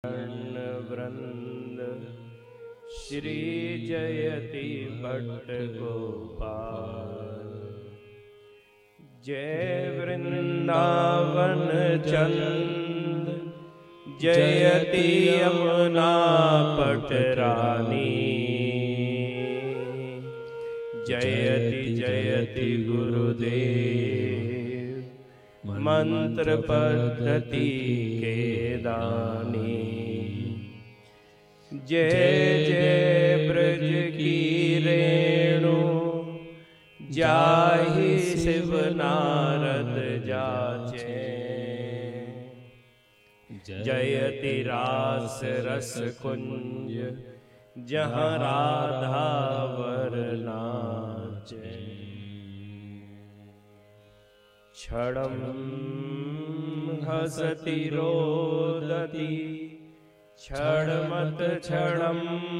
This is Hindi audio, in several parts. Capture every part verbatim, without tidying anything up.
वृंद श्री जयति भट्ट गोपाल। जय वृंदावन चंद जयति यमुना पट रानी। जयति जयति गुरुदेव मंत्र पद्धति के दानी। जय जय ब्रज की रेणु जाहि शिव नारद जाचे। जयति रास रस कुंज जहाँ राधा वर नाचे। क्षणं हसति रोदति क्षणमत क्षणं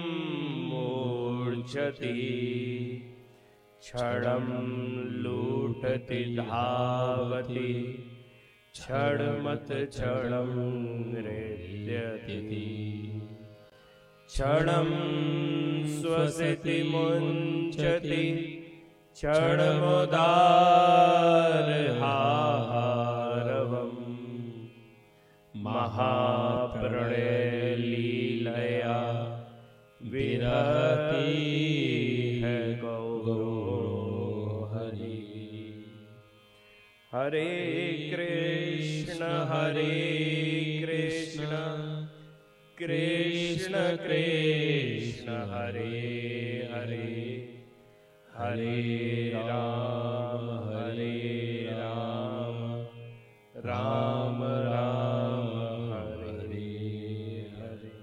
मूर्छति। क्षणं लूटति धावति क्षणमत क्षणं नृत्यति। क्षणं स्वसिति मुञ्चति क्षणमुदारहारवम्। महाप्रणय लीलया विरहति है गौरो हरि। हरे कृष्ण हरे कृष्ण कृष्ण कृष्ण हरे हरे। हरे राम हरे राम राम राम हरे हरे।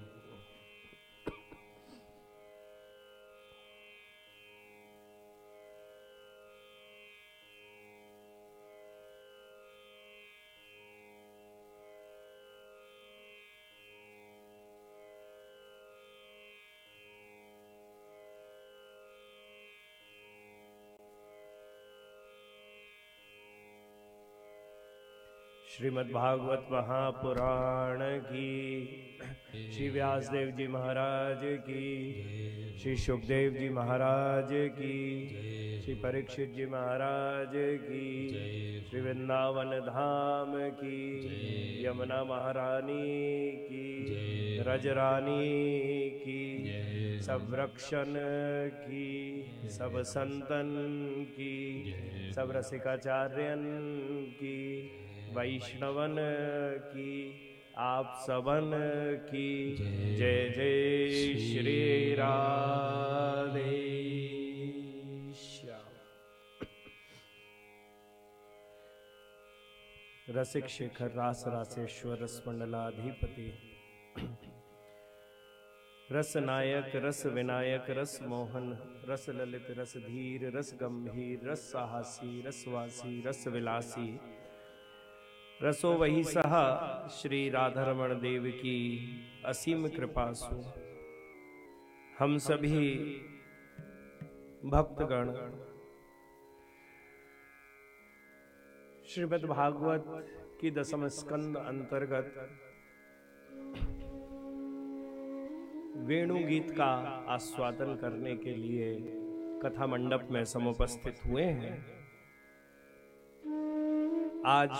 श्रीमद् भागवत महापुराण की, श्री व्यासदेव जी महाराज की, श्री सुखदेव जी महाराज की, श्री परीक्षित जी महाराज की, श्री वृंदावन धाम की, यमुना महारानी की, रजरानी की, सब वृक्षन की, सब संतन की, सब रसिकाचार्यन की, वैष्णवन की, आप सबन की जय जय श्री राधे श्याम। रसिक शेखर रास रासेश्वर रस मंडलाधिपति रस नायक रस विनायक रस मोहन रस ललित रस धीर रस गंभीर रस साहसी रसवासी रस विलासी रसो वही सहा श्री राधारमण देव की असीम कृपा सु हम सभी भक्तगण श्रीमद् भागवत की दसम स्कंद अंतर्गत वेणु गीत का आस्वादन करने के लिए कथा मंडप में समुपस्थित हुए हैं। आज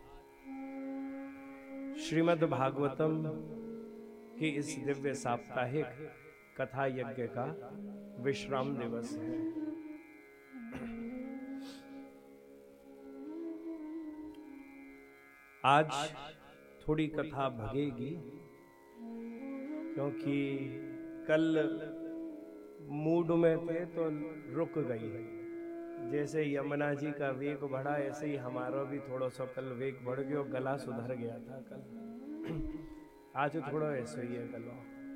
श्रीमद् भागवतम की इस दिव्य साप्ताहिक कथा यज्ञ का विश्राम दिवस है। आज थोड़ी कथा भगेगी क्योंकि कल मूड में थे तो रुक गई है। जैसे यमुना जी का वेग बढ़ा ऐसे ही हमारा भी थोड़ा सा कल वेग बढ़ गया, गला सुधर गया था कल। आज थोड़ा ऐसे ही है गला।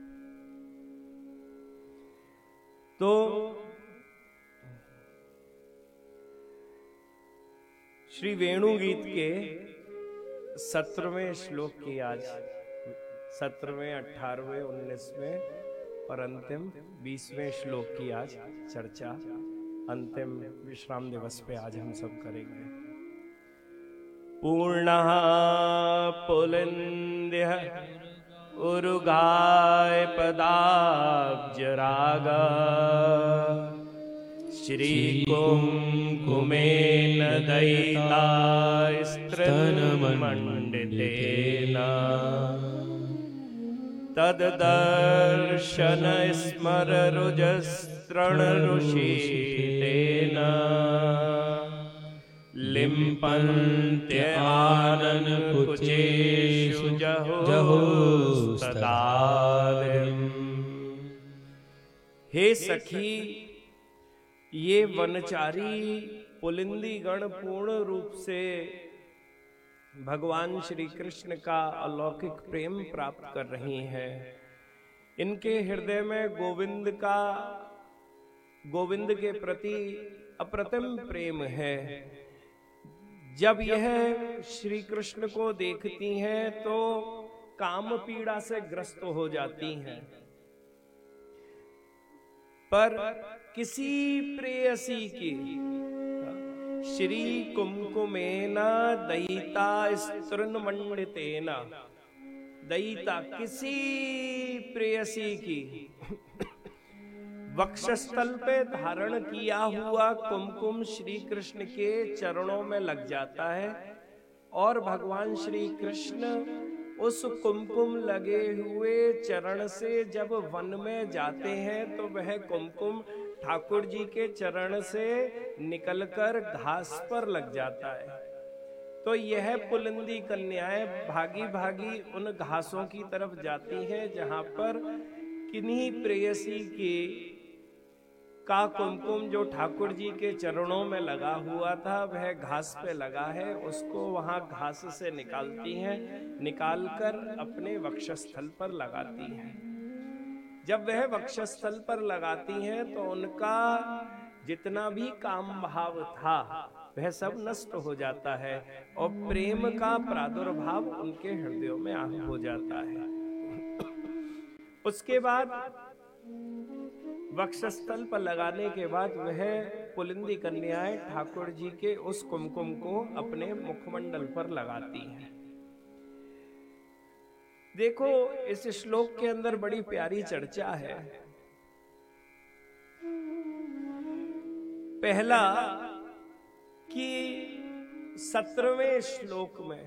तो श्री वेणु गीत के सत्रहवें श्लोक की आज सत्रहवें अठारहवें उन्नीसवें और अंतिम बीसवें श्लोक की आज चर्चा अंतिम विश्राम दिवस पे आज हम सब करेंगे। पूर्णः पुलिन्द्यः उरुगाय पदाब्ज रागा श्री कुंकुमेन दयिता स्तनमण्डितेन तद्दर्शन स्मररुजस्तृणरुषितेन लिम्पन्त्य आननकुचेषु जहुस्तदादिम्। हे सखी, ये वनचारी पुलिंदी गण पूर्ण रूप से भगवान श्री कृष्ण का अलौकिक प्रेम प्राप्त कर रही हैं। इनके हृदय में गोविंद का गोविंद के प्रति अप्रतिम प्रेम है। जब यह श्री कृष्ण को देखती हैं तो काम पीड़ा से ग्रस्त हो जाती हैं, पर किसी प्रेयसी की श्री कुंकुमेन दयिता स्तृणमण्डितेन दयिता किसी प्रेयसी की वक्षस्थल पे धारण किया हुआ कुमकुम श्री कृष्ण के चरणों में लग जाता है और भगवान श्री कृष्ण उस कुमकुम लगे हुए चरण से जब वन में जाते हैं तो वह कुमकुम ठाकुर जी के चरण से निकलकर घास पर लग जाता है। तो यह पुलिंदी कन्याएं भागी भागी उन घासों की तरफ जाती हैं जहां पर किन्हीं प्रेयसी की का कुमकुम जो ठाकुर जी के चरणों में लगा हुआ था वह घास पे लगा है, उसको वहां घास से निकालती हैं, निकालकर अपने वक्षस्थल पर लगाती हैं। जब वह वक्षस्थल पर लगाती हैं तो उनका जितना भी काम भाव था वह सब नष्ट हो जाता है और प्रेम का प्रादुर्भाव उनके हृदयों में हो जाता है। उसके बाद वक्षस्थल पर लगाने के बाद वह पुलिंदी कन्याएं ठाकुर जी के उस कुमकुम को अपने मुखमंडल पर लगाती हैं। देखो, इस श्लोक के अंदर बड़ी प्यारी चर्चा है। पहला कि सत्रहवें श्लोक में,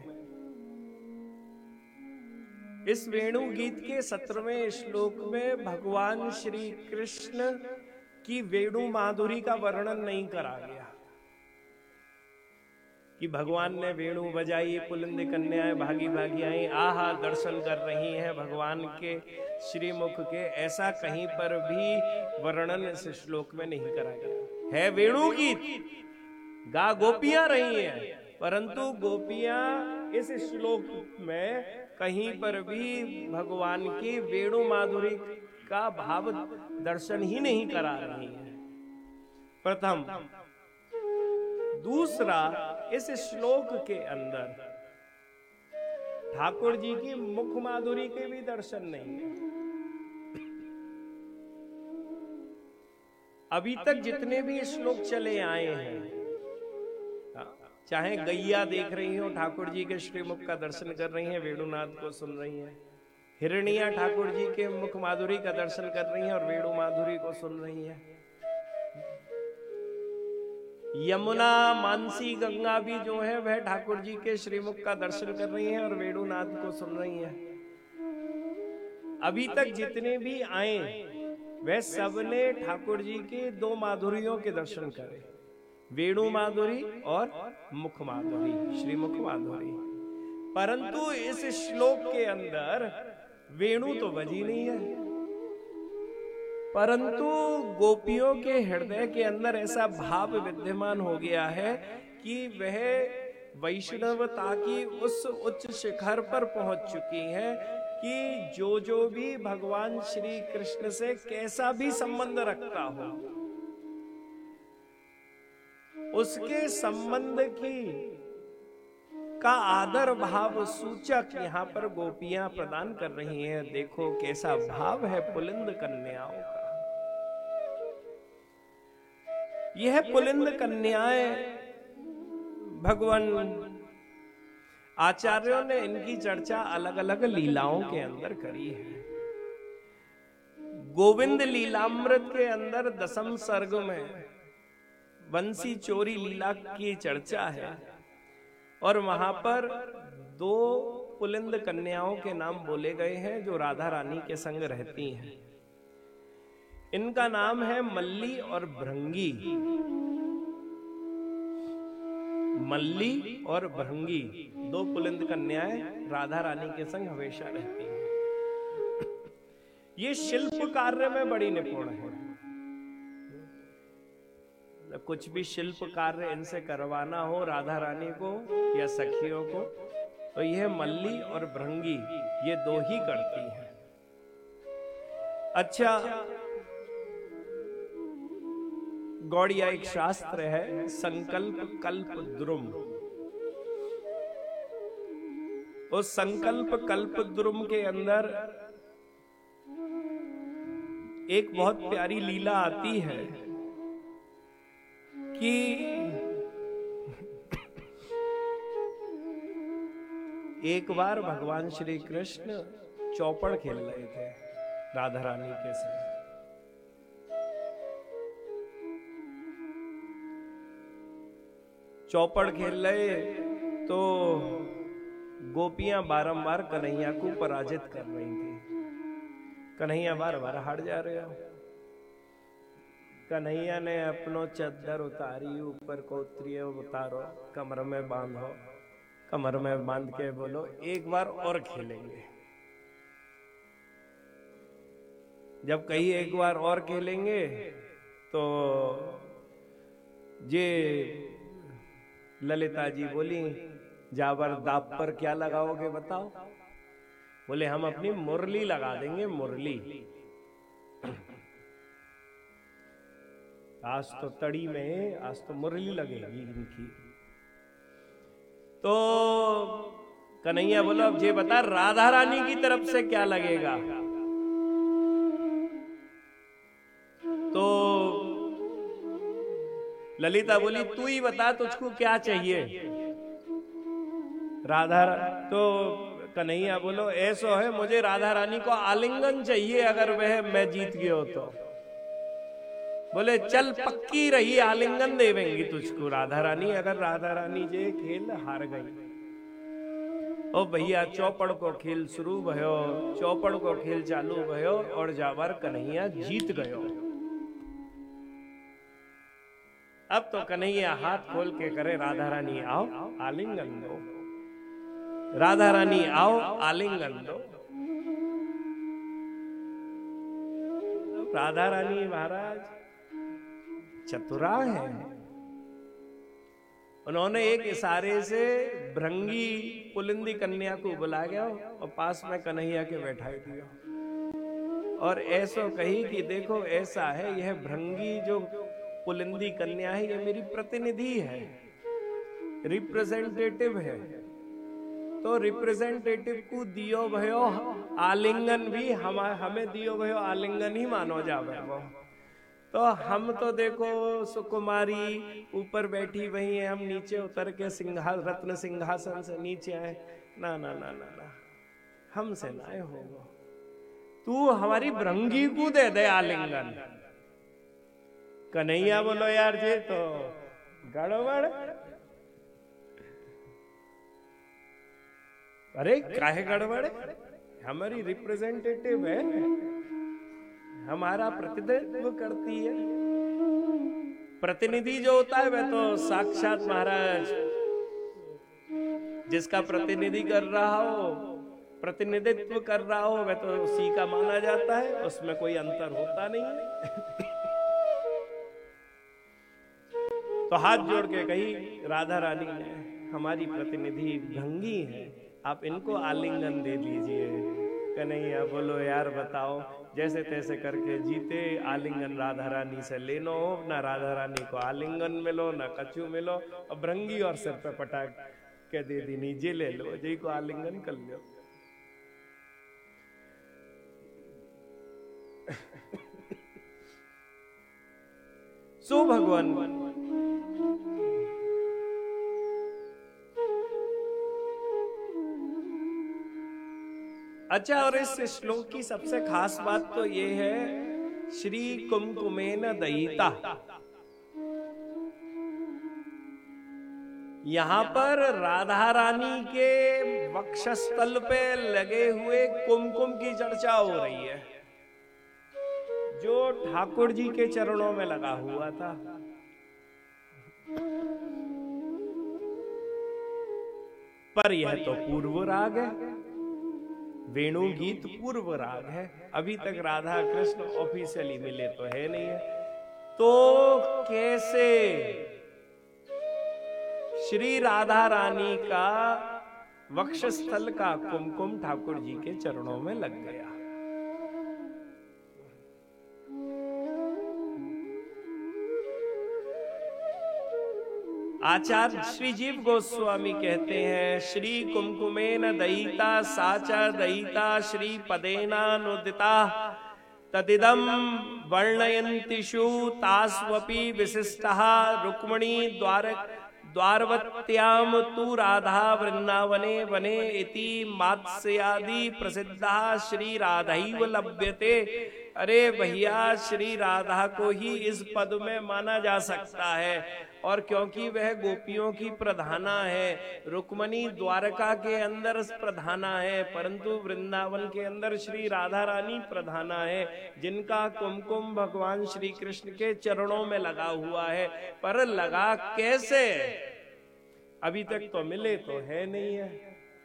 इस वेणु गीत के सत्रहवें श्लोक में भगवान श्री कृष्ण की वेणु माधुरी का वर्णन नहीं करा गया कि भगवान ने वेणु बजाई, पुलिंदी कन्याएं भागी भागी आई, आहा दर्शन कर रही हैं भगवान के श्रीमुख के, ऐसा कहीं पर भी वर्णन इस श्लोक में नहीं करा गया है। वेणु गीत गा गोपियां रही हैं, परंतु गोपियां इस श्लोक में कहीं पर भी भगवान की वेणु माधुरी का भाव दर्शन ही नहीं करा रही है। प्रथम। दूसरा, इस श्लोक के अंदर ठाकुर जी की मुख माधुरी के भी दर्शन नहीं है। अभी तक जितने भी श्लोक चले आए हैं, चाहे गैया देख रही हो ठाकुर जी के श्रीमुख का दर्शन कर रही हैं, वेणुनाद को सुन रही हैं, हिरनिया ठाकुर जी के मुख माधुरी का दर्शन कर रही हैं और वेणु माधुरी को सुन रही हैं। यमुना, मानसी, गंगा भी जो है वह ठाकुर जी के श्रीमुख का दर्शन कर रही हैं और वेणुनाद को सुन रही हैं। अभी तक जितने भी आए वह सबने ठाकुर जी के दो माधुरियों के दर्शन करे, वेणु माधुरी और मुख माधुरी, श्रीमुख माधुरी। परंतु इस श्लोक के अंदर वेणु तो बजी नहीं है, परंतु गोपियों के हृदय के अंदर ऐसा भाव विद्यमान हो गया है कि वह वैष्णवता की उस उच्च शिखर पर पहुंच चुकी है कि जो जो भी भगवान श्री कृष्ण से कैसा भी संबंध रखता हो, उसके संबंध की का आदर भाव सूचक यहाँ पर गोपियां प्रदान कर रही हैं। देखो कैसा भाव है पुलिंद कन्याओं का। यह पुलिंद कन्याएं भगवान आचार्यों ने इनकी चर्चा अलग अलग लीलाओं के अंदर करी है। गोविंद लीलामृत के अंदर दसम सर्ग में बंसी चोरी लीला की चर्चा है और वहां पर दो पुलिंद कन्याओं के नाम बोले गए हैं जो राधा रानी के संग रहती हैं। इनका नाम है मल्ली और भृंगी। मल्ली और भृंगी दो पुलिंद कन्याएं राधा रानी के संग हमेशा रहती हैं। ये शिल्प कार्य में बड़ी निपुण है। कुछ भी शिल्प कार्य इनसे करवाना हो राधा रानी को या सखियों को, तो यह मल्ली और भृंगी ये दो ही करती हैं। अच्छा, गौड़िया एक शास्त्र है संकल्प कल्प द्रुम। उस संकल्प कल्प द्रुम के अंदर एक बहुत प्यारी लीला आती है कि एक बार भगवान श्री कृष्ण चौपड़ खेल रहे थे राधा रानी के साथ। चौपड़ खेल रहे तो गोपियां बारंबार कन्हैया को पराजित कर रही थी। कन्हैया बार बार हार जा रहे हो। कन्हैया ने अपनो चद्दर उतारी, ऊपर कोतरी उतारो, कमर में बांधो, कमर में बांध के बोलो एक बार और खेलेंगे। जब कही एक बार और खेलेंगे तो जे ललिता जी बोली जाबर दाप पर क्या लगाओगे बताओ? बोले हम अपनी मुरली लगा देंगे, मुरली। आज तो तड़ी में आज तो मुरली लगेगी इनकी। तो कन्हैया बोलो अब ये बता राधा रानी की तरफ से क्या लगेगा? तो ललिता बोली तू ही बता तुझको क्या चाहिए? राधा तो कन्हैया बोलो ऐसा है मुझे राधा रानी को आलिंगन चाहिए अगर वह मैं जीत गया हो तो। बोले चल पक्की रही आलिंगन देवेंगी तुझको राधा रानी अगर राधा रानी जे खेल हार गई। ओ भैया चौपड़ को खेल शुरू भयो, चौपड़ को खेल चालू भयो और जावर कन्हैया जीत गयो। अब तो कन्हैया हाथ खोल के करे राधा रानी आओ आलिंगन दो, राधा रानी आओ आलिंगन दो। राधा रानी महाराज चतुरा है। उन्होंने एक इशारे से भृंगी पुलिंदी कन्या को बुला गया और पास में कन्हैया के बैठा दिया और ऐसो कही कि देखो ऐसा है यह भृंगी जो पुलिंदी कन्या है ये मेरी प्रतिनिधि है, रिप्रेजेंटेटिव है। तो रिप्रेजेंटेटिव को दियो भयो आलिंगन भी हम हमें दियो भयो आलिंगन ही मानो जावे वो। तो हम तो देखो सुकुमारी ऊपर बैठी वही है, हम नीचे उतर के सिंहा रत्न सिंहासन से नीचे आए। ना ना ना ना ना हमसे ना होगा, तू हमारी भृंगी को दे दे आलिंगन। कन्हैया बोलो यार जे तो गड़बड़। अरे काहे गड़बड़? हमारी रिप्रेजेंटेटिव है, हमारा प्रतिनिधित्व करती है। प्रतिनिधि जो होता है वह तो साक्षात महाराज जिसका प्रतिनिधि कर रहा हो, प्रतिनिधित्व कर रहा हो वह तो उसी का माना जाता है, उसमें कोई अंतर होता नहीं। तो हाथ जोड़ के कही राधा रानी ने हमारी प्रतिनिधि भृंगी है, आप इनको आलिंगन दे दीजिए। कन्हैया बोलो यार बताओ जैसे तैसे करके जीते आलिंगन राधा रानी से लेनो हो, ना राधा रानी को आलिंगन मिलो ना कछु मिलो और भृंगी और सिर पे पटाक के दे दी नीचे ले लो जी को आलिंगन कर लो। सो भगवान अच्छा, और इस श्लोक की सबसे खास बात तो ये है, श्री कुमकुमेन दयिता। यहां पर राधा रानी के वक्षस्थल पे लगे हुए कुमकुम की चर्चा हो रही है, जो ठाकुर जी के चरणों में लगा हुआ था। पर यह तो पूर्व राग है, वेणु गीत पूर्व राग है। अभी तक राधा कृष्ण ऑफिशियली मिले तो है नहीं है, तो कैसे श्री राधा रानी का वक्षस्थल का कुमकुम ठाकुर जी के चरणों में लग गया? आचार्य श्री जीव गोस्वामी कहते हैं, श्री कुमकुमेन दयिता साचा दयिता श्री पदेनानुदिता तदिदम वर्णयन्तिषु तास्वपि विशिष्टः रुक्मिणी द्वार द्वारवत्याम तु राधा वृंदावने वने इति मात्स्यादि प्रसिद्धा श्री राधैव लभ्यते। अरे भैया, श्री राधा को ही इस पद में माना जा सकता है, और क्योंकि वह गोपियों की प्रधाना है, रुक्मिणी द्वारका के अंदर प्रधाना है, परंतु वृंदावन के अंदर श्री राधा रानी प्रधाना है, जिनका कुमकुम भगवान श्री कृष्ण के चरणों में लगा हुआ है। पर लगा कैसे? अभी तक तो मिले तो है नहीं है।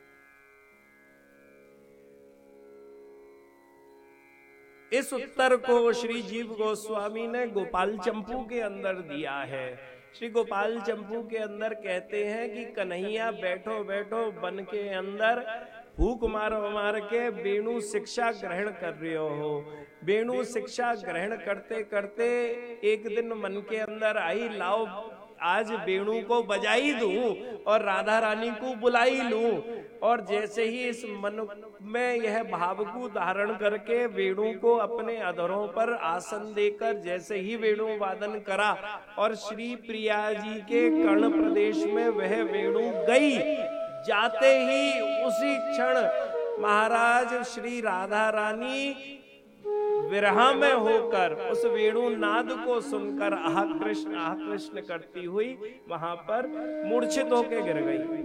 इस उत्तर को श्री जीव गोस्वामी ने गोपाल चंपू के अंदर दिया है। श्री गोपाल चंपू के अंदर कहते हैं कि कन्हैया बैठो बैठो बन के अंदर फूक मार मार के वेणु शिक्षा ग्रहण कर रहे हो। वेणु शिक्षा ग्रहण करते करते एक दिन मन के अंदर आई, लाओ आज वेणु को बजाई दूं और राधा रानी को बुलाई लूं। और जैसे ही इस मन में यह भाव को धारण करके वेणु को अपने अधरों पर आसन देकर जैसे ही वेणु वादन करा और श्री प्रिया जी के कर्ण प्रदेश में वह वेणु गई, जाते ही उसी क्षण महाराज श्री राधा रानी विरह में होकर उस वेणु नाद को सुनकर आह कृष्ण आह कृष्ण करती हुई वहां पर मूर्छित होकर गिर गई।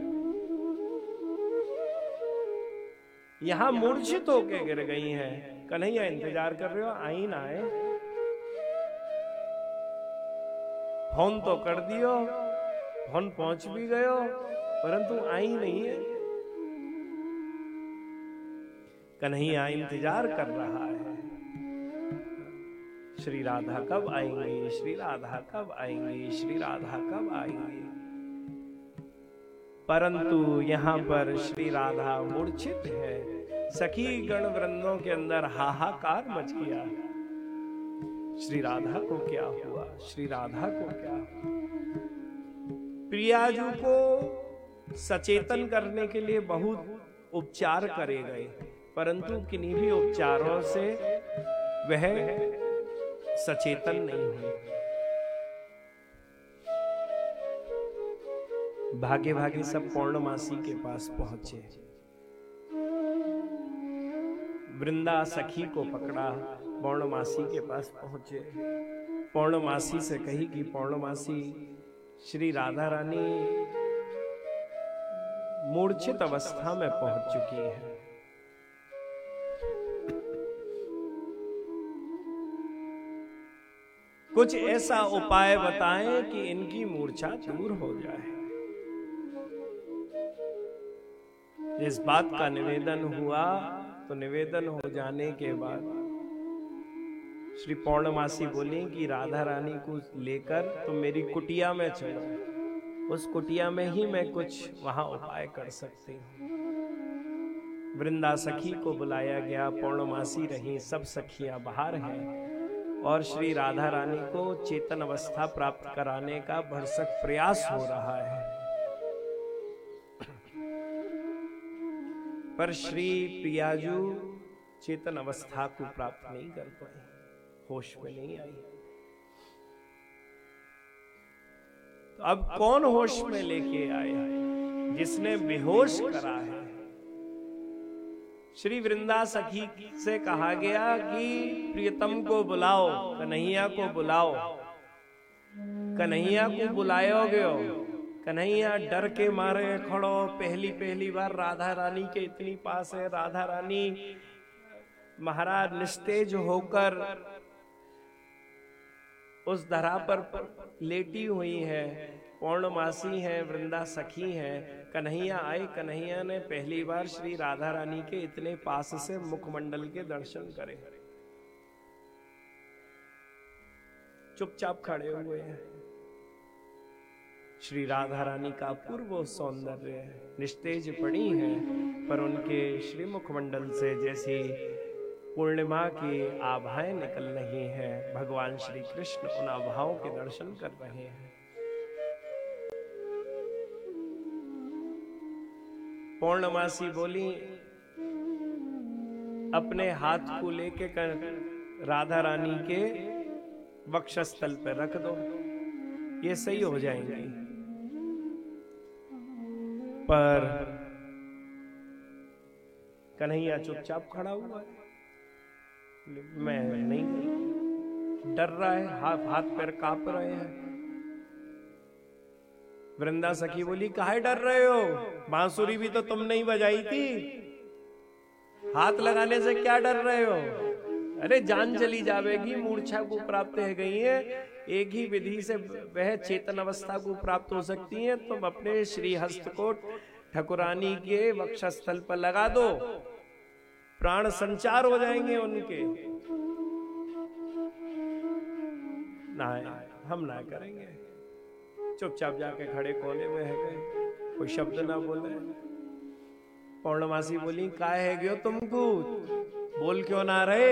यहां मूर्छित होकर गिर गई हैं। कन्हैया इंतजार कर रहे हो, आई ना आए? फोन तो कर दियो, फोन पहुंच भी गयो, परंतु आई नहीं है। कन्हैया इंतजार कर रहा है, श्री राधा कब आएंगे, श्री राधा कब आएंगे, श्री राधा कब आएंगे। परंतु यहाँ पर श्री राधा मूर्छित है। सखी गण वृंदों के अंदर हाहाकार मच गया। श्री राधा को क्या हुआ, श्री राधा को क्या हुआ। प्रियाजू को सचेतन करने के लिए बहुत उपचार करे गए, परंतु किन्हीं भी उपचारों से वह सचेतन नहीं हुई। भागे भागे सब पौर्णमासी के पास पहुंचे। वृंदा सखी को पकड़ा, पौर्णमासी के पास पहुंचे। पौर्णमासी से कही कि पौर्णमासी, श्री राधा रानी मूर्छित अवस्था में पहुंच चुकी है। कुछ ऐसा उपाय बताएं कि इनकी मूर्छा दूर हो जाए। इस बात का निवेदन हुआ, तो निवेदन हो जाने के बाद श्री पौर्णमासी बोली कि राधा रानी को लेकर तुम मेरी कुटिया में चलो, उस कुटिया में ही मैं कुछ वहां उपाय कर सकती हूँ। वृंदा सखी को बुलाया गया, पौर्णमासी रही, सब सखियां बाहर हैं और श्री राधा रानी को चेतन अवस्था प्राप्त कराने का भरसक प्रयास हो रहा है। पर श्री प्रियाजू चेतन अवस्था को प्राप्त नहीं कर पाई, होश में नहीं आई। तो अब कौन होश में लेके आए? जिसने बेहोश करा है। श्री वृंदा सखी से कहा गया कि प्रियतम को बुलाओ, कन्हैया को बुलाओ। कन्हैया को बुलायोगे हो, कन्हैया डर के मारे खड़ो। पहली पहली बार राधा रानी के इतनी पास है। राधा रानी महाराज निस्तेज होकर उस धरा पर लेटी हुई है, पौर्णमासी है, वृंदा सखी है। कन्हैया आए, कन्हैया ने पहली बार श्री राधा रानी के इतने पास से मुखमंडल के दर्शन करे। चुपचाप खड़े हुए हैं। श्री राधा रानी का अपूर्व सौंदर्य निस्तेज पड़ी है, पर उनके श्री मुखमंडल से जैसी पूर्णिमा की आभाएं निकल रही हैं। भगवान श्री कृष्ण उन आभाओं के दर्शन कर रहे हैं। पौर्णमासी बोली, अपने हाथ को लेके कर राधा रानी के वक्षस्थल पर रख दो, ये सही हो जाएंगे। पर कन्हैया चुपचाप खड़ा हुआ, मैं नहीं, डर रहा है, हाथ हाथ पैर कांप रहे हैं। वृंदा सखी बोली, काहे डर रहे हो? बांसुरी भी तो तुमने ही बजाई थी, हाथ लगाने से क्या डर रहे हो? अरे जान चली जावेगी, मूर्छा को प्राप्त है गई है। एक ही विधि से वह चेतन अवस्था को प्राप्त हो सकती है। तुम अपने श्री हस्त को ठकुरानी के वक्षस्थल पर लगा दो, प्राण संचार हो जाएंगे उनके। ना, हम ना करेंगे। चुपचाप जाके खड़े कोने में है गए, कोई शब्द ना बोले। पौर्णमासी बोली, काय है गयो तुमको, बोल क्यों ना रहे?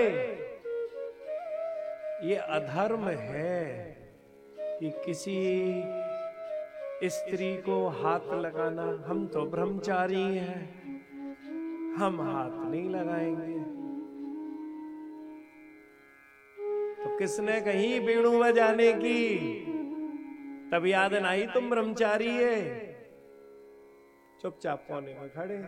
ये अधर्म है कि किसी स्त्री को हाथ लगाना। हम तो ब्रह्मचारी हैं, हम हाथ नहीं लगाएंगे। तो किसने कही बीणु बजाने की? तब याद नहीं तुम ब्रह्मचारी है। चुपचाप कोने में खड़े।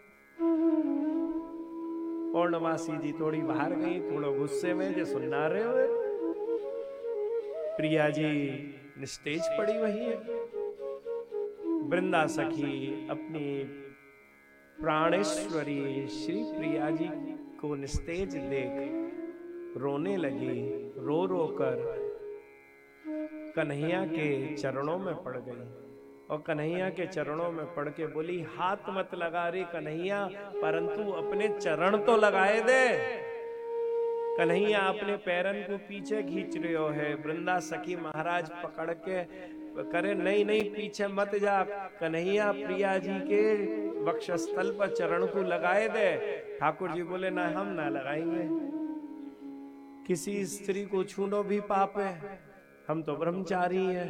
पौर्णमासी जी थोड़ी बाहर गई, थोड़ा गुस्से में, जो सुनना रहे हो। प्रिया जी निस्तेज पड़ी वही है। वृंदा सखी अपनी प्राणेश्वरी श्री प्रिया जी को निस्तेज देख रोने लगी। रो रो कर कन्हैया के चरणों में पड़ गई और कन्हैया के चरणों में पड़ के बोली, हाथ मत लगा रे कन्हैया, परंतु अपने चरण तो लगाए दे। कन्हैया अपने पैरन को पीछे खींच रहे हो है। वृंदा सखी महाराज पकड़ के करे, नहीं नहीं पीछे मत जा, कन्हैया प्रिया जी के वक्षस्थल पर चरण को लगाए दे। ठाकुर जी बोले, ना हम ना लगाएंगे, किसी स्त्री को छूनो भी पाप है, हम तो ब्रह्मचारी हैं।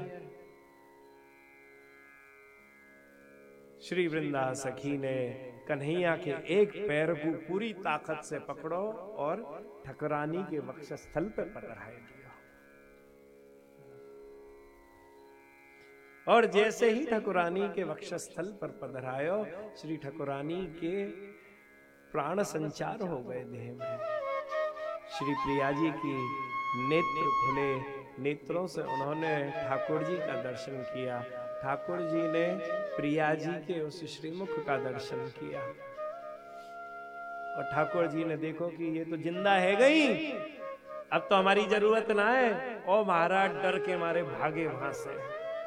श्री वृंदा सखी ने कन्हैया के एक पैर को पूरी ताकत से पकड़ो और ठकुरानी के वक्षस्थल पर पकड़ाए दिया। और जैसे ही ठकुरानी के वक्षस्थल पर पधरायो, श्री ठकुरानी के प्राण संचार हो गए देह में। श्री प्रिया जी की नेत्र खुले, नेत्रों से उन्होंने ठाकुर जी का दर्शन किया। ठाकुर जी ने प्रिया जी के उस श्रीमुख का दर्शन किया और ठाकुर जी ने देखो कि ये तो जिंदा है गई, अब तो हमारी जरूरत ना है। और महाराज डर के मारे भागे वहां से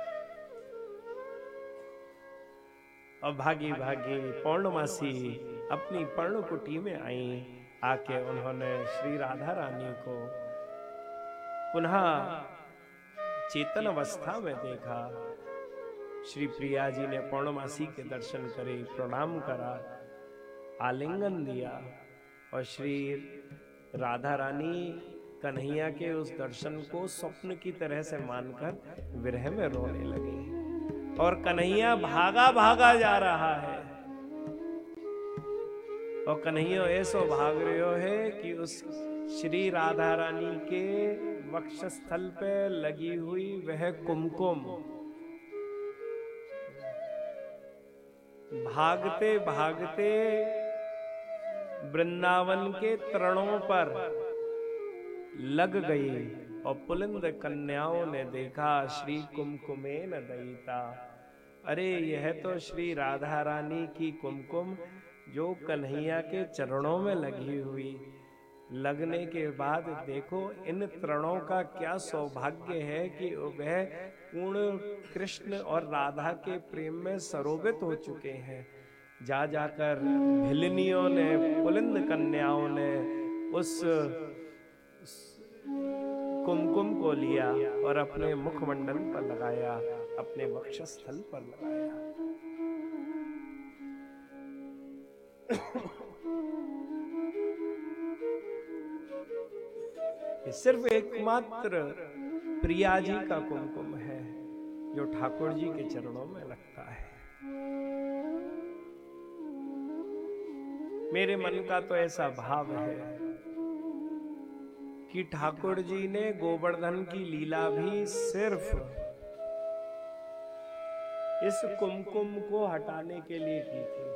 और भागी भागी पौर्णमासी अपनी पर्णकुटी में आई। आके उन्होंने श्री राधा रानी को पुनः चेतन अवस्था में देखा। श्री प्रिया जी ने पौर्णमासी के दर्शन करे, प्रणाम करा, आलिंगन दिया और श्री राधा रानी कन्हैया के उस दर्शन को स्वप्न की तरह से मानकर विरह में रोने लगी। और कन्हैया भागा भागा जा रहा है और कन्हैया ऐसो भाग रहे है कि उस श्री राधा रानी के वक्षस्थल पे लगी हुई वह कुमकुम भागते भागते वृंदावन के तरणों पर लग गई और पुलिंद कन्याओं ने देखा श्री कुमकुमेन दयिता, अरे यह तो श्री राधा रानी की कुमकुम जो कन्हैया के चरणों में लगी हुई। लगने के बाद देखो इन तरणों का क्या सौभाग्य है कि वह पूर्ण कृष्ण और राधा के प्रेम में सरोवित हो चुके हैं। जा जाकर भिलनियों ने, पुलिंद कन्याओं ने उस कुमकुम को लिया और अपने मुखमंडल पर लगाया, अपने वक्षस्थल पर लगाया। ये सिर्फ एकमात्र प्रिया जी का कुमकुम है जो ठाकुर जी के चरणों में लगता है। मेरे मन का तो ऐसा भाव है कि ठाकुर जी ने गोवर्धन की लीला भी सिर्फ इस कुमकुम को हटाने के लिए की थी।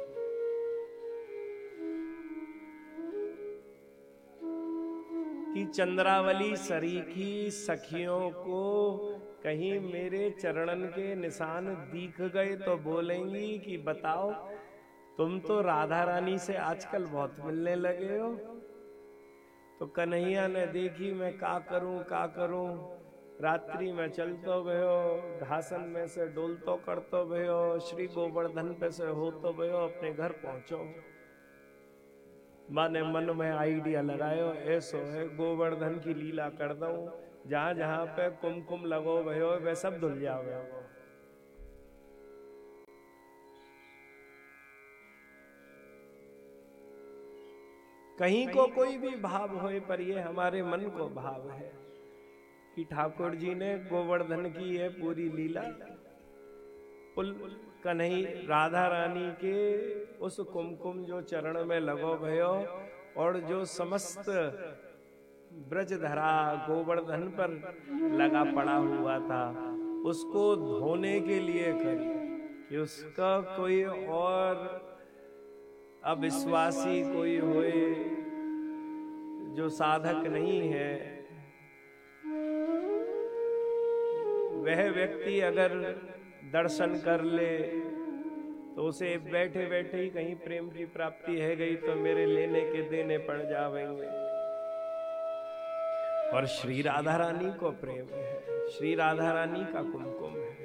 कि चंद्रावली सरीखी सखियों को कहीं मेरे चरणन के निशान दिख गए तो बोलेंगी कि बताओ तुम तो राधा रानी से आजकल बहुत मिलने लगे हो। तो कन्हैया ने देखी मैं का करूं का करूं, रात्रि में चलतो भयो, घासन में से डोलतो करतो भयो, श्री गोवर्धन पे से होतो भयो, अपने घर पहुंचो। माने मन में आइडिया लगायो, ऐसो है गोवर्धन की लीला कर दऊं, जहां जहां पे कुमकुम लगो भयो वे सब धुल जावे। कहीं को कोई भी भाव होए पर ये हमारे मन को भाव है कि ठाकुर जी ने गोवर्धन की ये पूरी लीला पुल कन्हई राधा रानी के उस कुमकुम जो चरण में लगो भयो और जो समस्त ब्रजधरा गोवर्धन पर लगा पड़ा हुआ था उसको धोने के लिए करी कि उसका कोई और अविश्वासी कोई होए जो साधक नहीं है, वह व्यक्ति अगर दर्शन कर ले तो उसे बैठे बैठे ही कहीं प्रेम की प्राप्ति है गई तो मेरे लेने के देने पड़ जावेंगे। और श्री राधा रानी को प्रेम है, श्री राधा रानी का कुमकुम है।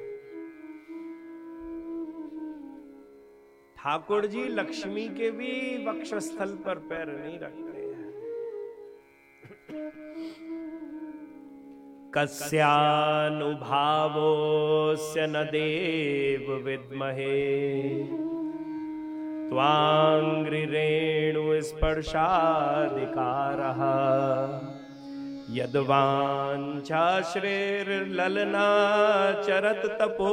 ठाकुर जी लक्ष्मी के भी वक्षस्थल पर पैर नहीं रखते हैं। कस्यानुभावोस्य न देव विद्महे त्वांग्रिरेणु स्पर्शाधिकारः यद्वांछाश्रेर्ललना चरत तपो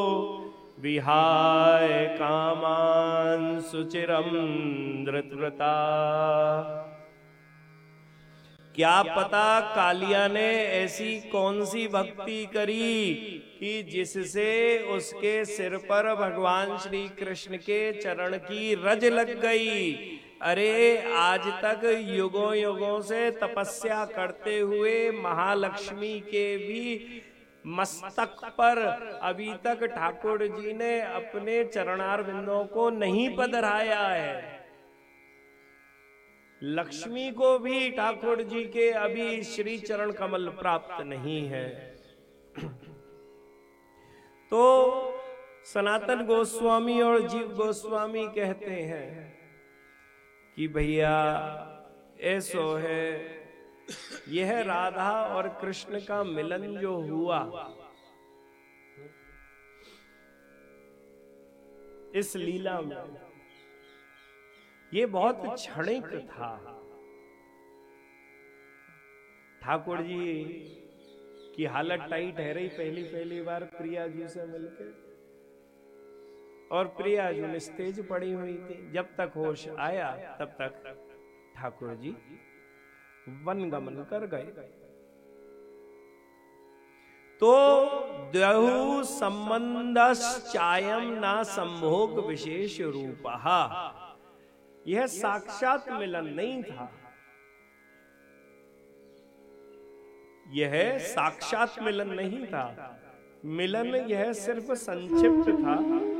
विहाय कामान सुचिरम धृतव्रता। क्या पता कालिया ने ऐसी कौन सी भक्ति करी कि जिससे उसके सिर पर भगवान श्री कृष्ण के चरण की रज लग गई। अरे आज तक युगों युगों से तपस्या करते हुए महालक्ष्मी के भी मस्तक पर अभी तक ठाकुर जी ने अपने चरणारविंदों को नहीं पधराया है। लक्ष्मी को भी ठाकुर जी के अभी श्री चरण कमल प्राप्त नहीं है। तो सनातन गोस्वामी और जीव गोस्वामी कहते हैं कि भैया ऐसो है, यह राधा और कृष्ण का मिलन जो हुआ इस लीला में, ये बहुत क्षणिक था। ठाकुर जी की हालत टाइट है रही पहली पहली बार प्रिया जी से मिलकर, और प्रिया जी निस्तेज पड़ी हुई थी। जब तक होश आया तब तक ठाकुर जी वन गमन कर गए। तो द्यहु संबंधश्चायम ना संभोग विशेष रूपः। यह साक्षात मिलन नहीं था, यह साक्षात मिलन नहीं था। मिलन यह सिर्फ संक्षिप्त था,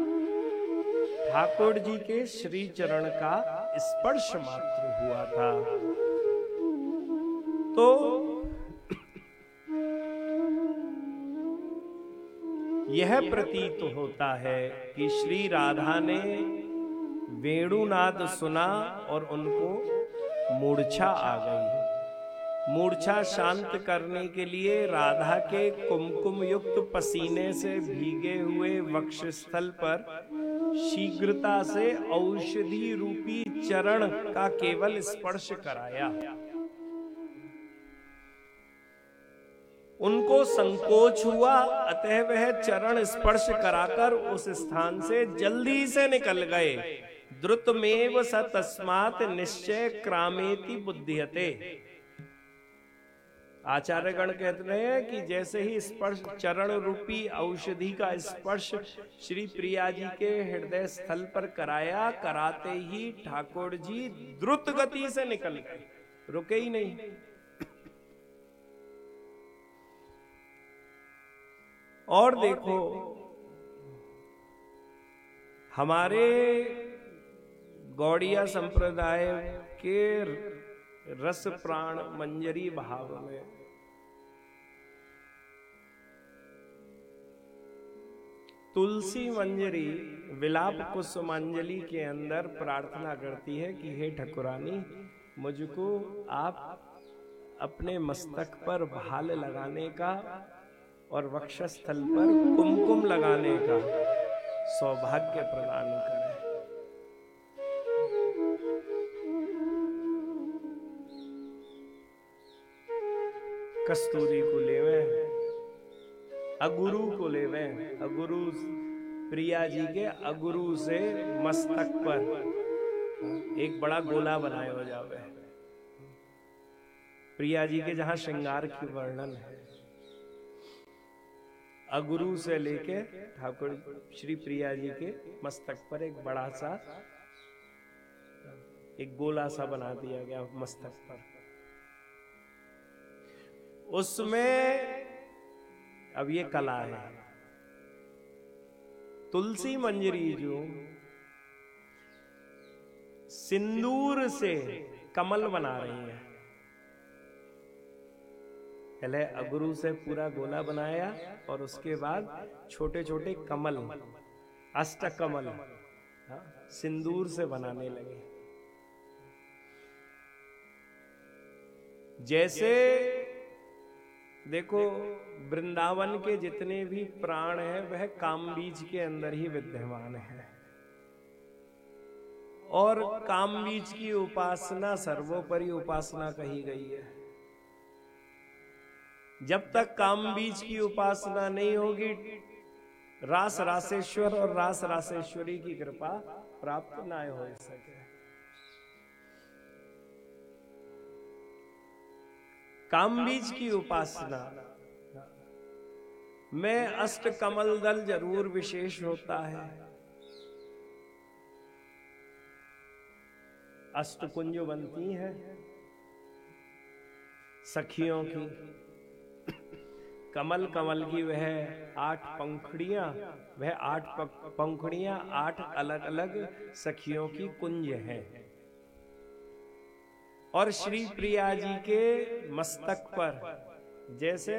ठाकुर जी के श्री चरण का स्पर्श मात्र हुआ था। तो यह प्रतीत होता है कि श्री राधा ने वेणुनाद सुना और उनको मूर्छा आ गई। मूर्छा शांत करने के लिए राधा के कुमकुम युक्त पसीने से भीगे हुए वक्षस्थल पर शीघ्रता से औषधि रूपी चरण का केवल स्पर्श कराया। उनको संकोच हुआ, अतः वह चरण स्पर्श कराकर उस स्थान से जल्दी से निकल गए। द्रुतमेव स तस्मात् निश्चय क्रामेति बुद्धियते। आचार्यगण कहते हैं कि जैसे ही स्पर्श चरण रूपी औषधि का स्पर्श श्री प्रिया जी के हृदय स्थल पर कराया, कराते ही ठाकुर जी द्रुत गति से निकल गए, रुके ही नहीं। और देखो, हमारे गौड़िया संप्रदाय के रस प्राण मंजरी भाव में तुलसी मंजरी विलाप कुसुमांजलि के अंदर प्रार्थना करती है कि हे ठकुरानी, मुझको आप अपने मस्तक पर भाल लगाने का और वक्षस्थल पर कुमकुम लगाने का सौभाग्य प्रदान करें। कस्तूरी को लेवे, अगुरु को लेवे, अगुरु प्रिया जी के अगुरु से मस्तक पर एक बड़ा गोला बनाया हो जावे। प्रिया जी के जहां श्रृंगार की वर्णन है, अगुरु से लेके ठाकुर श्री प्रिया जी के मस्तक पर एक बड़ा सा एक गोला सा बना दिया गया मस्तक पर। उसमें अब ये कला है, तुलसी मंजरी जो सिंदूर से कमल बना रही है। पहले अगुरु से पूरा गोला बनाया और उसके बाद छोटे छोटे कमल, अष्ट कमल सिंदूर से बनाने लगे। जैसे देखो, वृंदावन के जितने भी प्राण हैं वह काम बीज के अंदर ही विद्यमान है, और काम बीज की उपासना सर्वोपरि उपासना कही गई है। जब तक काम बीज की उपासना नहीं होगी, रास रासेश्वर और रास रासेश्वरी की कृपा प्राप्त ना हो सके। काम बीज की उपासना में अष्ट कमल दल जरूर विशेष होता है। अष्ट कुंज बनती है सखियों की। कमल कमल की वह आठ पंखुड़ियां, वह आठ पंखुड़ियां आठ अलग अलग सखियों की कुंज हैं। और श्री प्रिया जी के मस्तक पर जैसे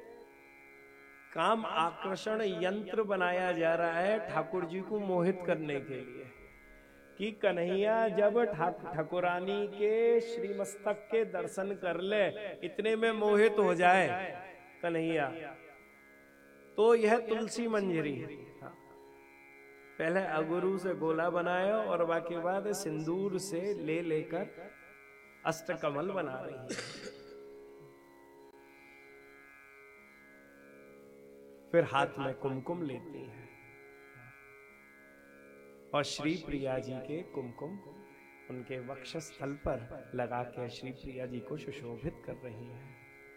काम आकर्षण यंत्र बनाया जा रहा है ठाकुर जी को मोहित करने के लिए, कि कन्हैया जब ठाकुरानी के श्री मस्तक के दर्शन कर ले, इतने में मोहित हो जाए कन्हैया, तो यह तुलसी मंजरी। पहले अगुरु से गोला बनाया और बाकी बाद सिंदूर से ले लेकर अष्टकमल बना रही है। फिर हाथ में कुमकुम लेती है और श्री प्रिया जी के कुमकुम उनके वक्षस्थल पर लगा के श्री प्रिया जी को सुशोभित कर रही है।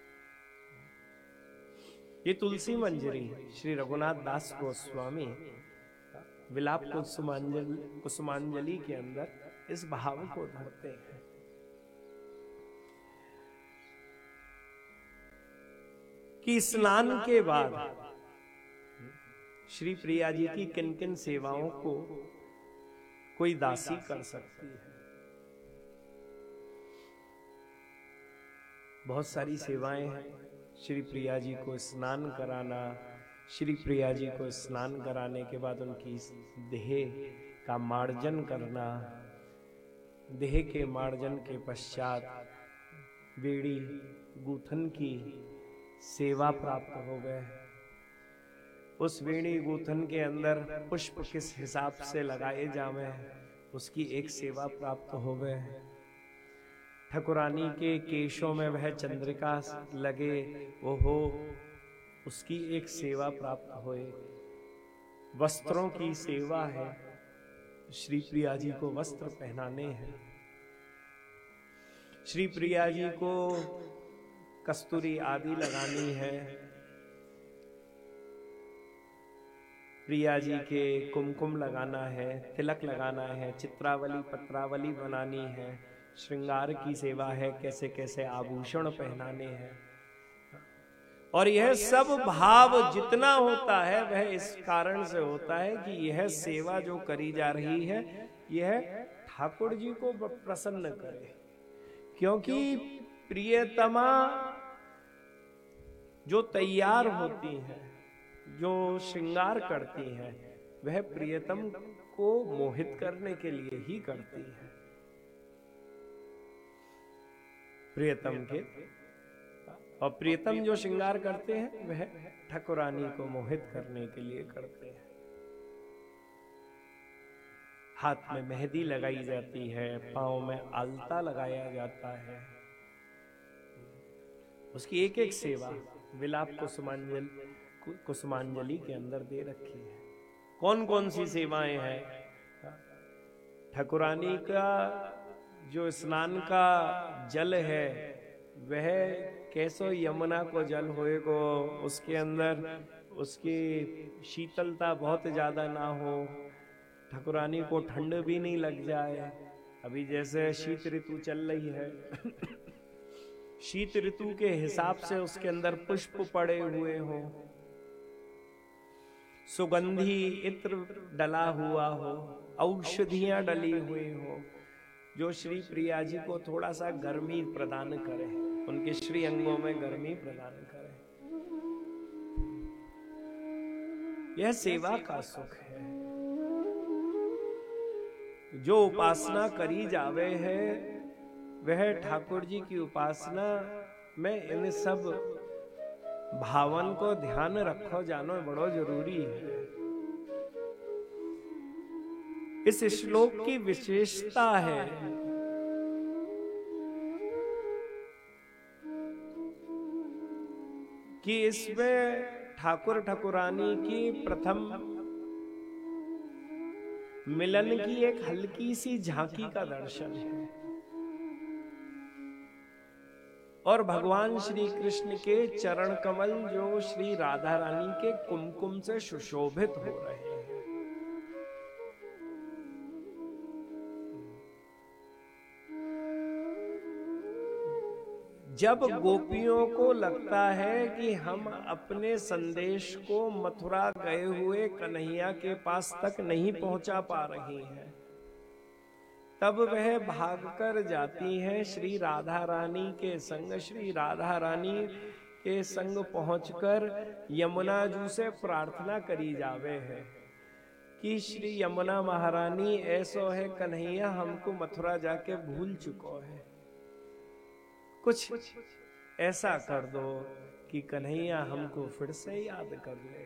ये तुलसी मंजरी श्री रघुनाथ दास गोस्वामी विलाप कुसुमांजलि कुसुमांजलि के अंदर इस भाव को धरते हैं। कि स्नान के बाद श्री प्रिया जी की किन किन सेवाओं को कोई दासी कर सकती है। बहुत सारी सेवाएं हैं। श्री प्रिया जी को स्नान कराना, श्री प्रिया जी को स्नान कराने के बाद उनकी देह का मार्जन करना, देह के मार्जन के पश्चात बेड़ी गूथन की सेवा प्राप्त हो गए। उस वेणी गूथन के अंदर पुष्प किस हिसाब से लगाए जावे, उसकी एक सेवा प्राप्त हो गए। ठाकुरानी के केशों में वह चंद्रिका लगे वो हो, उसकी एक सेवा प्राप्त होए। वस्त्रों की सेवा है, श्री प्रिया जी को वस्त्र पहनाने हैं। श्री प्रिया जी को कस्तूरी आदि लगानी है। प्रिया जी के कुमकुम लगाना है, तिलक लगाना है, चित्रावली पत्रावली बनानी है, श्रृंगार की सेवा है, कैसे कैसे आभूषण पहनाने हैं। और यह सब भाव जितना होता है वह इस कारण से होता है कि यह सेवा जो करी जा रही है यह ठाकुर जी को प्रसन्न करे। क्योंकि प्रियतमा जो तैयार होती है, जो श्रृंगार करती हैं, वह प्रियतम को मोहित करने के लिए ही करती है। प्रियतम के और प्रियतम जो श्रृंगार करते हैं वह ठाकुरानी को मोहित करने के लिए करते हैं। हाथ में मेहंदी लगाई जाती है, पांव में आलता लगाया जाता है। उसकी एक एक सेवा विलाप कुसुमांजल कुसुमांजलि के अंदर दे रखी है। कौन कौन सी सेवाएं हैं? ठाकुरानी का जो स्नान का जल है वह कैसो यमुना को जल होएगो, उसके अंदर उसकी शीतलता बहुत ज्यादा ना हो, ठाकुरानी को ठंड भी नहीं लग जाए। अभी जैसे शीत ऋतु चल रही है शीत ऋतु के हिसाब से उसके अंदर पुष्प पड़े हुए हो, सुगंधी इत्र डला हुआ हो, औषधियां डली हुई हो, जो श्री प्रिया जी को थोड़ा सा गर्मी प्रदान करे, उनके श्री अंगों में गर्मी प्रदान करे। यह सेवा का सुख है। जो उपासना करी जावे है वह ठाकुर जी की उपासना में इन सब भावन को ध्यान रखो जानो बड़ो जरूरी है। इस श्लोक की विशेषता है कि इसमें ठाकुर ठाकुरानी की प्रथम मिलन की एक हल्की सी झांकी का दर्शन है और भगवान श्री कृष्ण के चरण कमल जो श्री राधा रानी के कुमकुम से सुशोभित हो रहे हैं। जब गोपियों को लगता है कि हम अपने संदेश को मथुरा गए हुए कन्हैया के पास तक नहीं पहुंचा पा रही हैं, तब वह भागकर जाती हैं श्री राधा रानी के संग। श्री राधा रानी के संग पहुंचकर यमुना जी से प्रार्थना करी जावे है कि श्री यमुना महारानी ऐसो है कन्हैया हमको मथुरा जाके भूल चुको है, कुछ ऐसा कर दो कि कन्हैया हमको फिर से याद कर ले।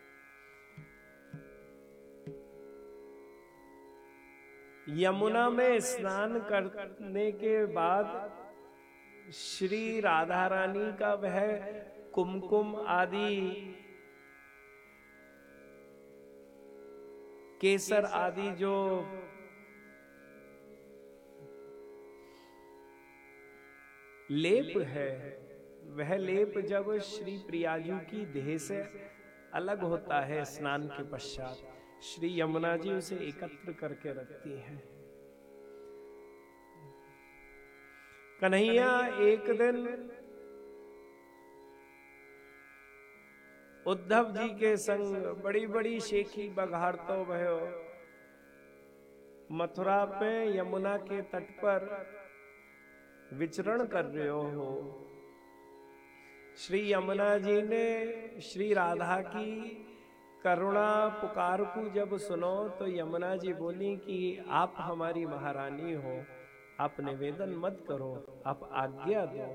यमुना में स्नान करने के बाद श्री राधा रानी का वह कुमकुम आदि केसर आदि जो लेप है, वह लेप जब श्री प्रियाजू की देह से अलग होता है स्नान के पश्चात, श्री यमुना जी उसे एकत्र करके रखती हैं कन्हैया एक दिन उद्धव जी के संग बड़ी बड़ी शेखी बघाड़तो भयो मथुरा पे यमुना के तट पर विचरण कर रहे हो। श्री यमुना जी ने श्री राधा की करुणा पुकार को जब सुनो तो यमुना जी बोली कि आप हमारी महारानी हो, आप निवेदन मत करो, आप आज्ञा दो।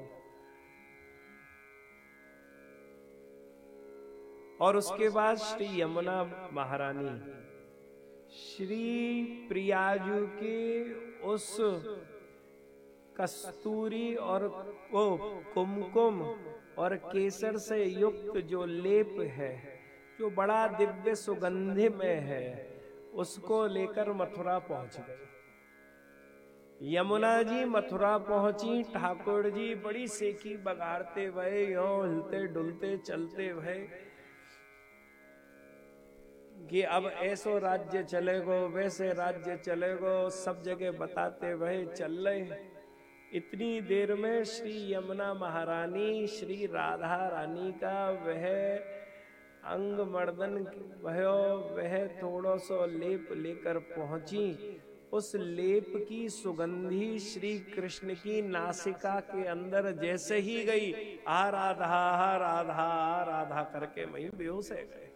और उसके बाद श्री यमुना महारानी श्री प्रियाजू के उस कस्तूरी और वो कुमकुम और केसर से युक्त जो लेप है, जो बड़ा दिव्य सुगंधि में है, उसको लेकर मथुरा पहुंच गई। यमुना जी मथुरा पहुंची, ठाकुर जी बड़ी सेकी बगाड़ते हुए यों हिलते डुलते चलते हुए कि अब ऐसो राज्य चलेगो वैसे राज्य चलेगो, सब जगह बताते हुए चल रहे। इतनी देर में श्री यमुना महारानी श्री राधा रानी का वह अंग मर्दन भयो, वह थोड़ा सो लेप लेकर पहुंची। उस लेप की सुगंधी श्री कृष्ण की नासिका के अंदर जैसे ही गई, आ राधा आ राधा आ राधा करके वहीं बेहोश है गए।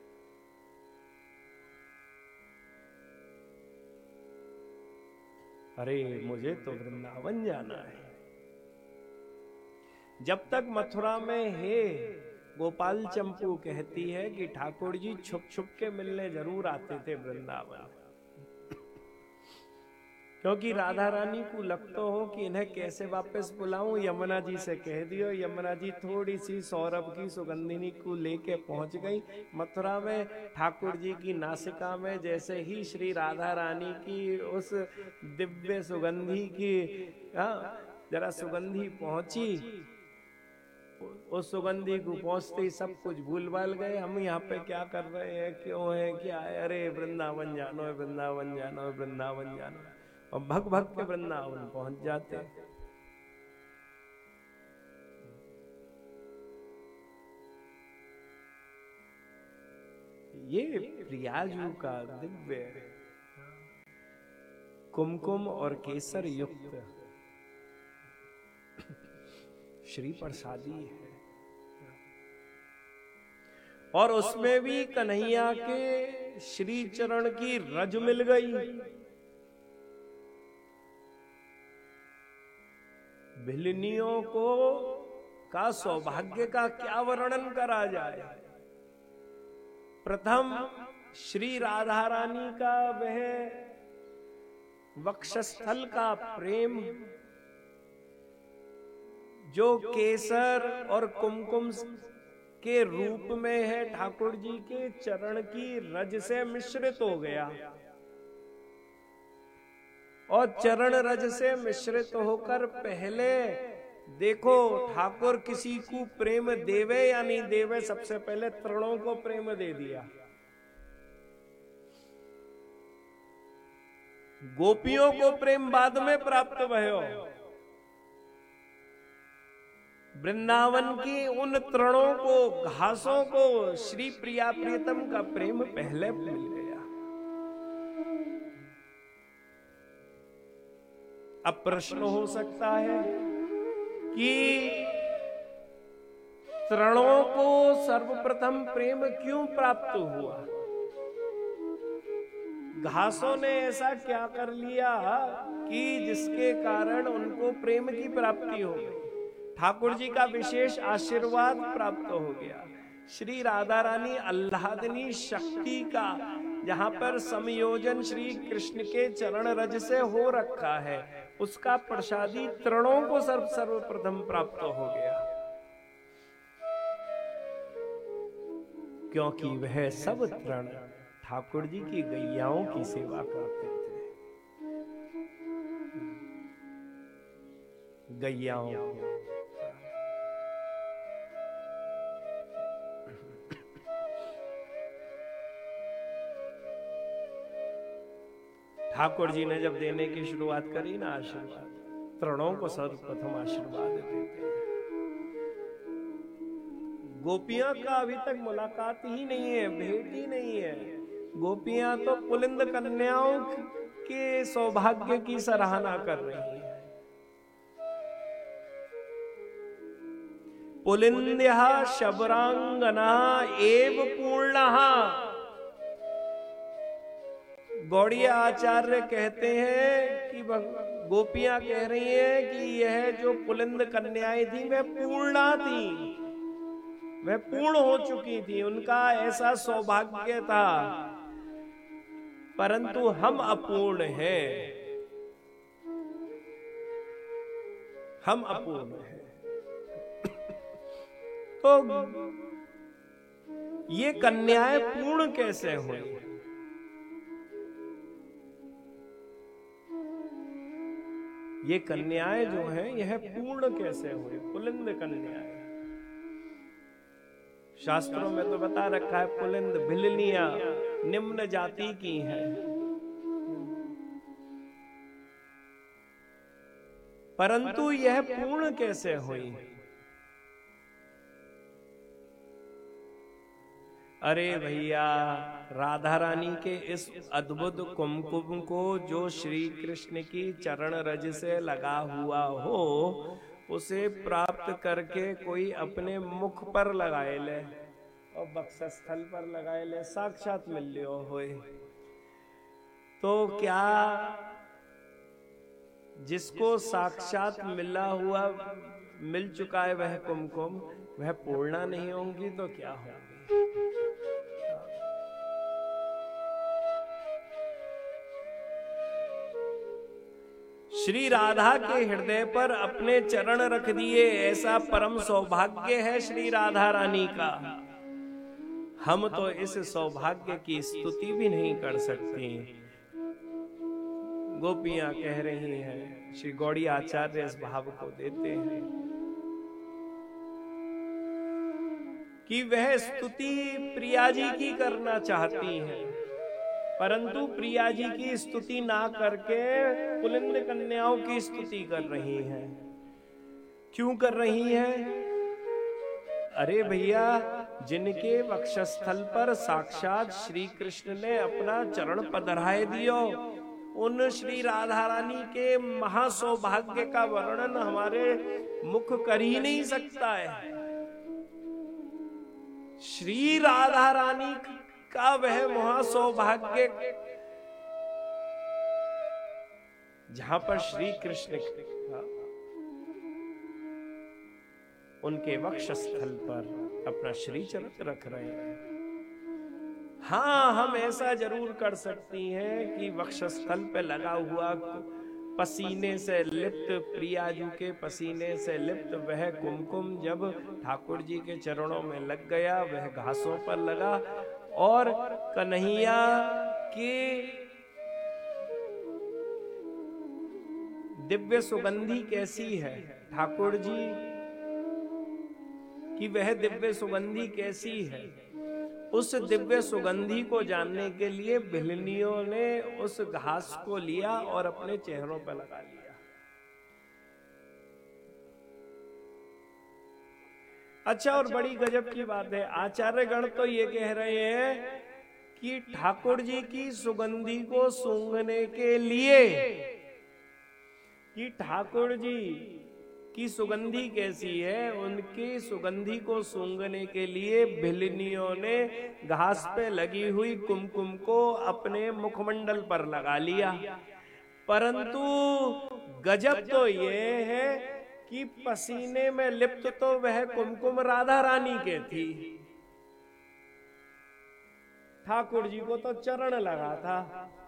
अरे मुझे तो वृंदावन जाना है। जब तक मथुरा में है, गोपाल चंपू कहती है कि ठाकुर जी छुप छुप के मिलने जरूर आते थे वृंदावन, क्योंकि राधा रानी को लगता हो कि इन्हें कैसे वापस बुलाऊं। यमुना जी से कह दियो। यमुना जी थोड़ी सी सौरभ की सुगंधिनी को लेके पहुंच गई मथुरा में। ठाकुर जी की नासिका में जैसे ही श्री राधा रानी की उस दिव्य सुगंधी की जरा सुगंधी पहुंची, उस सुगंधी को पहुंचते ही सब कुछ भूल भाल गए। हम यहाँ पे क्या कर रहे हैं, क्यों है, क्या है, अरे वृंदावन जानो है, वृंदावन जानो है, वृंदावन जानो है, और भग भग के वृंदावन पहुंच जाते। ये प्रियाजू का दिव्य कुमकुम और केसर युक्त श्री प्रसादी है, और उसमें भी कन्हैया के श्री चरण की रज मिल गई। भिलनियों को का सौभाग्य का क्या वर्णन करा जाए। प्रथम श्री राधा रानी का वह वक्षस्थल का प्रेम, जो केसर और कुमकुम के रूप में है, ठाकुर जी के चरण की रज से मिश्रित हो गया, और चरण रज से मिश्रित होकर पहले देखो ठाकुर किसी को प्रेम देवे या नहीं देवे, सबसे पहले तृणों को प्रेम दे दिया। गोपियों को प्रेम बाद में प्राप्त भयो, वृंदावन की उन तृणों को, घासों को श्री प्रिया प्रियतम का प्रेम पहले मिल गया। अब प्रश्न हो सकता है कि तृणों को सर्वप्रथम प्रेम क्यों प्राप्त हुआ? घासों ने ऐसा क्या कर लिया कि जिसके कारण उनको प्रेम की प्राप्ति हो गई? ठाकुर जी का विशेष आशीर्वाद प्राप्त हो गया। श्री राधा रानी आह्लादनी शक्ति का जहां पर संयोजन श्री कृष्ण के चरण रज से हो रखा है, उसका प्रसादी तृणों को सर्व सर्वप्रथम प्राप्त हो गया, क्योंकि वह सब तृण ठाकुर जी की गैयाओं की सेवा करते थे। गैयाओं को ठाकुर जी ने जब देने की शुरुआत करी ना आशीर्वाद, तृणों को सर्वप्रथम आशीर्वाद देते हैं। गोपियां का अभी तक मुलाकात ही नहीं है, भेंट ही नहीं है। गोपियां तो पुलिंद कन्याओं के सौभाग्य की सराहना कर रही है। पुलिंद्यः शबरांगना एव पूर्णः। गौड़ीय आचार्य कहते हैं कि गोपियां कह रही हैं कि यह जो पुलिंद कन्याएं थी वह पूर्णा थी, वह पूर्ण हो चुकी थी, उनका ऐसा सौभाग्य था, परंतु हम अपूर्ण हैं, हम अपूर्ण हैं। तो ये कन्याएं पूर्ण कैसे हुई? ये कन्याएं जो हैं यह पूर्ण कैसे हुई? पुलिंद कन्याएं। शास्त्रों में तो बता रखा है पुलिंद भिलनियां निम्न जाति की हैं, परंतु यह पूर्ण कैसे हुई? अरे भैया, राधा रानी के इस अद्भुत कुमकुम को जो श्री कृष्ण की चरण रज से लगा हुआ हो, उसे प्राप्त करके कोई अपने मुख पर लगाए ले और वक्षस्थल पर लगाए ले, साक्षात मिल लियो होए, तो क्या जिसको साक्षात मिला हुआ मिल चुका है वह कुमकुम, वह पूर्णा नहीं होंगी तो क्या होगी? श्री राधा के हृदय पर अपने चरण रख दिए, ऐसा परम सौभाग्य है श्री राधा रानी का। हम तो इस सौभाग्य की स्तुति भी नहीं कर सकते। गोपियां कह रही हैं, श्री गौड़ी आचार्य इस भाव को देते हैं कि वह स्तुति प्रिया जी की करना चाहती हैं, परंतु प्रिया जी की स्तुति ना करके पुलिंद कन्याओं की स्तुति कर रही हैं। क्यों कर रही हैं? अरे भैया, जिनके वक्षस्थल पर साक्षात श्री कृष्ण ने अपना चरण पधराए दियो, उन श्री राधा रानी के महासौभाग्य का वर्णन हमारे मुख कर ही नहीं सकता है। श्री राधा रानी का वह महासौभाग्य जहां पर श्री कृष्ण उनके वक्षस्थल पर अपना श्री चरण रख रहे हैं। हाँ, हम ऐसा जरूर कर सकती हैं कि वक्षस्थल पे लगा हुआ पसीने से लिप्त, प्रिया जी के पसीने से लिप्त वह कुमकुम जब ठाकुर जी के चरणों में लग गया, वह घासों पर लगा, और कन्हैया की दिव्य सुगंधी कैसी है, ठाकुर जी की वह दिव्य सुगंधी कैसी है, उस दिव्य सुगंधी को जानने के लिए भिलनियों ने उस घास को लिया और अपने चेहरों पर लगा लिया। अच्छा, और बड़ी गजब की बात है, आचार्य गण तो ये कह रहे हैं कि ठाकुर जी की सुगंधी को सूंघने के लिए, कि ठाकुर जी की सुगंधी कैसी है, उनकी सुगंधी को सूंघने के लिए भिलनियों ने घास पे लगी हुई कुमकुम को अपने मुखमंडल पर लगा लिया। परंतु गजब तो ये है कि पसीने में लिप्त तो वह कुमकुम राधा रानी के थी, ठाकुर जी को तो चरण लगा था।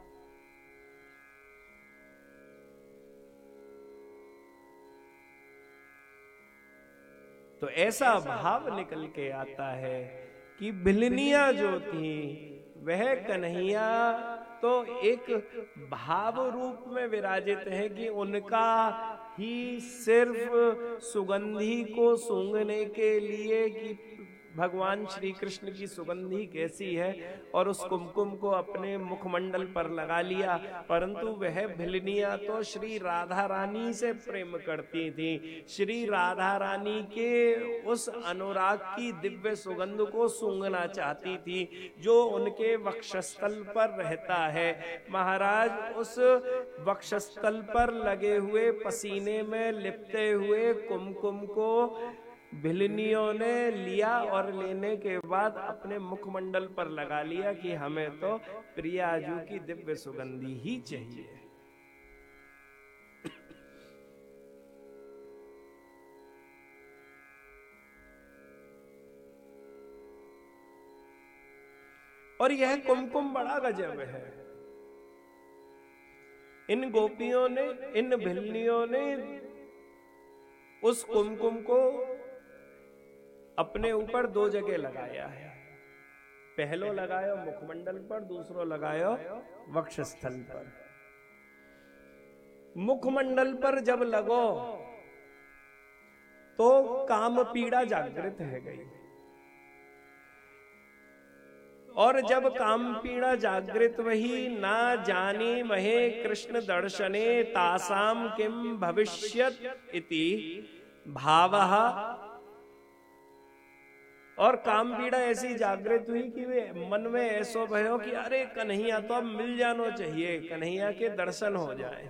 तो ऐसा भाव निकल के आता है कि भिलनियां जो थी वह कन्हैया तो एक भाव रूप में विराजित है कि उनका ही सिर्फ सुगंधी को सूंघने के लिए कि भगवान श्री कृष्ण की सुगंधी कैसी है, और उस कुमकुम को अपने मुखमंडल पर लगा लिया। परंतु वह भिलनिया तो श्री राधा रानी से प्रेम करती थी, श्री राधा रानी के उस अनुराग की दिव्य सुगंध को सूंघना चाहती थी जो उनके वक्षस्थल पर रहता है। महाराज उस वक्षस्थल पर लगे हुए पसीने में लिपटे हुए कुमकुम को भिलनियों ने लिया और लेने के बाद अपने मुखमंडल पर लगा लिया कि हमें तो प्रियाजू की दिव्य सुगंधी ही चाहिए। और यह कुमकुम बड़ा गजब है। इन गोपियों ने, इन भिलनियों ने उस कुमकुम को अपने ऊपर दो जगह लगाया है। पहलो लगायो मुखमंडल पर, दूसरो लगायो वक्षस्थल पर। मुखमंडल पर जब लगो तो काम पीड़ा जागृत है गई, और जब काम पीड़ा जागृत वही ना जानी महे कृष्ण दर्शने तासाम किम भविष्यत इति भावः। और काम पीड़ा ऐसी जागृत हुई कि वे मन में ऐसो भयो कि अरे कन्हैया तो अब मिल जानो चाहिए, कन्हैया के दर्शन हो जाए।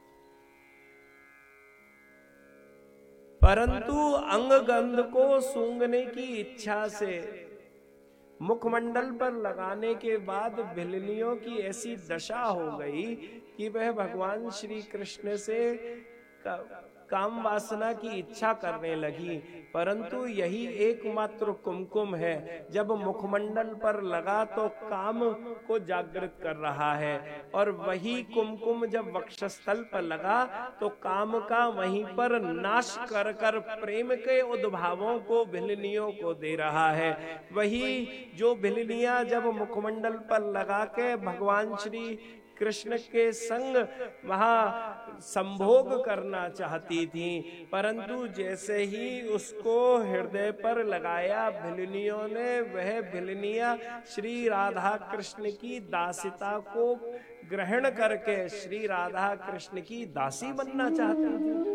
परंतु अंग गंध को सूंघने की इच्छा से मुखमंडल पर लगाने के बाद भिलनियों की ऐसी दशा हो गई कि वह भगवान श्री कृष्ण से काम वासना की इच्छा करने लगी। परंतु यही एकमात्र कुमकुम है, जब मुखमंडल पर लगा तो काम को जागृत कर रहा है, और वही कुमकुम जब वक्षस्थल पर लगा तो काम का वहीं पर नाश कर कर प्रेम के उद्भावों को भिलनियों को दे रहा है। वही जो भिलनिया जब मुखमंडल पर लगा के भगवान श्री कृष्ण के संग वहां संभोग करना चाहती थी, परंतु जैसे ही उसको हृदय पर लगाया भिलनियों ने, वह भिलनिया श्री राधा कृष्ण की दासिता को ग्रहण करके श्री राधा कृष्ण की दासी बनना चाहती थी।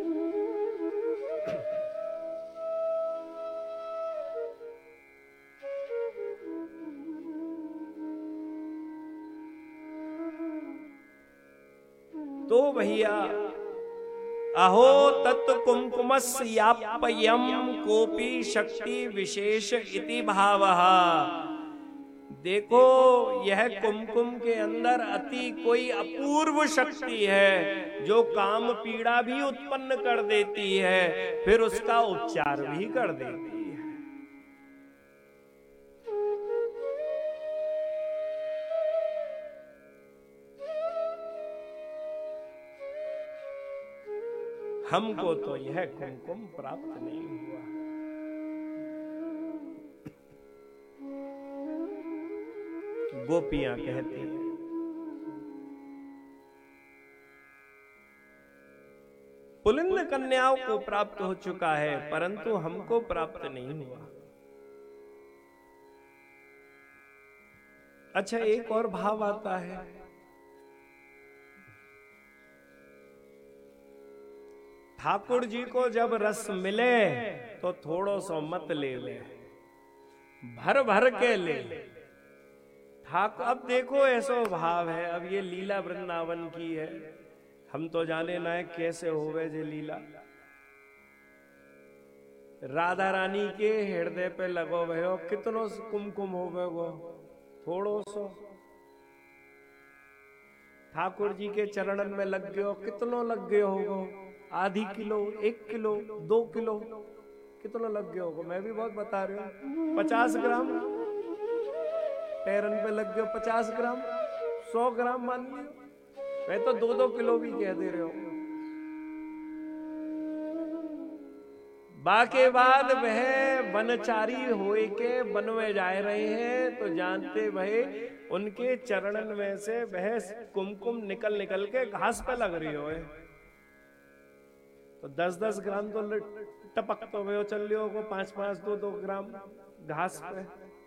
तो भैया अहो तत् कुमकुमस्याप्ययम् कोपि शक्ति विशेष इति भावः। देखो यह कुमकुम के अंदर अति कोई अपूर्व शक्ति है जो काम पीड़ा भी उत्पन्न कर देती है, फिर उसका उपचार भी कर देती है। हमको तो यह कुमकुम प्राप्त नहीं हुआ। गोपियां कहती हैं पुलिंद कन्याओं को प्राप्त हो चुका है, परंतु हमको प्राप्त नहीं हुआ। अच्छा, एक और भाव आता है, ठाकुर जी को जब रस मिले तो थोड़ो सो मत ले ले, भर भर के ले ले। ठाकुर, अब देखो ऐसो भाव है, अब ये लीला वृंदावन की है, हम तो जाने ना है कैसे होवे जे लीला। राधा रानी के हृदय पे लगो भयो, कितनो कुमकुम होवे गो, थोड़ो सो। ठाकुर जी के चरणन में लग गयो, कितनो लग गयो होगो, आधी किलो, एक किलो, दो किलो, कितना लग गया होगा। मैं भी बहुत बता रही हूँ, पचास ग्राम पैरन पे लग गया, पचास ग्राम, सौ ग्राम मान लियो, मैं तो दो दो किलो भी कह दे रहे हो। बाके बाद वह वनचारी होए के वन में जा रहे हैं, तो जानते भाई उनके चरणन में से वह कुमकुम निकल निकल के घास पे लग रही हो, तो दस दस ग्राम तो टपक तो वे चल लियो को, पांच पांच दो दो ग्राम घास पे,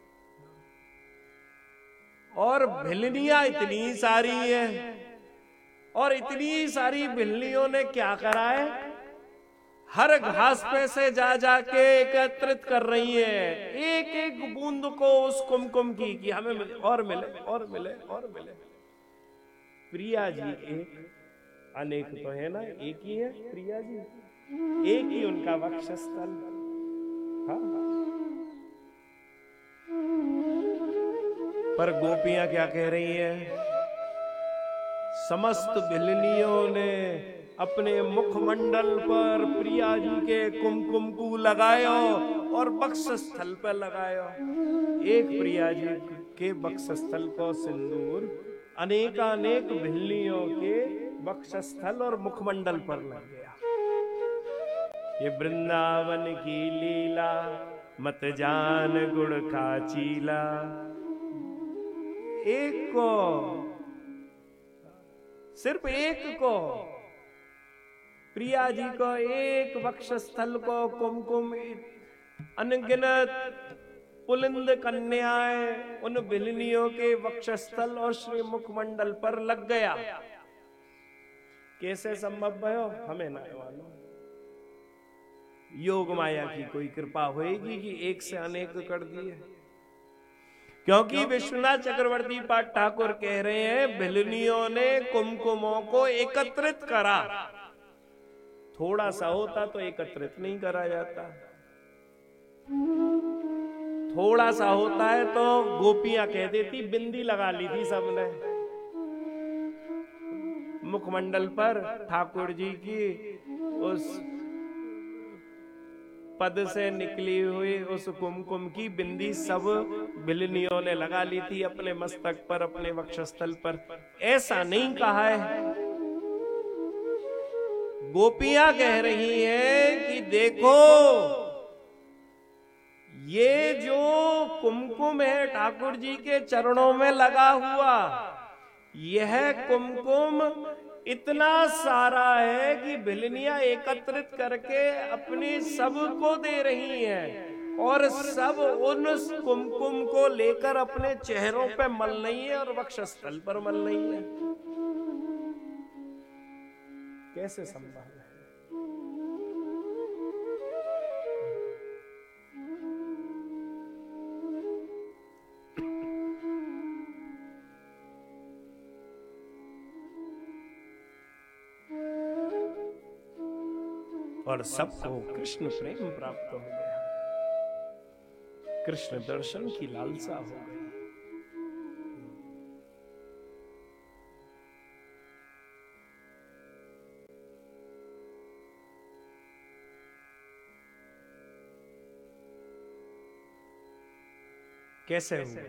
और भिलनियां इतनी सारी है, और इतनी सारी भिलनियों ने क्या करा है, हर घास पे से जा जाके एकत्रित कर रही है एक एक बूंद को उस कुमकुम की, कि हमें मिले और मिले और मिले और मिले। प्रिया जी एक, अनेक तो है ना, एक ही है प्रिया जी, एक ही उनका वक्षस्थल। हाँ, पर गोपियां क्या कह रही हैं, समस्त भिलनियों ने अपने मुखमंडल पर प्रिया जी के कुमकुम को लगायो और वक्षस्थल पर लगायो। एक प्रिया जी के वक्षस्थल को सिंदूर अनेकानेक भिलनियों के वक्षस्थल और मुखमंडल पर लग गया। ये वृंदावन की लीला मत जान गुड़ का चीला। एक को, सिर्फ एक को, प्रिया जी को एक वक्षस्थल को कुमकुम अनगिनत पुलिंद कन्याएं उन भिलनियों के वक्षस्थल और श्री मुखमंडल पर लग गया। कैसे संभव भयो हमें ना मालूम। योग माया की कोई कृपा होएगी कि एक से अनेक कर दिए, क्योंकि विश्वनाथ चक्रवर्ती पाठ ठाकुर कह रहे हैं भिलनियों ने कुमकुमों को एकत्रित करा। थोड़ा सा होता तो एकत्रित नहीं करा जाता, थोड़ा सा होता है तो गोपियां कह देती बिंदी लगा ली थी सबने मुखमंडल पर। ठाकुर जी की उस पद से निकली हुई उस कुमकुम की बिंदी सब भिलनियों ने लगा ली थी अपने मस्तक पर, अपने वक्षस्थल पर। ऐसा नहीं कहा है। गोपियां कह रही हैं कि देखो ये जो कुमकुम है ठाकुर जी के चरणों में लगा हुआ, यह कुमकुम इतना सारा है कि भिलनियां एकत्रित करके अपनी सबको दे रही हैं और सब उन कुमकुम को लेकर अपने चेहरों पे मल रही है और वक्षस्थल पर मल रही है। कैसे संभव है? और सबको कृष्ण प्रेम प्राप्त हो गया, कृष्ण दर्शन की लालसा हो गई। कैसे हुआ?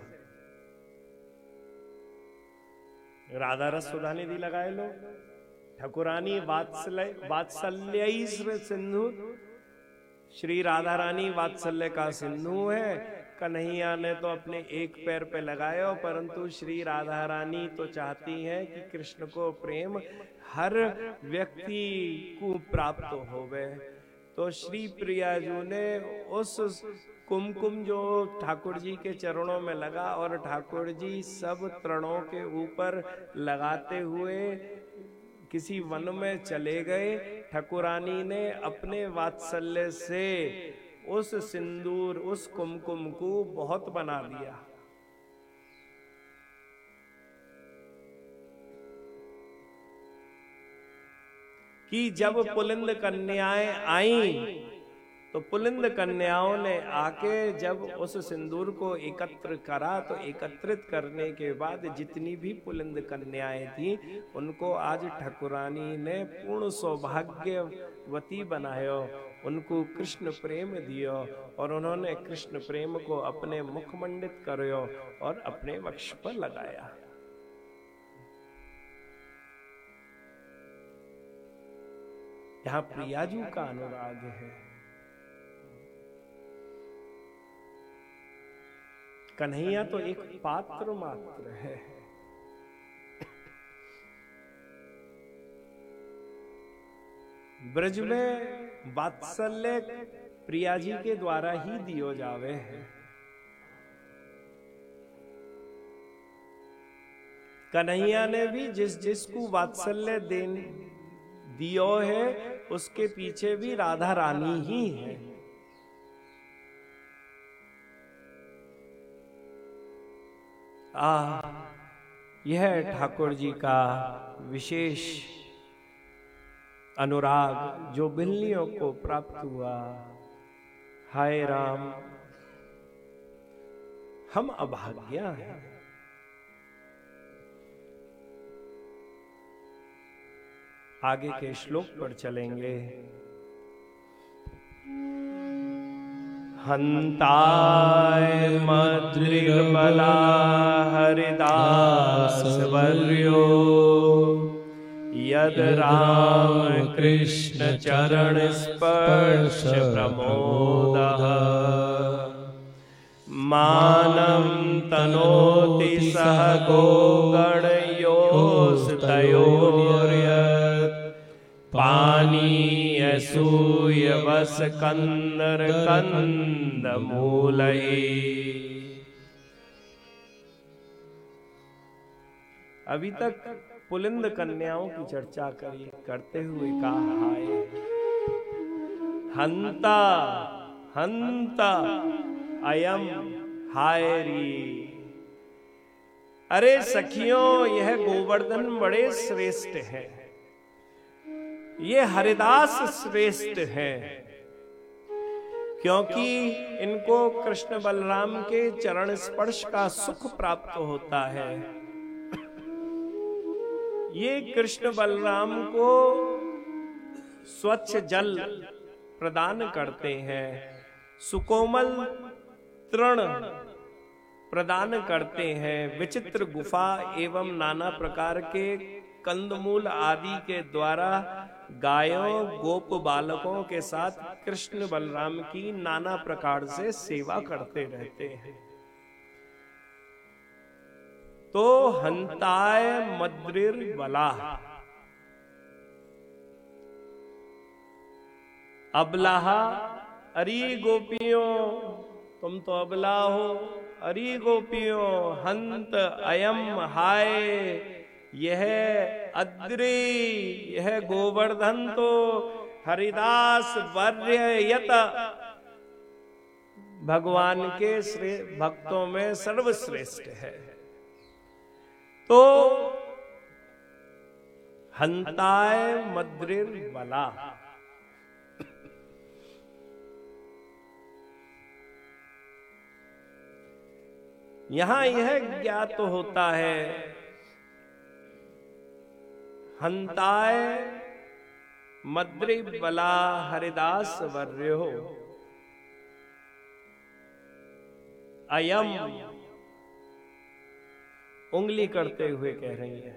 राधा रस सुधा निधि लगाए लो, ठकुरानी वात्सल्य वात्सल्य सिंधु, श्री राधा रानी वात्सल्य का सिंधु है। कन्हैया ने तो अपने एक पैर पे लगाया, परंतु श्री राधा रानी तो चाहती हैं कि कृष्ण को प्रेम हर व्यक्ति को प्राप्त होवे। तो श्री प्रियाजू ने उस कुमकुम जो ठाकुर जी के चरणों में लगा और ठाकुर जी सब तृणों के ऊपर लगाते हुए किसी वन में चले गए। ठाकुरानी ने अपने वात्सल्य से उस सिंदूर उस कुमकुम को बहुत बना दिया। कि जब पुलिंद कन्याएं आईं तो पुलिंद कन्याओं ने आके जब उस सिंदूर को एकत्र करा, तो एकत्रित करने के बाद जितनी भी पुलिंद कन्याएं थी उनको आज ठाकुरानी ने पूर्ण सौभाग्यवती बनायो, उनको कृष्ण प्रेम दियो और उन्होंने कृष्ण प्रेम को अपने मुखमंडित करो और अपने वक्ष पर लगाया। यहाँ प्रियाजू का अनुराग है। कन्हैया तो एक पात्र मात्र है। ब्रज में वात्सल्य प्रिया जी के द्वारा ही दियो जावे है। कन्हैया ने भी जिस जिसको वात्सल्य देन दियो है उसके पीछे भी राधा रानी ही है। आ यह ठाकुर जी का विशेष अनुराग जो बिल्लियों को प्राप्त हुआ। हाय राम, हम अभाग्या हैं। आगे के श्लोक पर चलेंगे। हंताय मद्रिर्बला हरिदास वर्यो यद राम कृष्ण चरण स्पर्श प्रमोदः मानं तनोति सह गोगणयोस्तयोर्यत् पानीय सूय वस कंदर कंद मूलये। अभी तक पुलिंद कन्याओं की चर्चा करी करते हुए कहा हाय हंता हंता अयम हाय री। अरे सखियों, यह गोवर्धन बड़े श्रेष्ठ है, ये हरिदास श्रेष्ठ है, क्योंकि इनको कृष्ण बलराम के चरण स्पर्श का सुख प्राप्त होता है। ये कृष्ण बलराम को स्वच्छ जल प्रदान करते हैं, सुकोमल तृण प्रदान करते हैं, विचित्र गुफा एवं नाना प्रकार के कंदमूल आदि के द्वारा गायों गोप बालकों के साथ कृष्ण बलराम की नाना प्रकार से सेवा करते रहते हैं। तो हंताय मद्रिर बला, अबलाहा, अरी गोपियों तुम तो अबला हो, अरी गोपियों हंत अयम हाय, यह अद्रि, यह गोवर्धन तो हरिदास वर्य यत, भगवान के भक्तों में सर्वश्रेष्ठ है। तो हंताय मद्रिर बला, यहां यह ज्ञात होता है हंताय मद्रि बला हरिदास वर्यो अयम, उंगली करते हुए कह रही है।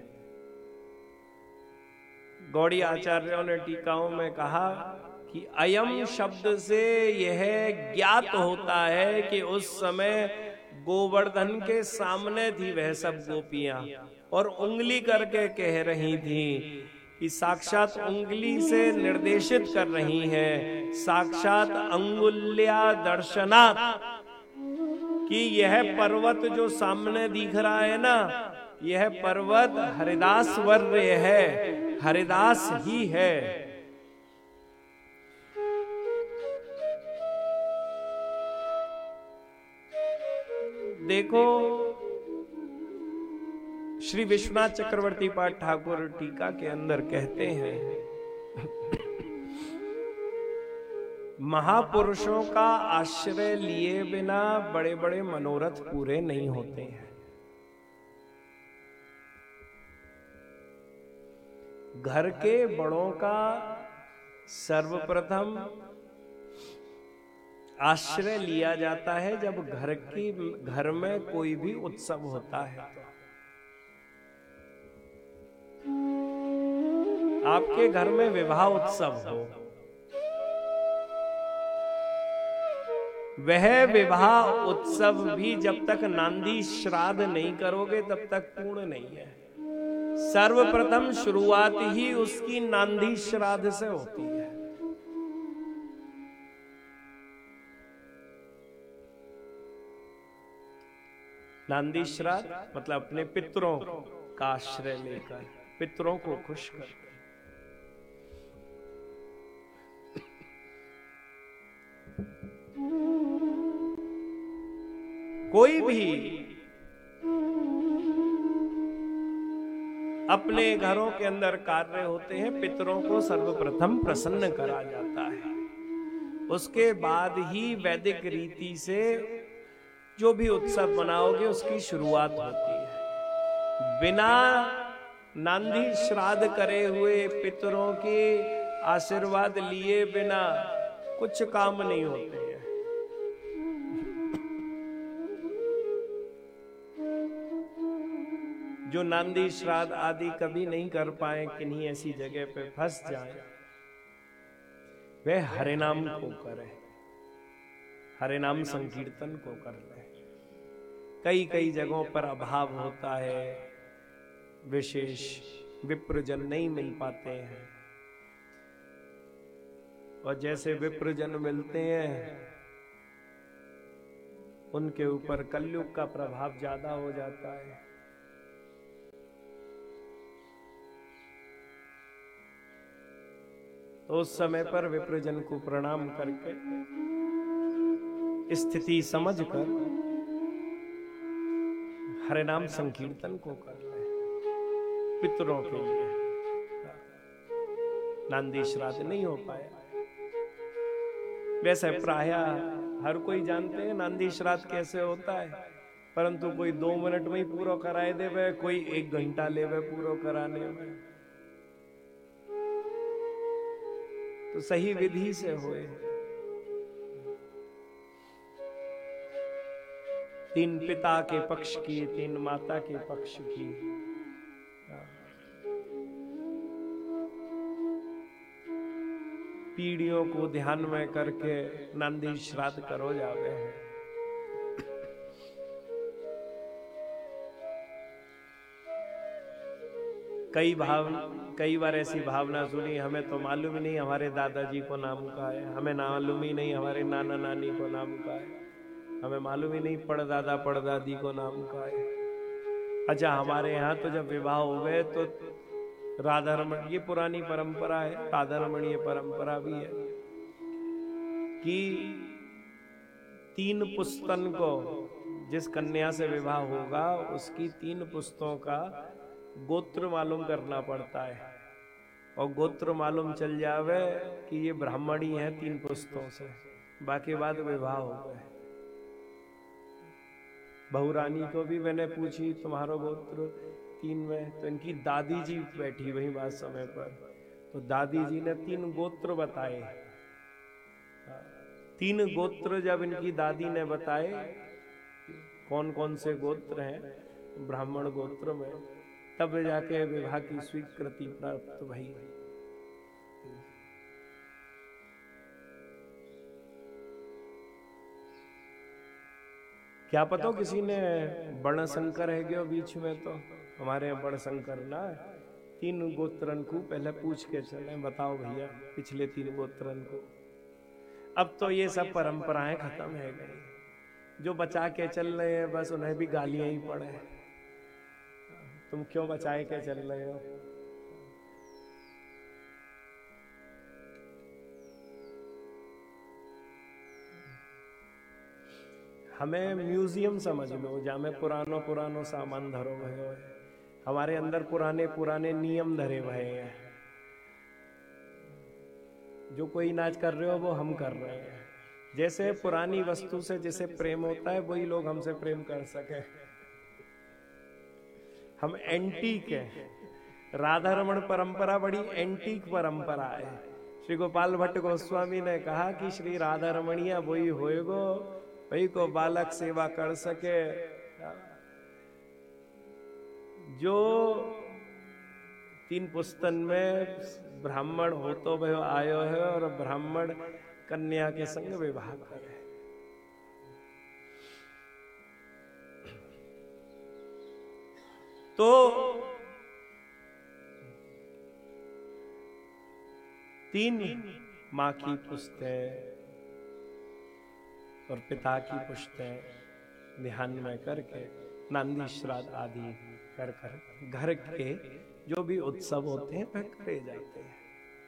गौड़ी आचार्यों ने टीकाओं में कहा कि अयम शब्द से यह ज्ञात होता है कि उस समय गोवर्धन के सामने थी वह सब गोपियां और उंगली करके कह रही थी कि साक्षात उंगली से निर्देशित कर रही हैं, साक्षात अंगुल्या दर्शनात्, कि यह पर्वत जो सामने दिख रहा है ना, यह पर्वत हरिदास वर्य है, हरिदास ही है। देखो श्री विश्वनाथ चक्रवर्ती पाठ ठाकुर टीका के अंदर कहते हैं, महापुरुषों का आश्रय लिए बिना बड़े बड़े मनोरथ पूरे नहीं होते हैं। घर के बड़ों का सर्वप्रथम आश्रय लिया जाता है जब घर की घर में कोई भी उत्सव होता है। आपके घर में विवाह उत्सव हो, वह विवाह उत्सव भी जब तक नांदी श्राद्ध नहीं करोगे तब तक पूर्ण नहीं है। सर्वप्रथम शुरुआत ही उसकी नांदी श्राद्ध से होती है। नांदी श्राद्ध मतलब अपने पितरों का आश्रय लेकर, पितरों को खुश कर। कोई भी अपने घरों के अंदर कार्य होते हैं, पितरों को सर्वप्रथम प्रसन्न करा जाता है। उसके बाद ही वैदिक रीति से जो भी उत्सव मनाओगे उसकी शुरुआत होती है। बिना नांदी श्राद्ध करे हुए, पितरों के आशीर्वाद लिए बिना कुछ काम नहीं होते हैं। जो नांदी श्राद्ध आदि कभी नहीं कर पाए, किन्हीं ऐसी जगह पे फंस जाए, वे हरे नाम को करे, हरे नाम संकीर्तन को कर ले। कई कई जगहों पर अभाव होता है, विशेष विप्रजन नहीं मिल पाते हैं, और जैसे विप्रजन मिलते हैं उनके ऊपर कलयुग का प्रभाव ज्यादा हो जाता है। तो उस समय पर विप्रजन को प्रणाम करके, स्थिति समझकर हरे नाम संकीर्तन को कर ले। पितरों के लिए नांदी श्राद्ध नहीं हो पाया। वैसे प्रायः हर कोई जानते हैं नांदी श्राद्ध कैसे होता है, परंतु कोई दो मिनट में ही पूरा कराए देवे, कोई एक घंटा लेवे पूरा कराने में। तो सही विधि से होए। तीन पिता के पक्ष की, तीन माता के पक्ष की, पीढ़ियों को ध्यान में करके नांदी श्राद्ध करो जावे हैं। कई भाव कई बार ऐसी भावना सुनी, हमें तो मालूम ही नहीं हमारे दादाजी को नाम का है, हमें मालूम ही नहीं हमारे नाना नानी को नाम का है, हमें मालूम ही नहीं पड़दादा पड़दादी को नाम का है। अच्छा, हमारे यहाँ तो जब विवाह हो गए तो राधा रमण, ये पुरानी परंपरा है, राधा रमणीय परंपरा भी है कि तीन पुस्तन को, जिस कन्या से विवाह होगा उसकी तीन पुस्तों का गोत्र मालूम करना पड़ता है, और गोत्र मालूम चल जावे कि ये ब्राह्मणी है तीन पुस्तों से, बाकी बाद विवाह हो गए। बहुरानी को भी मैंने पूछी तुम्हारा गोत्र तीन में, तो इनकी दादी जी बैठी वही बात समय पर, तो दादी जी ने तीन गोत्र बताए। तीन गोत्र जब इनकी दादी ने बताए कौन कौन से गोत्र हैं ब्राह्मण गोत्र में, तब जाके विवाह की स्वीकृति प्राप्त भई। क्या पता किसी ने बड़ शंकर है गयो बीच में, तो हमारे बड़ शंकर ना तीन गोत्रन को पहले पूछ के चले, बताओ भैया पिछले तीन गोत्रन को। अब तो ये सब परंपराएं खत्म है गई, जो बचा के चल रहे हैं बस उन्हें भी गालियां ही पड़े, तुम क्यों बचाए के चल रहे हो। हमें म्यूजियम समझ लो, जहाँ में पुरानो पुरानो सामान धरो भयो है, हमारे अंदर पुराने पुराने नियम धरे भये हैं। जो कोई नाच कर रहे हो वो हम कर रहे हैं। जैसे पुरानी वस्तु से जिसे प्रेम होता है वही लोग हमसे प्रेम कर सके। हम एंटीक है, राधा रमण परंपरा बड़ी एंटीक परंपरा है। श्री गोपाल भट्ट गोस्वामी ने कहा कि श्री राधा रमणिया वही होएगो वही को बालक सेवा कर सके, जो तीन पुस्तन में ब्राह्मण हो तो वह आयो है और ब्राह्मण कन्या के संग विवाह करे। तो तीन माँ की पुस्तें और पिता की पुस्तें ध्यान में करके नांदी श्राद्ध आदि कर कर घर के जो भी उत्सव होते हैं वह करे जाते हैं।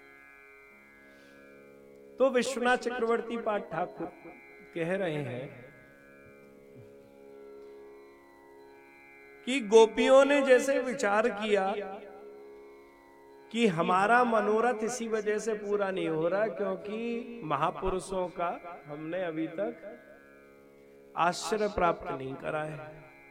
तो विश्वनाथ चक्रवर्ती पाठ ठाकुर कह रहे हैं कि गोपियों ने जैसे विचार किया कि हमारा मनोरथ इसी वजह से पूरा नहीं हो रहा क्योंकि महापुरुषों का हमने अभी तक आश्रय प्राप्त नहीं करा है।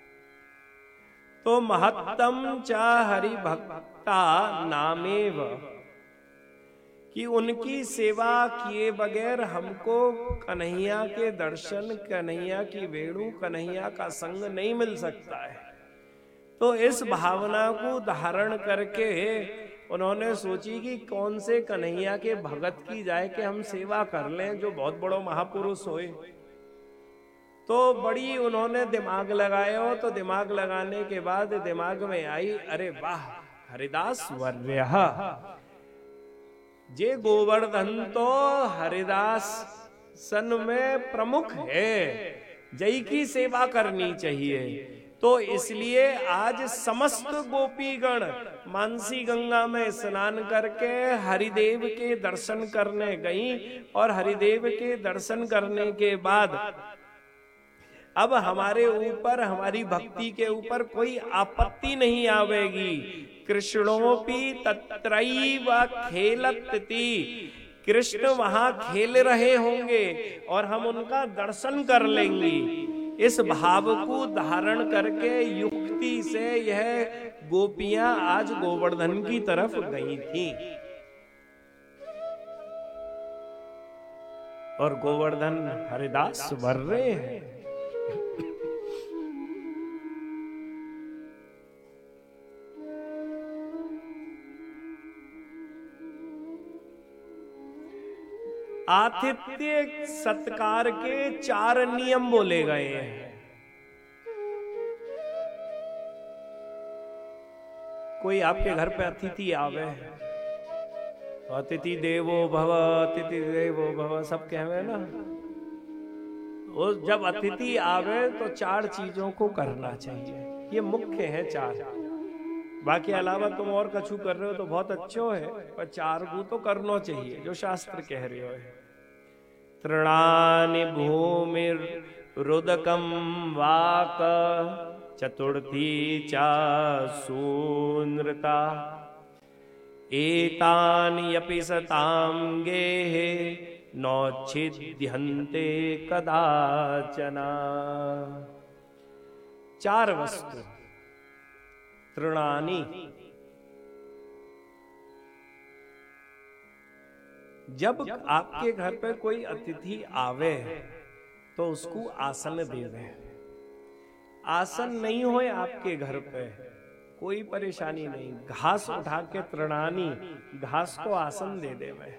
तो महत्तम चा हरि भक्ता नामेव, कि उनकी सेवा किए बगैर हमको कन्हैया के दर्शन, कन्हैया की वेणु, कन्हैया का संग नहीं मिल सकता है। तो इस भावना को धारण करके उन्होंने सोची कि कौन से कन्हैया के भगत की जाए कि हम सेवा कर लें जो बहुत बड़ो महापुरुष होए। तो बड़ी उन्होंने दिमाग लगाया हो, तो दिमाग लगाने के बाद दिमाग में आई, अरे वाह, हरिदास वर्य जे गोवर्धन तो हरिदास सन में प्रमुख है, जय की सेवा करनी चाहिए। तो इसलिए आज समस्त गोपीगण मानसी गंगा में स्नान करके हरिदेव के दर्शन करने गई, और हरिदेव के दर्शन करने के बाद अब हमारे ऊपर, हमारी भक्ति के ऊपर कोई आपत्ति नहीं आवेगी। कृष्णोपि तत्रैव खेलती, कृष्ण वहां खेल रहे होंगे और हम उनका दर्शन कर लेंगे। इस भाव को धारण करके युक्ति से यह गोपियां आज गोवर्धन की तरफ गई थी, और गोवर्धन हरिदास वर्रे हैं। आतिथ्य सत्कार के चार नियम बोले गए हैं। कोई आपके घर पे अतिथि आवे, अतिथि देवो भव, अतिथि देवो भव सब कहवे ना। वो जब अतिथि आवे तो चार चीजों को करना चाहिए, ये मुख्य है चार। बाकी अलावा तुम और कछु कर रहे हो तो बहुत अच्छो है, पर चार को तो करना चाहिए जो शास्त्र कह रहे हो। तृणानि भूमिर रुदकम वाक, चतुर्थी चा सूनृता, एतानि अपि सतां गेहे नौच्छिद्यन्ते कदाचना। चार वस्तु तृणानि, जब आपके घर पे कोई अतिथि आवे तो उसको आसन देवे। आसन नहीं होए आपके घर पे कोई परेशानी नहीं, घास उठा के तृणानि, घास को आसन दे देवे।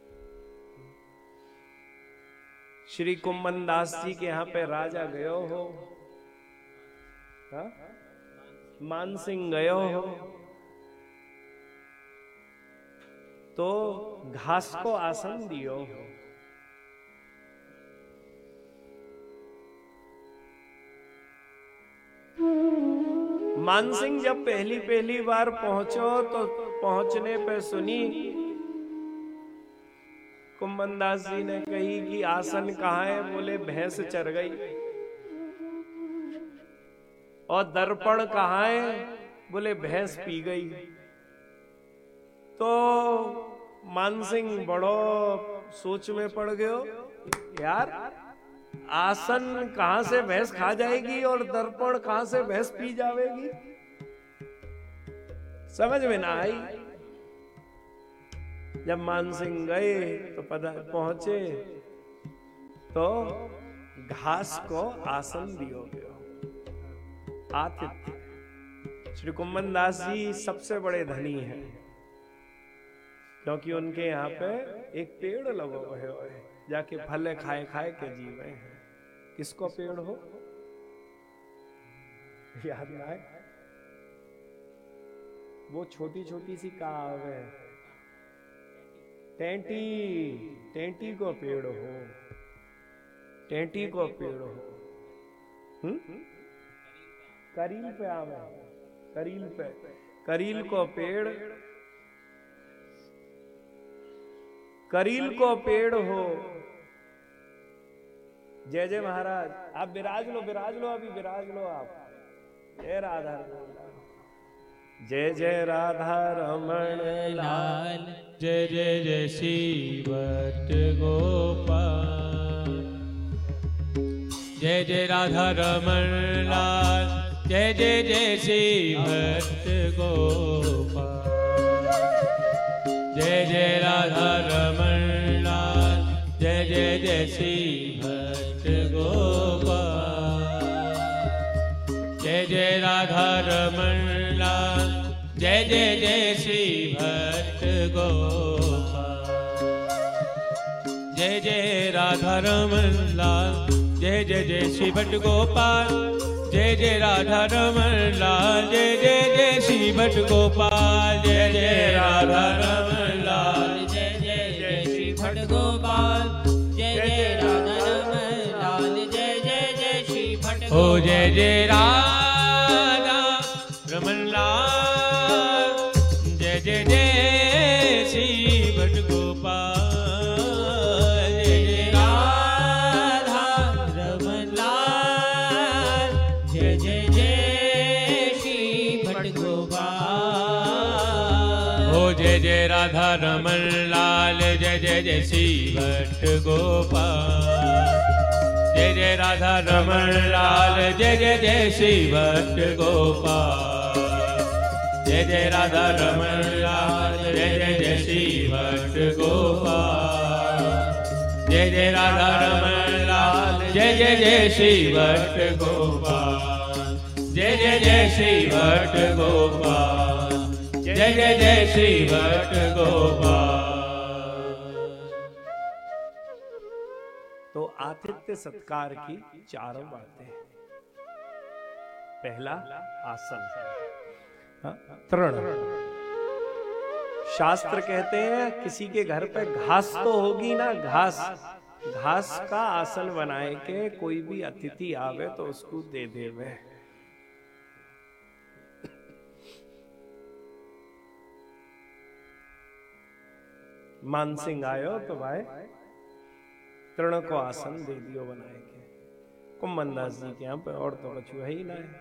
श्री कुम्मन दास जी के यहाँ पे राजा गयो हो, हा? मान सिंह गयो हो, तो घास को आसन दियो हो। मानसिंह जब पहली पहली बार पहुंचो तो पहुंचने पे सुनी कुम्मन दास जी ने कही कि आसन कहाँ है? बोले भैंस चर गई। और दर्पण कहाँ है? बोले भैंस पी गई। तो मानसिंह बड़ो सोच में पड़ गयो, यार आसन कहां से भैंस खा जाएगी और दर्पण कहां से भैंस पी जाएगी, समझ में ना आई। जब मानसिंह गए तो पता पहुंचे तो घास को आसन दियो गयो। आतिथ्य। श्री कुम्मन दास जी सबसे बड़े धनी हैं, क्योंकि उनके यहाँ पे एक पेड़ लगो है, जाके फल खाए खाए के जीवे हैं। किसको पेड़ हो याद ना है? वो छोटी छोटी सी काव है, टेंटी, टेंटी को पेड़ हो, टेंटी को पेड़ हो। हम्म करील पे आवे, करील पे, करील को पेड़, करील को पेड़ हो। जय जय महाराज। आप विराज लो, विराज लो, अभी विराज लो आप। जय राधा, जय जय राधा रमण लाल, जय जय जय श्री भट्ट गोपाल। जय जय राधा रमण लाल, जय जय जय श्री भट्ट गोपाल। जय जय राधा रमण लाल, जय जय जय श्री भट्ट गोपाल। जय जय राधा रमण लाल, जय जय जय श्री भट्ट गोपाल। जय जय राधा रमण लाल, जय जय जय श्री भट्ट गोपाल। जय जय राधा रमण लाल, जय जय जय श्री भट्ट गोपाल। जय जय राधा रमण लाल, जय जय जय श्री भट्ट गोपाल। जय जय राधा रमण लाल, जय जय जय श्री भट्ट गोपाल। ओ जय जय राधा रमण लाल, जय जय जय श्री भट्ट गोपाल। जय जय राधा रमण लाल, जय जय जय श्री भट्ट गोपाल। ओ जय जय राधा रमण लाल, जय जय जय श्री भट्ट गोपाल। जय जय राधा रमण लाल, जय जय जय श्री भट्ट गोपाल। जय जय राधा रमण लाल, जय जय जय श्री भट्ट गोपाल। जय जय राधा रमण लाल, जय जय जय श्री भट्ट गोपाल। जय जय जय श्री भट्ट गोपाल। जय जय जय श्री भट्ट गोपाल। तो आतिथ्य सत्कार की चारों बातें। पहला आसन, तृण। शास्त्र कहते हैं किसी के घर पे घास तो होगी ना, घास, घास का आसन बनाए के कोई भी अतिथि आवे तो उसको दे देवे। मानसिंह आयो तो भाई तृण को आसन दे दियो बनाए के। कुंभनदास जी के यहाँ पे और तो कुछ है ही ना है।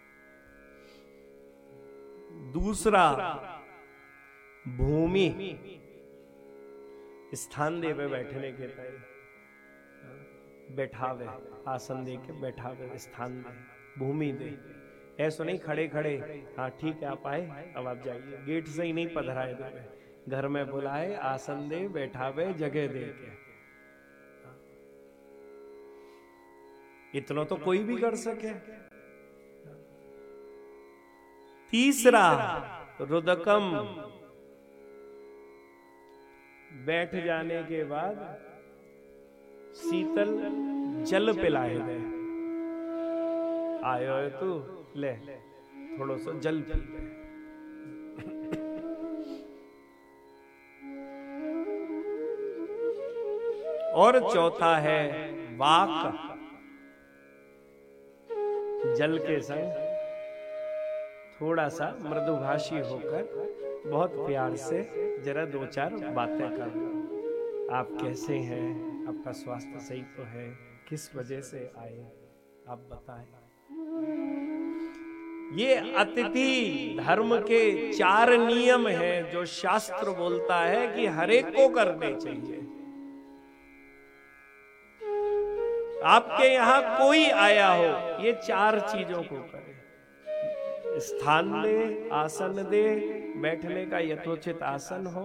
दूसरा, भूमि, स्थान देवे बैठने के तय, बैठावे, आसन दे के बैठावे, स्थान दे, भूमि दे। ऐसा नहीं खड़े खड़े, हाँ ठीक है आप आए अब आप जाइए, गेट से ही नहीं पधराए देवे। घर में बुलाए, आसन दे, बैठावे, जगह दे के। इतना तो कोई भी कर सके। तीसरा, रुदकम, बैठ जाने के बाद शीतल जल पिलाए दे। आयो है तू, ले थोड़ा सा जल पी ले। और चौथा है वाक, जल के संग थोड़ा सा मृदुभाषी होकर बहुत प्यार से जरा दो चार बातें कर लो। आप कैसे हैं, आपका स्वास्थ्य सही तो है, किस वजह से आए आप बताएं। ये अतिथि धर्म के चार नियम हैं जो शास्त्र बोलता है कि हर एक को करने चाहिए। आपके यहां कोई आया हो, ये चार चीजों को करे। स्थान दे, आसन दे, बैठने का यथोचित आसन हो,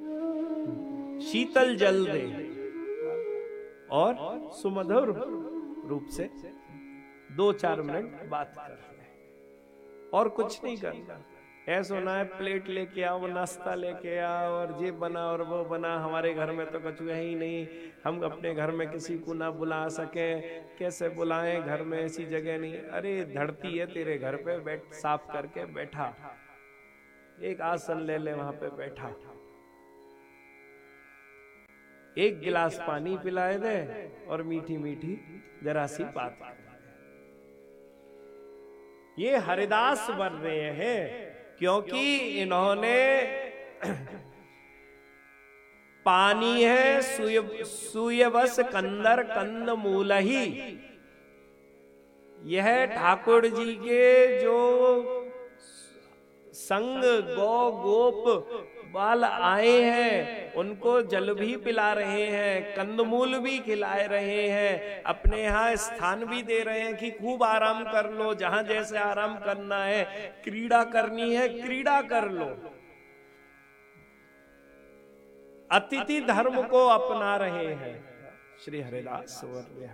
शीतल जल दे और सुमधुर रूप से दो चार मिनट बात कर ले। और कुछ नहीं करना। ऐसा होना है प्लेट लेके आओ, नाश्ता लेके आओ और ये बना और वो बना। हमारे घर में तो कुछ है ही नहीं, हम अपने घर में किसी को ना बुला सके, कैसे बुलाएं, घर में ऐसी जगह नहीं। अरे धरती है तेरे घर पे, बैठ साफ करके बैठा, एक आसन ले ले, वहां पे बैठा, एक गिलास पानी पिलाए दे और मीठी मीठी जरा सी बात कर। ये हरिदास बन रहे हैं क्योंकि इन्होंने पानी है सूय सूयवस कंदर कंद मूल ही, यह ठाकुर जी के जो संग गौ गोप बाल आए हैं उनको जल भी पिला रहे हैं, कंदमूल भी खिलाए रहे हैं, अपने यहाँ स्थान भी दे रहे हैं कि खूब आराम कर लो, जहां जैसे आराम करना है, क्रीड़ा करनी है क्रीड़ा कर लो। अतिथि धर्म को अपना रहे हैं श्री हरिदास वर्य।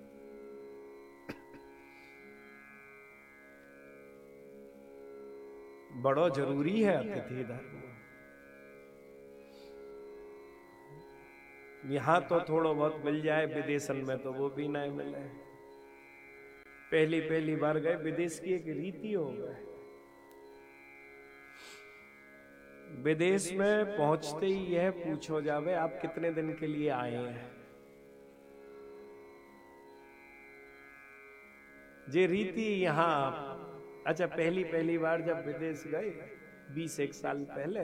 बड़ो जरूरी है अतिथि धर्म। यहां तो थोड़ा बहुत मिल जाए, विदेशन में तो वो भी नहीं मिले। पहली पहली बार गए, विदेश की एक रीति हो गए, विदेश में पहुंचते ही यह पूछो जावे आप कितने दिन के लिए आए हैं। ये रीति यहाँ, अच्छा पहली पहली बार जब विदेश गए बीस एक साल पहले,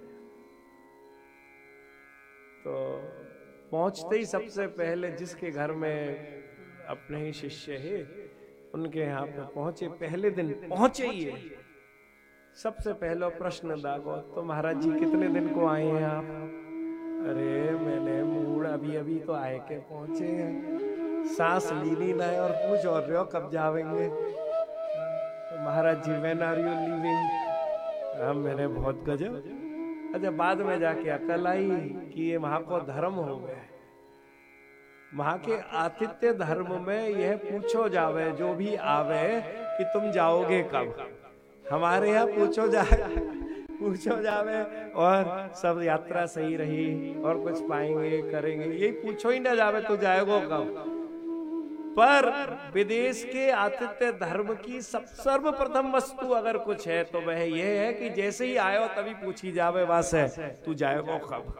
तो पहुंचते ही सबसे पहले जिसके घर में अपने ही शिष्य है उनके यहाँ पे पहुंचे, पहले दिन पहुंचे ही है, सबसे पहला प्रश्न दागो तो महाराज जी कितने दिन को आए हैं आप? अरे मैंने मूड अभी अभी तो आए के पहुंचे हैं, सांस लीनी ना है और पूछ और रहे हो कब जावेंगे? तो Maharaj ji when are you leaving? हम मैंने बहुत गजब। अच्छा बाद में जाके अकल आई कि ये वहां को धर्म हो गए, वहां के आतिथ्य धर्म में यह पूछो जावे जो भी आवे कि तुम जाओगे कब। हमारे यहाँ पूछो जाए पूछो जावे और सब यात्रा सही रही और कुछ पाएंगे करेंगे, यही पूछो ही ना जावे तो जाएगो कब। पर विदेश के आतिथ्य धर्म की सब सर्वप्रथम वस्तु अगर कुछ है तो वह यह है कि जैसे ही आयो तभी पूछी जावे वास है तू जाएगो कब।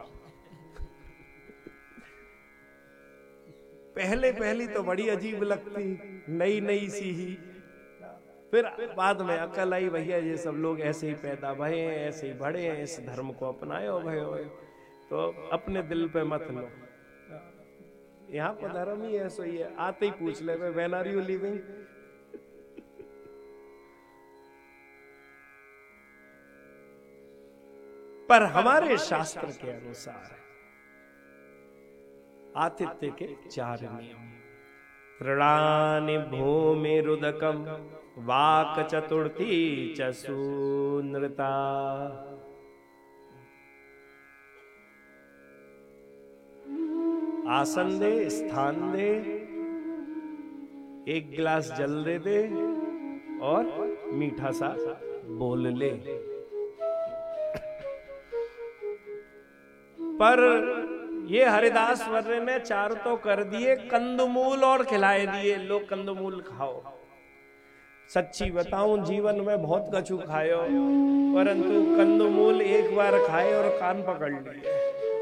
पहले पहली तो बड़ी अजीब लगती, नई नई सी ही, फिर बाद में अकल आई भैया ये सब लोग ऐसे ही पैदा भये हैं, ऐसे ही बड़े हैं, इस धर्म को अपनाए भय तो अपने दिल पे मत लो। यहाँ पर धर्म ही ऐसा ही है, आते ही पूछ ले व्हेन आर यू लिविंग। पर हमारे शास्त्र के अनुसार आतिथ्य के चार नियम, प्रणानि भूमि रुदकम वाक चतुर्थी च सूनृता। आसन दे, स्थान दे, एक गिलास जल दे दे और मीठा सा बोल ले। पर ये हरिदास वर्य ने चार तो कर दिए, कंदमूल और खिलाए दिए, लो कंदमूल खाओ। सच्ची बताऊं जीवन में बहुत कछु खायो, परंतु कंदमूल एक बार खाए और कान पकड़ लिए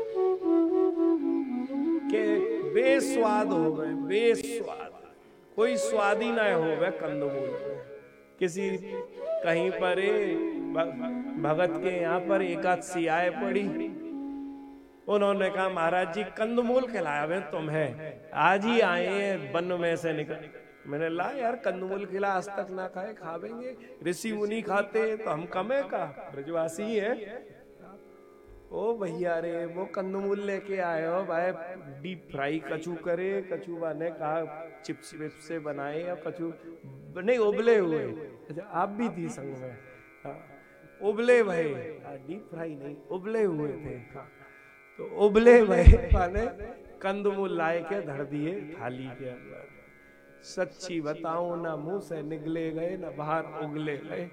के बेस्वाद हो गए, बेस्वाद, कोई स्वाद ही ना हो गए कंदमूल में। किसी कहीं पर भगत के यहाँ पर एकादशी आए पड़ी, उन्होंने कहा महाराज जी कंदमूल खिलाया वे तुम्हें, आज ही आए हैं वन में से निकल। मैंने ला यार कंदमूल खिला, आज तक ना खाए, खावेंगे, ऋषि मुनि खाते तो हम कमे का, ब्रजवासी है। ओ भैया रे वो कंदमूल लेके आए हो भाई, डीप फ्राई कचू करे, कचू बने कहा चिप्स विप्स से बनाए या कचू नहीं उबले हुए। अच्छा आप भी थी संग में? उबले भाई, डीप फ्राई नहीं उबले हुए थे। तो उबले भाई माने कंदमूल लाए के धर दिए थाली के अंदर। सच्ची बताऊं ना मुंह से निकले गए ना बाहर उगले गए।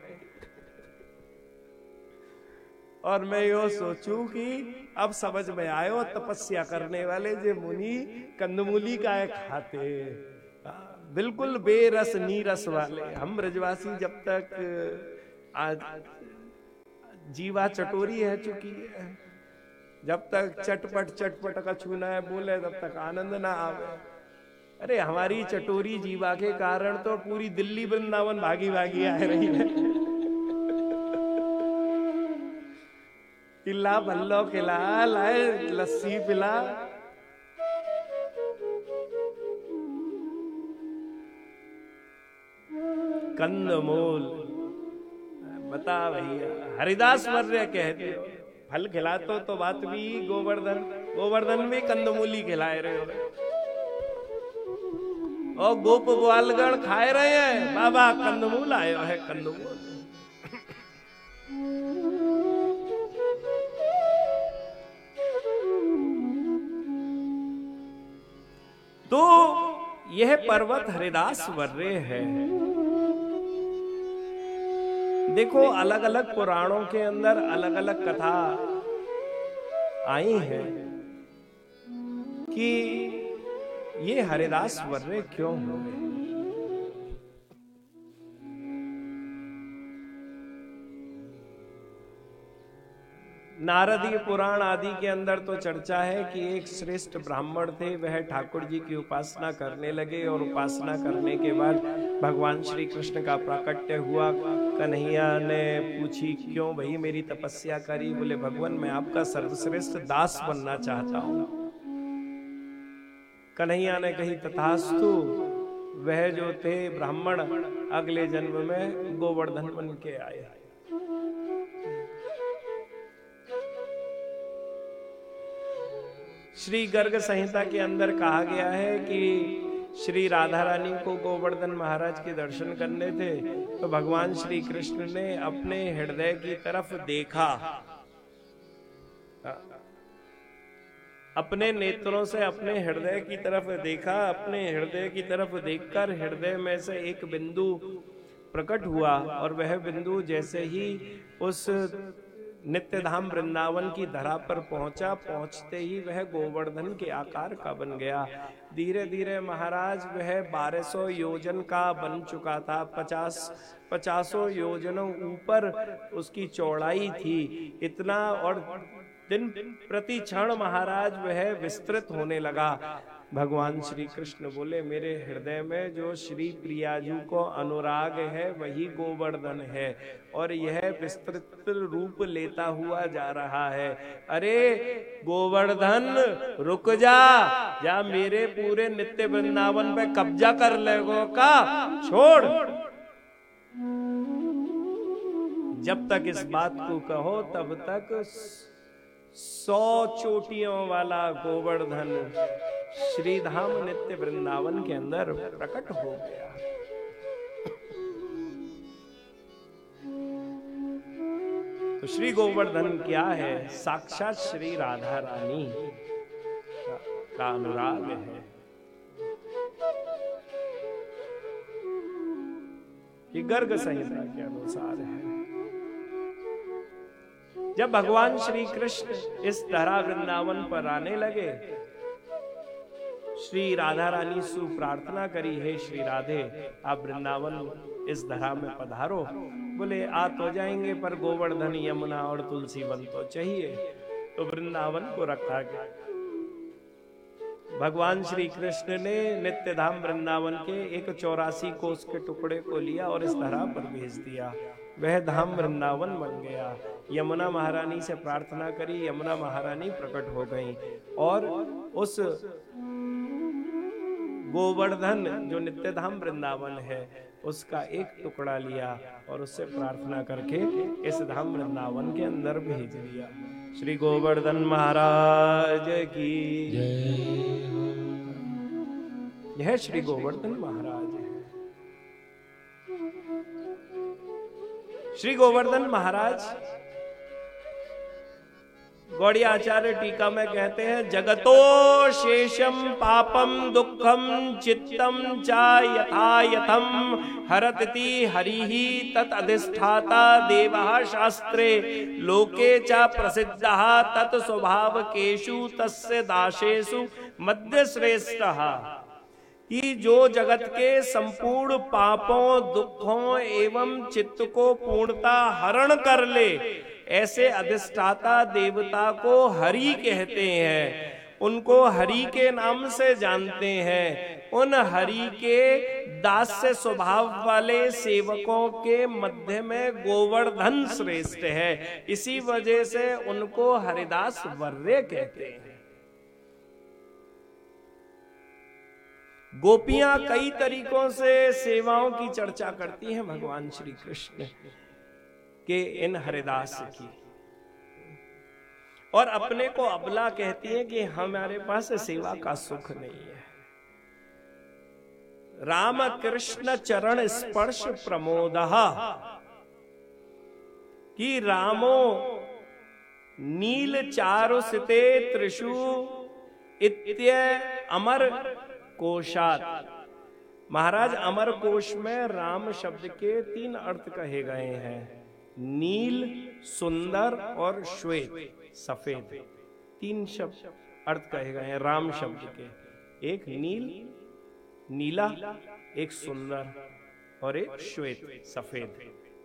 और मैं यो सोचूं कि अब समझ में आयो तपस्या करने वाले जे मुनि कंदमूली का खाते, बिल्कुल बेरस नीरस वाले। हम ब्रजवासी जब तक आज जीवा चटोरी है चुकी है, जब तक चटपट चटपट कछु ना है बोले तब तक आनंद ना आवे। अरे हमारी चटोरी जीवा के कारण तो पूरी दिल्ली वृंदावन भागी भागी आ रही है। किला बल्लो किला लाए लस्सी पिला। कंदमूल बता भैया, हरिदास वर्य कहते हो फल खिलाते तो बात भी गोवर्धन गोवर्धन में कंदमूली खिलाए रहे हो। और गोप ग्वालगण खाए रहे हैं, बाबा कंदमूल आयो है कंदमूल। तो यह पर्वत हरिदास वर्य है। देखो अलग अलग पुराणों के अंदर अलग अलग कथा आई है कि ये हरिदास वर्य क्यों हुए। नारदीय पुराण आदि के अंदर तो चर्चा है कि एक श्रेष्ठ ब्राह्मण थे, वह ठाकुर जी की उपासना करने लगे और उपासना करने के बाद भगवान श्री कृष्ण का प्राकट्य हुआ। कन्हैया ने पूछी क्यों भाई मेरी तपस्या करी? बोले भगवान मैं आपका सर्वश्रेष्ठ दास बनना चाहता हूं। कन्हैया ने कही तथास्तु। वह जो थे ब्राह्मण अगले जन्म में गोवर्धन बन के आए। श्री गर्ग संहिता के अंदर कहा गया है कि श्री राधा रानी को गोवर्धन महाराज के दर्शन करने थे तो भगवान श्री कृष्ण ने अपने हृदय की तरफ देखा, अपने नेत्रों से अपने हृदय की तरफ देखा। अपने हृदय की तरफ देखकर हृदय में से एक बिंदु प्रकट हुआ और वह बिंदु जैसे ही उस नित्य धाम वृंदावन की धरा पर पहुंचा, पहुंचते ही वह गोवर्धन के आकार का बन गया। धीरे धीरे महाराज वह बारह सौ योजन का बन चुका था। पचास पचासों योजनों ऊपर उसकी चौड़ाई थी। इतना और दिन प्रति क्षण महाराज वह विस्तृत होने लगा। भगवान श्री कृष्ण बोले मेरे हृदय में जो श्री प्रियाजू को अनुराग है वही गोवर्धन है और यह विस्तृत रूप लेता हुआ जा रहा है। अरे गोवर्धन रुक जा, जा मेरे पूरे नित्य वृंदावन पे कब्जा कर लेगो का? छोड़। जब तक इस बात को कहो तब तक सौ चोटियों वाला गोवर्धन श्रीधाम नित्य वृंदावन के अंदर प्रकट हो गया। तो श्री गोवर्धन क्या है? साक्षात श्री राधा रानी का अनुराग है। ये गर्ग संहिता के अनुसार है। जब भगवान श्री कृष्ण इस धरा वृंदावन पर आने लगे, श्री राधा रानी सु प्रार्थना करी, हे श्री राधे आप वृंदावन इस धरा में पधारो। बोले आ तो जाएंगे पर गोवर्धन यमुना और तुलसी वन तो चाहिए। तो वृंदावन को रखा गया। भगवान श्री कृष्ण ने नित्य धाम वृंदावन के एक चौरासी कोस के टुकड़े को लिया और इस धरा पर भेज दिया। वह धाम वृंदावन बन गया। यमुना महारानी से प्रार्थना करी, यमुना महारानी प्रकट हो गई और उस गोवर्धन जो नित्य धाम वृंदावन है उसका एक टुकड़ा लिया और उससे प्रार्थना करके इस धाम वृंदावन के अंदर भेज दिया। श्री गोवर्धन महाराज की जय। यह श्री गोवर्धन महाराज है। श्री गोवर्धन महाराज गौड़िया आचार्य टीका में कहते हैं जगतो शेषम पापम दुखम चित्तम चा यथा यथम हरति हरिहि तत् अधिष्ठाता देवः शास्त्रे लोके च प्रसिद्धः तत् स्वभावकेषु तस्य दासेषु मध्य श्रेष्ठः। कि जो जगत के संपूर्ण पापों दुखों एवं चित्त को पूर्णता हरण कर ले, ऐसे अधिष्ठाता देवता को हरि कहते हैं। उनको हरि के नाम से जानते हैं। उन हरि के दास्य स्वभाव वाले सेवकों के मध्य में गोवर्धन श्रेष्ठ है। इसी वजह से उनको हरिदास वर्य कहते हैं। गोपियां कई तरीकों से सेवाओं की चर्चा करती हैं भगवान श्री कृष्ण के इन हरिदास की, और अपने को अबला कहती हैं कि हमारे पास सेवा का सुख नहीं है। राम कृष्ण चरण स्पर्श प्रमोदः कि रामो नील चारुसिते त्रिषु इत्य अमर कोशात। महाराज अमर कोश में राम शब्द के तीन अर्थ कहे गए हैं, नील, सुंदर और श्वेत सफेद। तीन शब्द अर्थ कहे गए हैं राम शब्द के, एक नील नीला, एक सुंदर और एक श्वेत सफेद।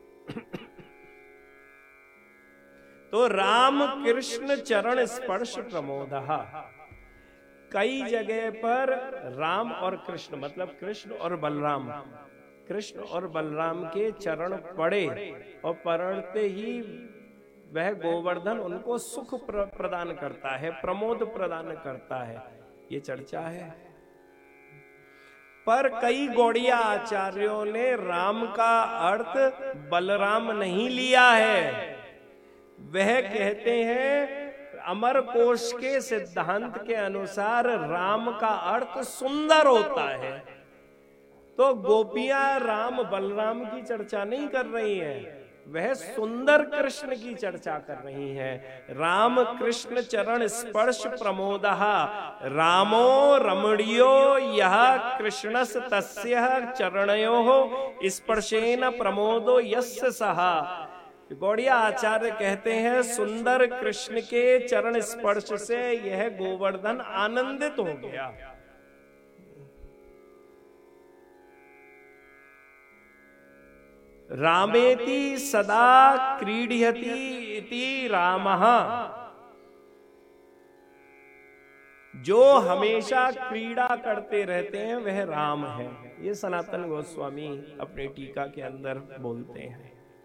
तो राम कृष्ण चरण स्पर्श प्रमोदः, कई जगह पर राम और कृष्ण मतलब कृष्ण और बलराम, कृष्ण और बलराम के चरण पड़े और पड़ते ही वह गोवर्धन उनको सुख प्रदान करता है, प्रमोद प्रदान करता है, ये चर्चा है। पर कई गौड़िया आचार्यों ने राम का अर्थ बलराम नहीं लिया है। वह कहते हैं अमर कोश के सिद्धांत के अनुसार राम का अर्थ सुंदर होता है। तो गोपियां राम बलराम की चर्चा नहीं कर रही हैं, वह सुंदर कृष्ण की चर्चा कर रही हैं। राम कृष्ण चरण स्पर्श प्रमोदः, रामो रमणीयो यह कृष्णस तस्य चरणयोः स्पर्शेन प्रमोदो यस्य सः। गौड़िया आचार्य कहते हैं सुंदर कृष्ण के चरण स्पर्श से यह गोवर्धन आनंदित हो गया। रामेति सदा क्रीडयति इति रामः, जो हमेशा क्रीड़ा करते रहते हैं वह राम है। ये सनातन गोस्वामी अपने टीका के अंदर बोलते हैं।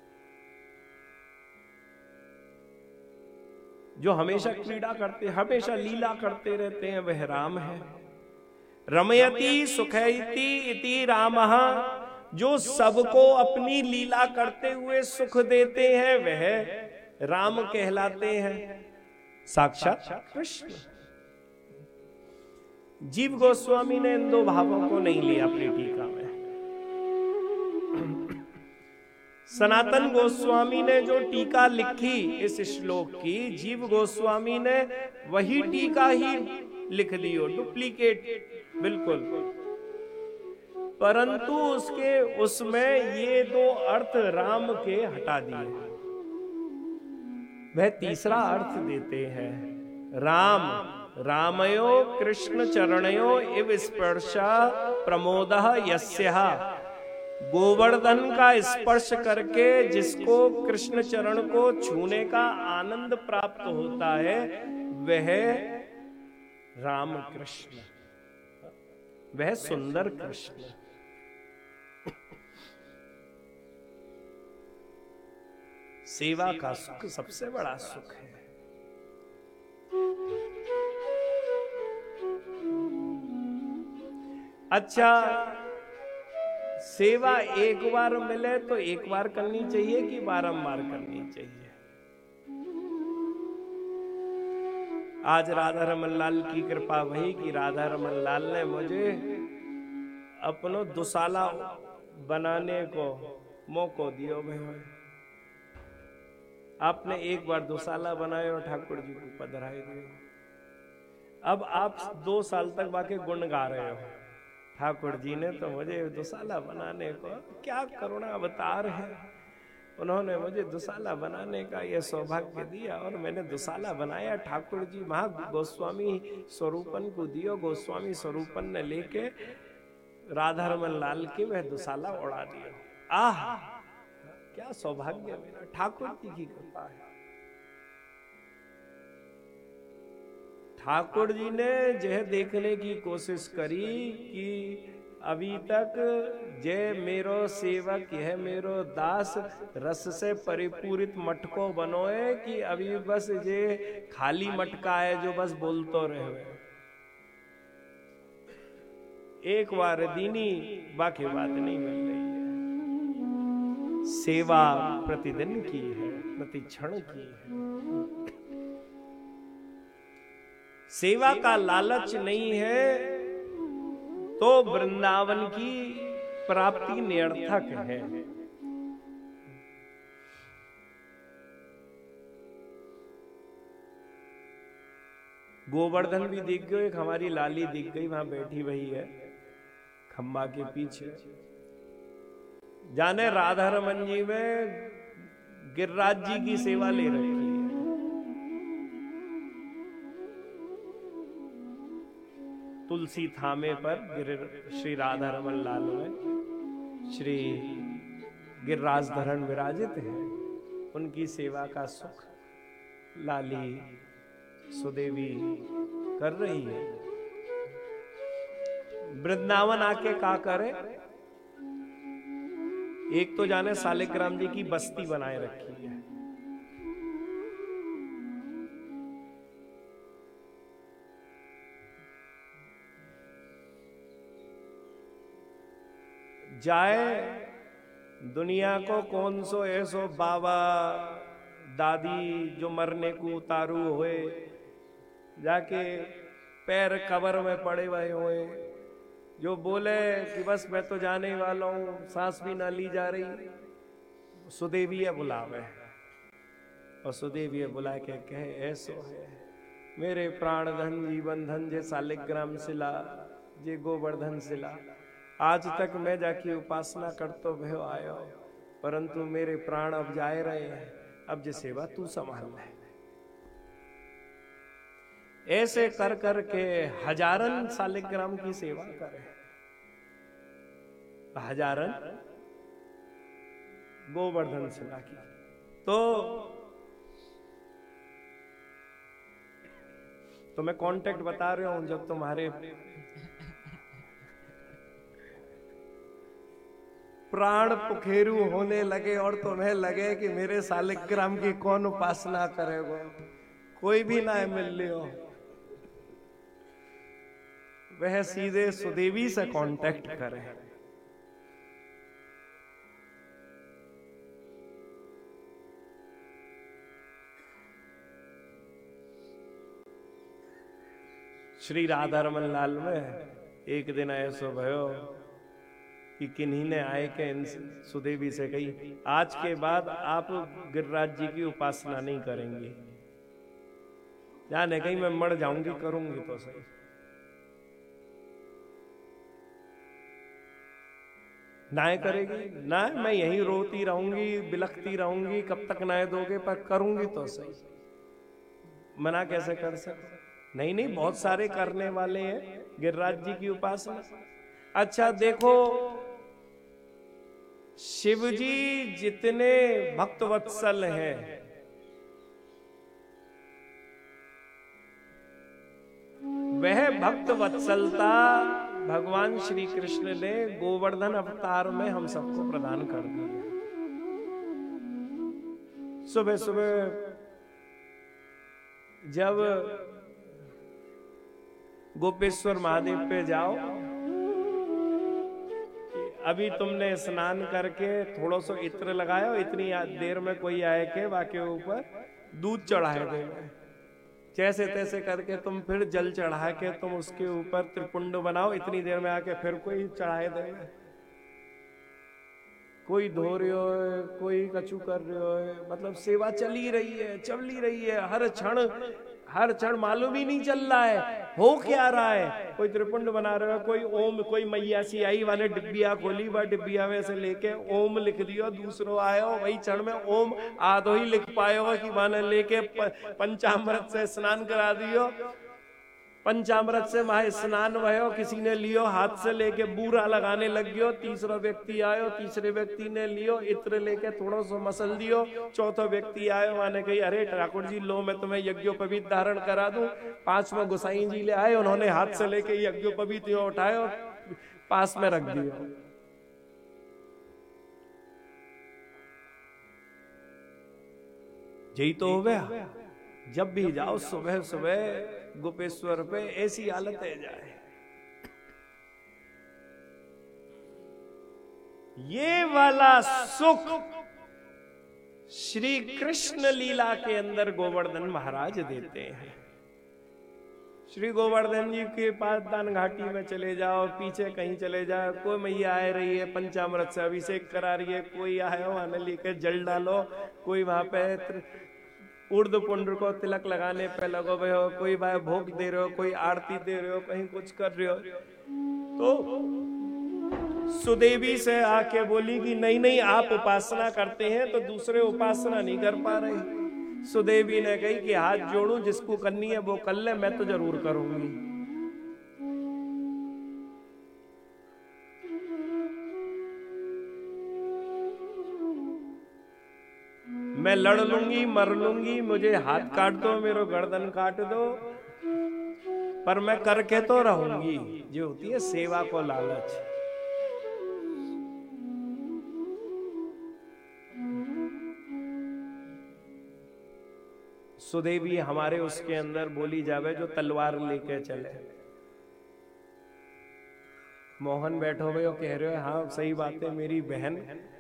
जो हमेशा क्रीड़ा करते, हमेशा लीला करते रहते हैं वह राम है। रमयति सुखयति इति रामः, जो सबको अपनी लीला करते हुए सुख देते हैं वह राम कहलाते हैं, साक्षात कृष्ण। जीव गोस्वामी ने इन दो भावों को नहीं लिया अपनी टीका में। सनातन गोस्वामी ने जो टीका लिखी इस श्लोक की, जीव गोस्वामी ने वही टीका ही लिख दी हो, डुप्लीकेट बिल्कुल। परंतु उसके उसमें ये दो अर्थ राम के हटा दिए, वह तीसरा अर्थ देते हैं राम रामयो कृष्ण चरणयो इव स्पर्शा प्रमोदः यस्यः, गोवर्धन का स्पर्श करके जिसको कृष्ण चरण को छूने का आनंद प्राप्त होता है वह राम कृष्ण, वह सुंदर कृष्ण। सेवा का सुख सबसे बड़ा सुख है। अच्छा, सेवा एक बार मिले तो एक बार करनी चाहिए कि बारंबार करनी चाहिए? आज राधा रमन लाल की कृपा वही कि राधा रमन लाल ने मुझे अपनो दुसाला बनाने को मौका दियो। भाई आपने एक बार दुसाला बनाए और ठाकुर जी को पधराए दिए। अब आप दो साल तक बाकी गुण गा रहे हो। ठाकुर जी ने तो मुझे दुसाला बनाने को, क्या करुणा अवतार है, उन्होंने मुझे दुसाला बनाने का यह सौभाग्य दिया और मैंने दुसाला बनाया। ठाकुर जी महा गोस्वामी स्वरूपन को दियो, गोस्वामी स्वरूपन ने लेके राधा रमन लाल के वह दुसाला उड़ा दिया। आह क्या सौभाग्य मेरा, ठाकुर जी की कृपा है। ठाकुर जी ने यह देखने की कोशिश करी कि अभी तक जे मेरो सेवक यह मेरो दास रस से परिपूरित मटको बनोए कि अभी बस ये खाली मटका है जो बस बोलतो रहे। एक बार दीनी बाकी बात नहीं मिल रही है। सेवा प्रतिदिन की है, प्रति क्षण की है। सेवा का लालच नहीं है तो वृंदावन की प्राप्ति निरर्थक है। गोवर्धन भी दिख गयो, एक हमारी लाली दिख गई वहां बैठी वही है खम्बा के पीछे। जाने राधा रमन जी में गिरिराज जी की सेवा ले रखी है। तुलसी थामे पर गिर श्री राधा रमन लाल में श्री गिरिराज धरण विराजित है। उनकी सेवा का सुख लाली सुदेवी कर रही है। वृंदावन आके का करे, एक तो जाने सालिग्राम जी की बस्ती बनाए रखी है। जाए दुनिया को कौन सो ऐसो बाबा दादी जो मरने को उतारू हुए, जाके पैर कब्र में पड़े हुए हुए, जो बोले कि बस मैं तो जाने वाला हूं, सांस भी ना ली जा रही। सुदेवी बुलावे और सुदेवी बुला के कहे ऐसो है मेरे प्राण धन जीवन धन जे सालिग्राम शिला जे गोवर्धन शिला, आज तक मैं जाकी उपासना करतो भयो आयो, परंतु मेरे प्राण अब जाए रहे हैं, अब जे सेवा तू संभाल ले। ऐसे कर कर के हजारन सालिग्राम की सेवा करे, हजारन गोवर्धन शिला की। तो तो मैं कांटेक्ट बता रहा हूं, जब तुम्हारे प्राण पुखेरू होने लगे और तुम्हें लगे कि मेरे सालिग्राम की कौन उपासना करेगा, कोई भी ना मिल लियो, वह सीधे सुदेवी से कांटेक्ट करे। श्री राधा रमन लाल में एक दिन ऐसो भयो कि किन्हीं ने आए के सुदेवी से कही, आज के बाद आप गिरिराज जी की उपासना नहीं करेंगे। जाने कहीं मैं मर जाऊंगी, करूंगी तो सही। नाय करेगी ना, मैं यहीं रोती रहूंगी बिलखती रहूंगी, कब तक नाय दोगे, पर करूंगी तो सही। मना कैसे कर सकते? नहीं नहीं, बहुत सारे करने वाले हैं गिरिराज जी की उपासना। अच्छा देखो, शिव जी जितने भक्त वत्सल हैं, वह भक्त वत्सलता भगवान श्री कृष्ण ने गोवर्धन अवतार में हम सबको प्रदान कर दी है। सुबह सुबह जब गोपेश्वर महादेव पे जाओ, अभी तुमने स्नान करके थोड़ा सा इत्र लगाया, इतनी देर में कोई आए के बाकी ऊपर दूध चढ़ाए दे, जैसे तैसे करके तुम फिर जल चढ़ा के तुम उसके ऊपर त्रिपुंड बनाओ, इतनी देर में आके फिर कोई चढ़ाए दे। कोई धो रहे हो, कोई कछु कर रहे हो, मतलब सेवा चली रही है चली रही है हर क्षण हर क्षण मालूम ही नहीं चल रहा है हो क्या रहा है। कोई त्रिपुंड बना रहा है, कोई ओम, कोई मैया सी आई वाले डिब्बिया खोली, वह डिब्बिया में से लेके ओम लिख दियो, दूसरो आयो वही क्षण में ओम आधो ही लिख पायो कि माने लेके पंचामृत से स्नान करा दियो। पंचामृत से महा स्नान भयो, किसी ने लियो हाथ से लेके बूरा लगाने लग गयो, तीसरा व्यक्ति आयो, तीसरे व्यक्ति ने लियो इत्र लेके थोड़ा सा मसल दियो, चौथा व्यक्ति आयो, माने कही अरे ठाकुर जी लो मैं तुम्हें यज्ञोपवीत धारण करा दूं। पांचवा गोसाई जी ले आए, उन्होंने हाथ से लेके यज्ञोपवीत उठायो, पास में रख दिया। यही तो हो गया। जब भी जाओ सुबह सुबह गोपेश्वर पे ऐसी हालत है जाए। ये वाला सुख श्री कृष्ण लीला के अंदर गोवर्धन महाराज देते हैं। श्री गोवर्धन जी के पास दान घाटी में चले जाओ, पीछे कहीं चले जाओ, कोई मैया आ रही है पंचामृत से अभिषेक करा रही है, कोई आए वहां लेकर जल डालो, कोई वहां पे उर्द पुंड को तिलक लगाने पे लगो भाई हो, कोई भाई भोग दे रहे हो, कोई आरती दे रहे हो, कहीं कुछ कर रहे हो। तो सुदेवी से आके बोली कि नहीं नहीं आप उपासना करते हैं तो दूसरे उपासना नहीं कर पा रहे। सुदेवी ने कही कि हाथ जोड़ू, जिसको करनी है वो कर ले, मैं तो जरूर करूंगी। मैं लड़ लूंगी, मर लूंगी, मुझे हाथ काट दो, मेरा गर्दन काट दो, पर मैं करके तो रहूंगी। जो होती है सेवा को लालच। सुदेवी हमारे उसके अंदर बोली जावे जो तलवार लेके चले। मोहन बैठो हुए और कह रहे हो हाँ सही बात है, मेरी बहन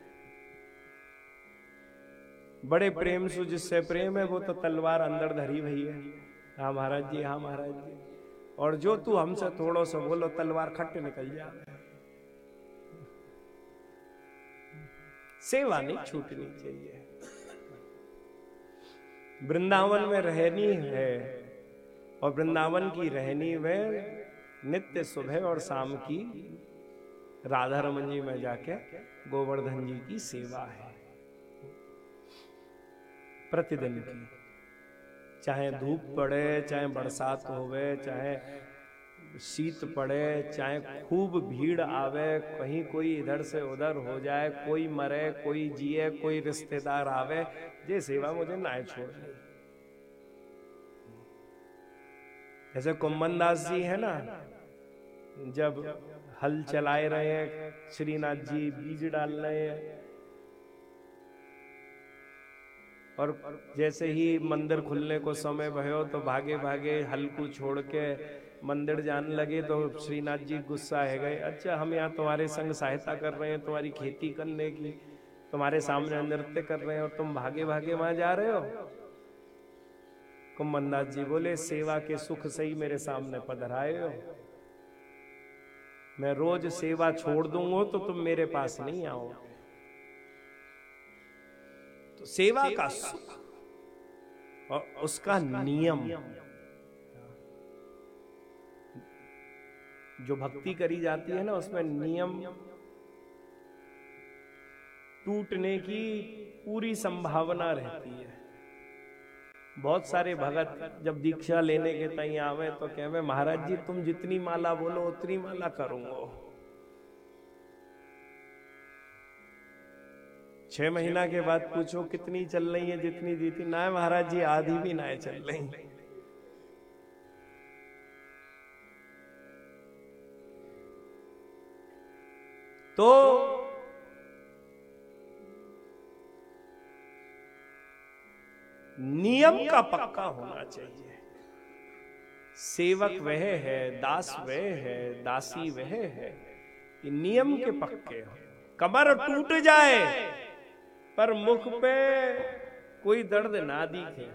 बड़े प्रेम से जिससे प्रेम है वो तो तलवार अंदर धरी भई है। हाँ महाराज जी, हाँ महाराज जी। और जो तू हमसे थोड़ा सा बोलो तलवार खट्ट निकल जाए। सेवा नहीं छूटनी चाहिए। वृंदावन में रहनी है और वृंदावन की रहनी में नित्य सुबह और शाम की राधा रमन जी में जाके गोवर्धन जी की सेवा है प्रतिदिन की। चाहे धूप पड़े, चाहे बरसात होवे, चाहे शीत पड़े, चाहे खूब भीड़ आवे, कहीं कोई इधर से उधर हो जाए, कोई मरे कोई जिए, कोई रिश्तेदार आवे, ये सेवा मुझे ना छोड़नी। जैसे कुम्मन दास जी है ना, जब हल चलाए रहे हैं, श्रीनाथ जी बीज डाल रहे हैं, और जैसे ही मंदिर खुलने को समय भयो तो भागे भागे हल को छोड़ के मंदिर जाने लगे, तो श्रीनाथ जी गुस्सा है गए, अच्छा हम यहाँ तुम्हारे संग सहायता कर रहे हैं तुम्हारी खेती करने की, तुम्हारे सामने नृत्य कर रहे हैं और तुम भागे भागे वहां जा रहे हो। कुम्मनदास जी बोले सेवा के सुख से ही मेरे सामने पधराए हो, मैं रोज सेवा छोड़ दूंगा तो तुम मेरे पास नहीं आओ। तो सेवा का सुख और उसका नियम, जो भक्ति करी जाती है ना उसमें नियम टूटने की पूरी संभावना रहती है। बहुत सारे भगत जब दीक्षा लेने के तय आवे तो कहे महाराज जी तुम जितनी माला बोलो उतनी माला करूंगा। छह महीना के बाद पूछो कितनी चल रही है, जितनी जीती ना महाराज जी आधी भी ना चल रही। तो नियम का पक्का होना चाहिए। सेवक वह है, दास वह है, दासी वह है, ये नियम के पक्के हो। कमर टूट जाए पर मुख पे कोई दर्द ना दिखे।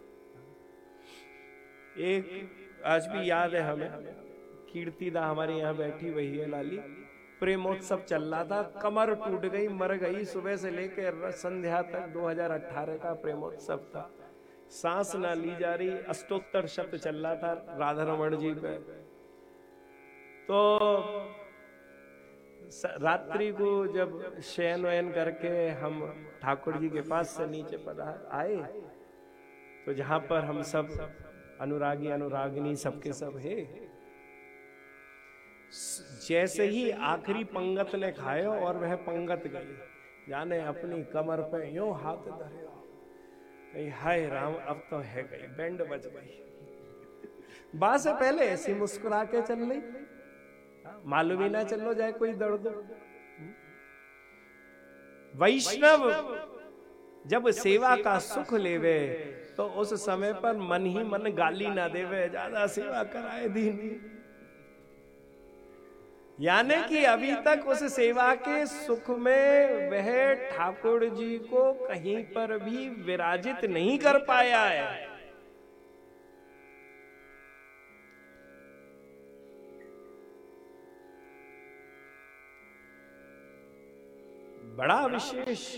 एक आज भी याद है हमें, कीर्तिदा हमारे यहाँ बैठी वही है लाली, प्रेमोत्सव चल रहा था, कमर टूट गई, मर गई। सुबह से लेकर संध्या तक दो हज़ार अठारह का प्रेमोत्सव था, सांस ना ली जा रही, अष्टोत्तर शब्द चल रहा था राधा रमण जी पे। तो रात्रि को जब शयन वयन करके हम ठाकुर जी के पास से नीचे पधार आए, तो जहां पर हम सब अनुरागी अनुरागिनी सबके सब है। जैसे ही आखिरी पंगत ने खायो और वह पंगत गई, जाने अपनी कमर पे यूं हाथ धरे, कही हाय राम अब तो है गई, बैंड बज गई। बात से पहले ऐसी मुस्कुरा के चल रही, मालूम ही ना चलो जाए कोई दर्द। वैष्णव जब सेवा का सुख लेवे तो उस समय पर मन ही मन गाली ना देवे, ज्यादा सेवा कराए दीन। यानी कि अभी तक उस सेवा के सुख में वह ठाकुर जी को कहीं पर भी विराजित नहीं कर पाया है। बड़ा विशेष,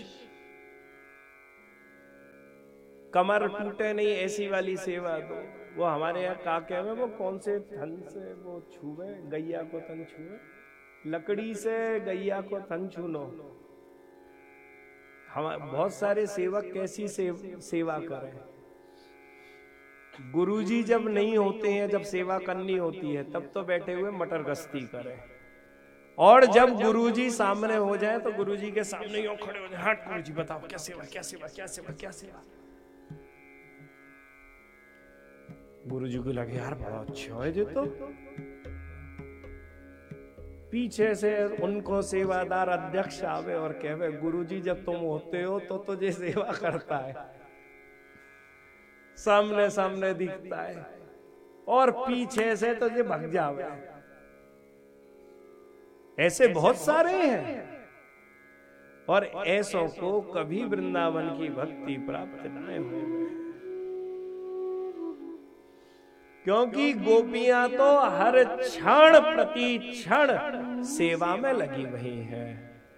कमर टूटे नहीं ऐसी वाली सेवा दो। वो हमारे यहाँ काके में वो कौन से थन से वो छुए, गैया को तन छुए, लकड़ी से गैया को तन छूनो। हम बहुत सारे सेवक कैसी से, सेवा करें। गुरुजी जब नहीं होते हैं, जब सेवा करनी होती है तब तो बैठे हुए मटर गश्ती करें, और जब गुरुजी सामने हो जाए तो गुरुजी के सामने यूं खड़े हो जाए, हाँ गुरुजी बताओ क्या सेवा क्या सेवा क्या सेवा क्या सेवा। गुरुजी को लगे यार बड़ा अच्छा है जो, तो पीछे से उनको सेवादार अध्यक्ष आवे और कहवे गुरुजी जब तुम होते हो तो तुझे सेवा करता है, सामने सामने दिखता है, और पीछे से तुझे भग जावे। ऐसे बहुत सारे हैं, और ऐसों को कभी वृंदावन की भक्ति प्राप्त न हुई, क्योंकि गोपियां तो हर क्षण प्रति क्षण सेवा में लगी हुई हैं।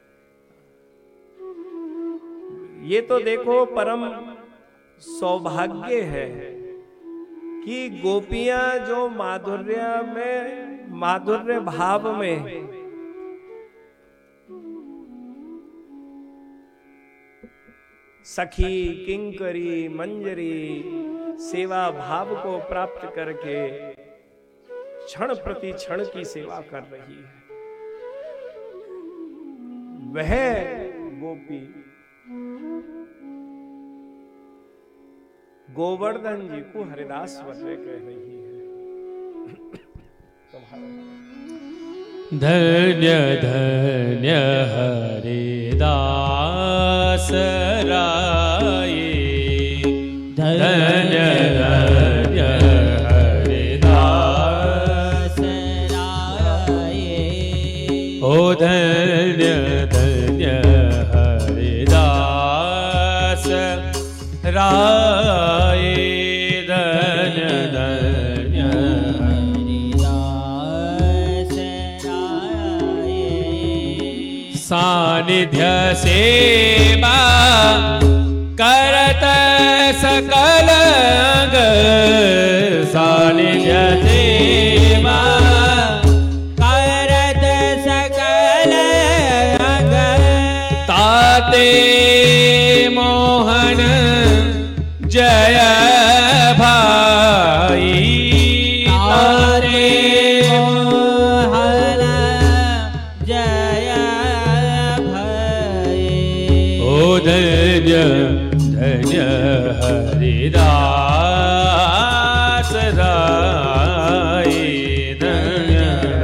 ये तो देखो परम सौभाग्य है कि गोपियां जो माधुर्य में, माधुर्य भाव में सखी किंकरी मंजरी सेवा भाव को प्राप्त करके क्षण प्रति क्षण की सेवा कर रही है, वह गोपी गोवर्धन जी को हरिदास वज्र कह रही है। धन्य धन्य हरिदास राय, धन्य धन्य हरिदास राय, ओ धन्य धन्य हरिदास राय, धन्य धन्य हरिदास राय। सानिध्य सेवा करत सकल अंग, सानिध्य सेवा करत सकल अंग, ताते मोहन जय भाई, तारे मोहन जय भाई, ओ धन्य धन्य हरिदास राय, धन्य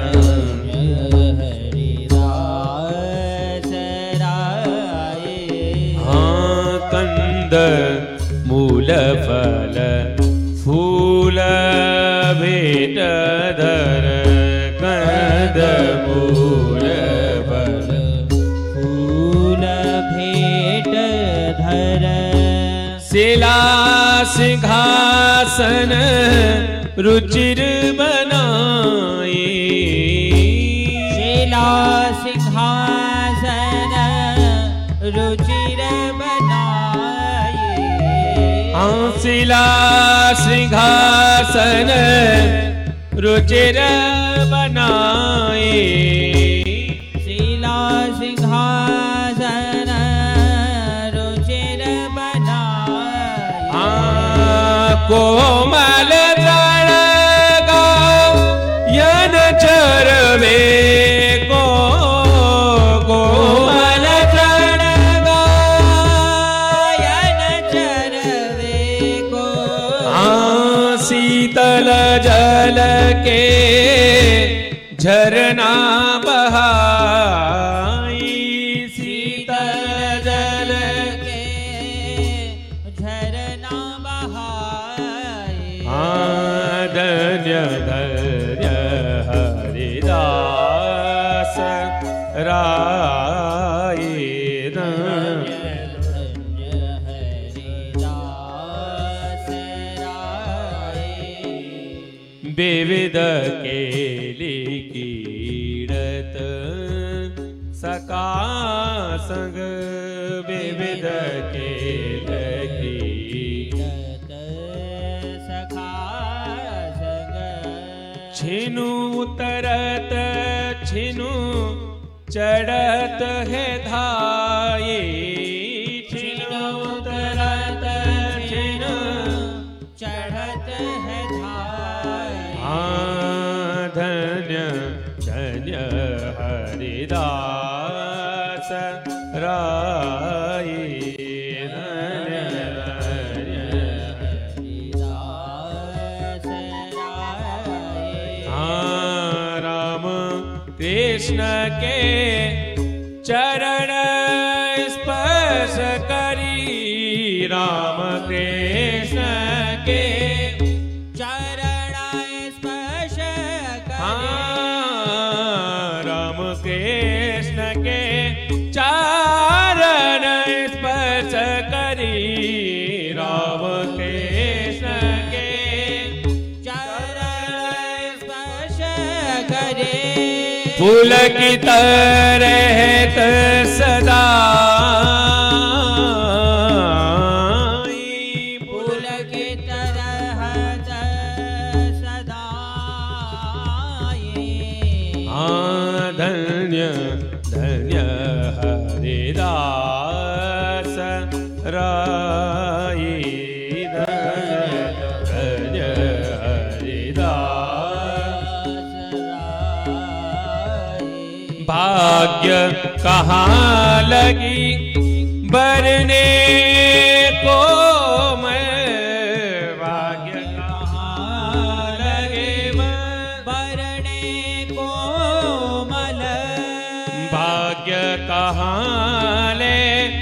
हरिदास राय। हाँ कंद मूल फल फूल भेट धर, कंद मूल फल फूल भेट धर, शिला सिंहासन रुचिर बनाए, शिला सिंहासन रुचिर बनाए, हाँ शिला सिंहासन रुचिर बनाए, शिला सिंहासन रुचिर बनाए, कोमल जल के झरना बहाई, शीतल जल के झरना बहाई। हाँ धन्य धन्य हरिदास राय, विविध केली कीड़त सका संग, विविध केली कीड़त सखा संग। छिनु उतरत छिनु चढ़त है धाये, छिनु उतरत छिनु चढ़त है धाये। हाँ धन्य धन्य हरिदास राय, धन्य धन्य हरिदास राय। हाँ राम कृष्ण के चरण स्पर्श करी, राम कृष्ण के चरण स्पर्श करी। हाँ राम कृष्ण के चरण स्पर्श करी, राम कृष्ण के चरण स्पर्श करे। फूल की तरह सदा, फूल की तरह सदा। हाँ धन्य धन्य हरिदास राय, धन्य धन्य हरिदास राय। भाग्य कहाँ लगी बरने को मैं, भाग्य कहाँ लगे बरने को मल, भाग्य कहाँ ले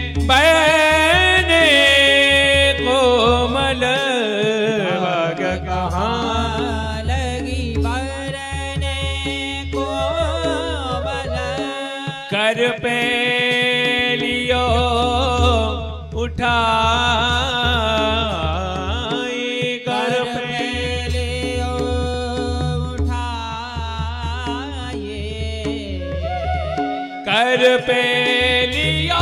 बरने को मल, भाग्य कहाँ लगी बरने को मल। कर पे लियो उठाई, कर पे लियो उठाए, कर पे लियो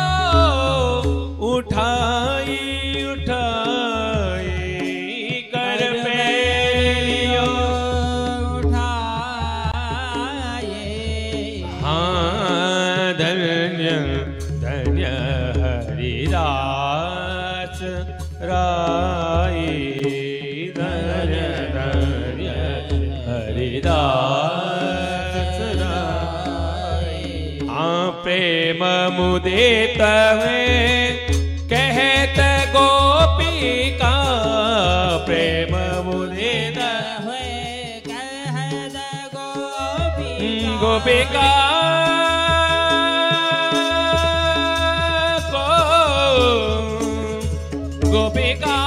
उठाई उठाई, कर पे लियो उठाए। हाँ धन्य धन्य हरिदास राय, धन्य धन्य हरिदास राय। हाँ प्रेम मुदित हुए कहत गोपिका, प्रेम मुदित हुए कहत गोपिका, गोपिका को गोपिका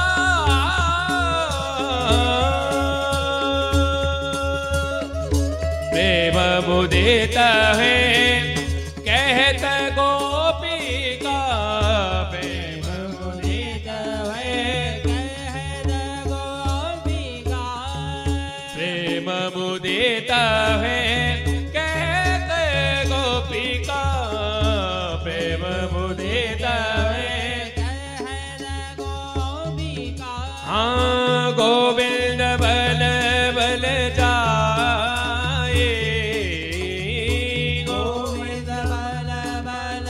प्रेम मुदित है कहत गोपिका, प्रेम मुदित है कहत गोपिका, प्रेम मुदित है कहत गोपिका, प्रेम मुदित है कहत गोपिका। हाँ गोविंद बल बल जाए, गोविंद बल बल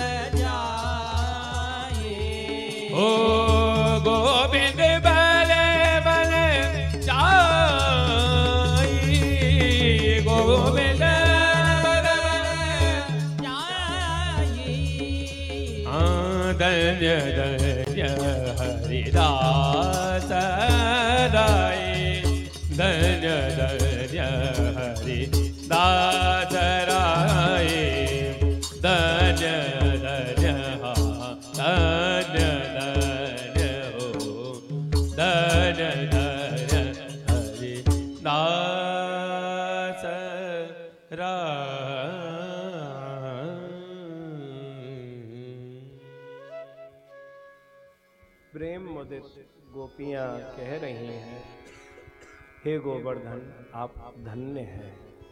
जाए। ओ गोविंद बल बल जाए, गोविंद बल बल जाए। हाँ धन्य धन्य हरिदास राय, धन्य धन्य हरि दास राय धन्य धन्य हा धन्य धन्य हो धन्य धन्य हरि दास राय। प्रेम मुदित गोपियां कह रही हैं, हे गोवर्धन आप धन्य हैं।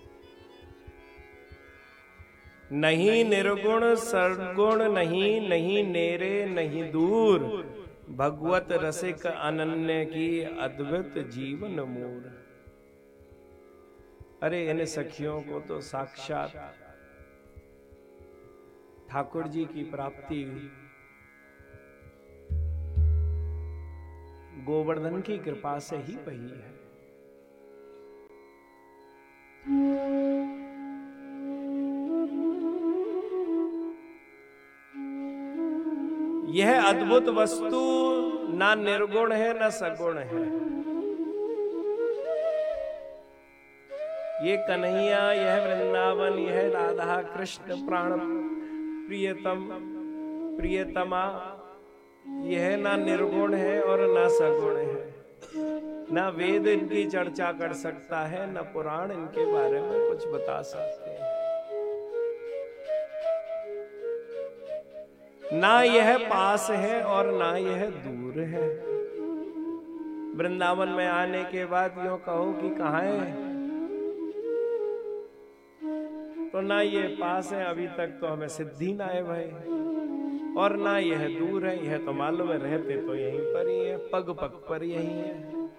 नहीं निर्गुण सर्गुण नहीं नहीं नेरे नहीं दूर, भगवत रसिक अनन्य की अद्भुत जीवन मूर। अरे इन सखियों को तो साक्षात ठाकुर जी की प्राप्ति गोवर्धन की कृपा से ही पही है। यह अद्भुत वस्तु ना निर्गुण है ना सगुण है। ये कन्हैया, यह वृंदावन, यह राधा कृष्ण प्राण प्रियतम प्रियतमा, यह ना निर्गुण है और ना सगुण है। ना वेद इनकी चर्चा कर सकता है, ना पुराण इनके बारे में कुछ बता सकते हैं। ना यह पास है और ना यह दूर है। वृंदावन में आने के बाद यूं कहो कि कहाँ है, तो ना ये पास है, अभी तक तो हमें सिद्धि ना है भाई, और ना यह दूर है। यह तो मालूम है रहते तो यहीं पर ही है, पग पग पर यही है।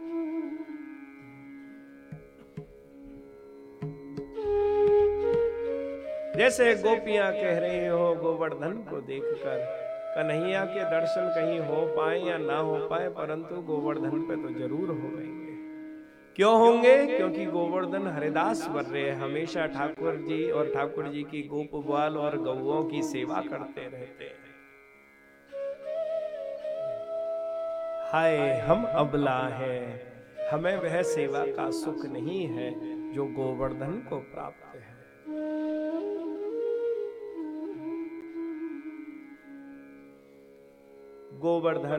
जैसे गोपियां कह रही हो गोवर्धन को देखकर, कन्हैया के दर्शन कहीं हो पाए या ना हो पाए, परंतु गोवर्धन पे तो जरूर होंगे। क्यों होंगे? क्योंकि गोवर्धन हरिदास बन रहे हैं, हमेशा ठाकुर जी और ठाकुर जी की गोप बाल और गौओं की सेवा करते रहते हैं। हाय हम अबला है, हमें वह सेवा का सुख नहीं है जो गोवर्धन को प्राप्त है। गोवर्धन,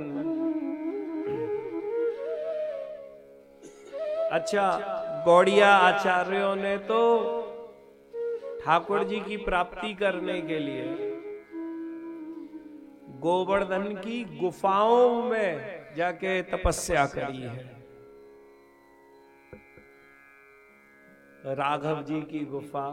अच्छा गौड़िया आचार्यों ने तो ठाकुर जी की प्राप्ति करने के लिए गोवर्धन की गुफाओं में जाके तपस्या करी है। राघव जी की गुफा,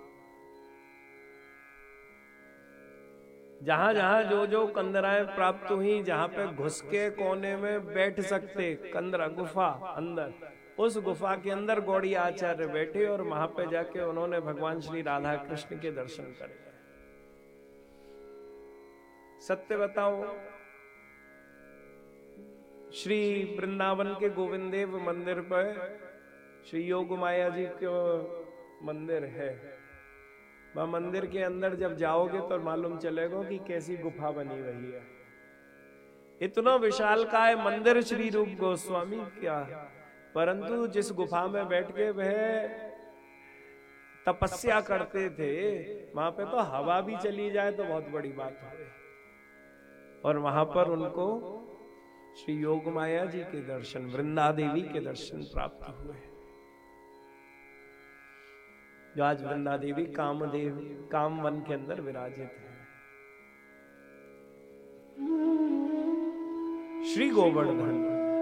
जहां जहां जो जो कंदराएं प्राप्त हुई, जहां पे घुस के कोने में बैठ सकते, कंदरा गुफा अंदर, उस गुफा के अंदर गौड़िया आचार्य बैठे और वहां पे जाके उन्होंने भगवान श्री राधा कृष्ण के दर्शन करे। सत्य बताओ, श्री वृंदावन के गोविंद देव मंदिर पर श्री योग माया जी का मंदिर है। वह मंदिर के अंदर जब जाओगे तो मालूम चलेगा कि कैसी गुफा बनी हुई है। इतना विशालकाय मंदिर श्री रूप गोस्वामी का, परंतु जिस गुफा में बैठ के वह तपस्या करते थे, वहां पे तो हवा भी चली जाए तो बहुत बड़ी बात है। और वहां पर उनको श्री योग माया जी के दर्शन, वृंदा देवी के दर्शन प्राप्त हुए, जो आज वृंदा देवी कामदेव कामवन के अंदर विराजित है। श्री गोवर्धन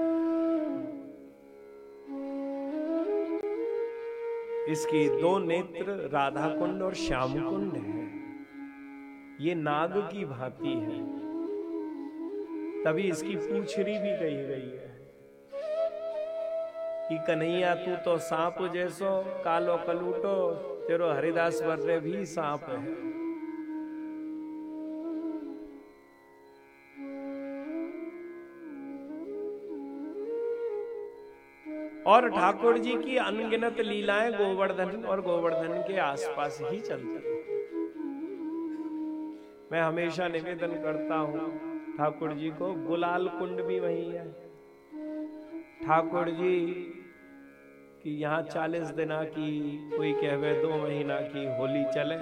इसकी दो नेत्र राधा कुंड और श्याम कुंड है। ये नाग की भांति है, तभी इसकी पूंछड़ी भी कही गई है कि कन्हैया तू तो सांप जैसो कालो कलूटो, तेरो हरिदास वर्रे भी सांप है। और ठाकुर जी की अनगिनत लीलाएं गोवर्धन और गोवर्धन के आसपास ही चलती है। मैं हमेशा निवेदन करता हूं ठाकुर जी को, गुलाल कुंड भी वही है। ठाकुर जी कि यहाँ चालीस दिना की, कोई कहवे दो महीना की होली चले,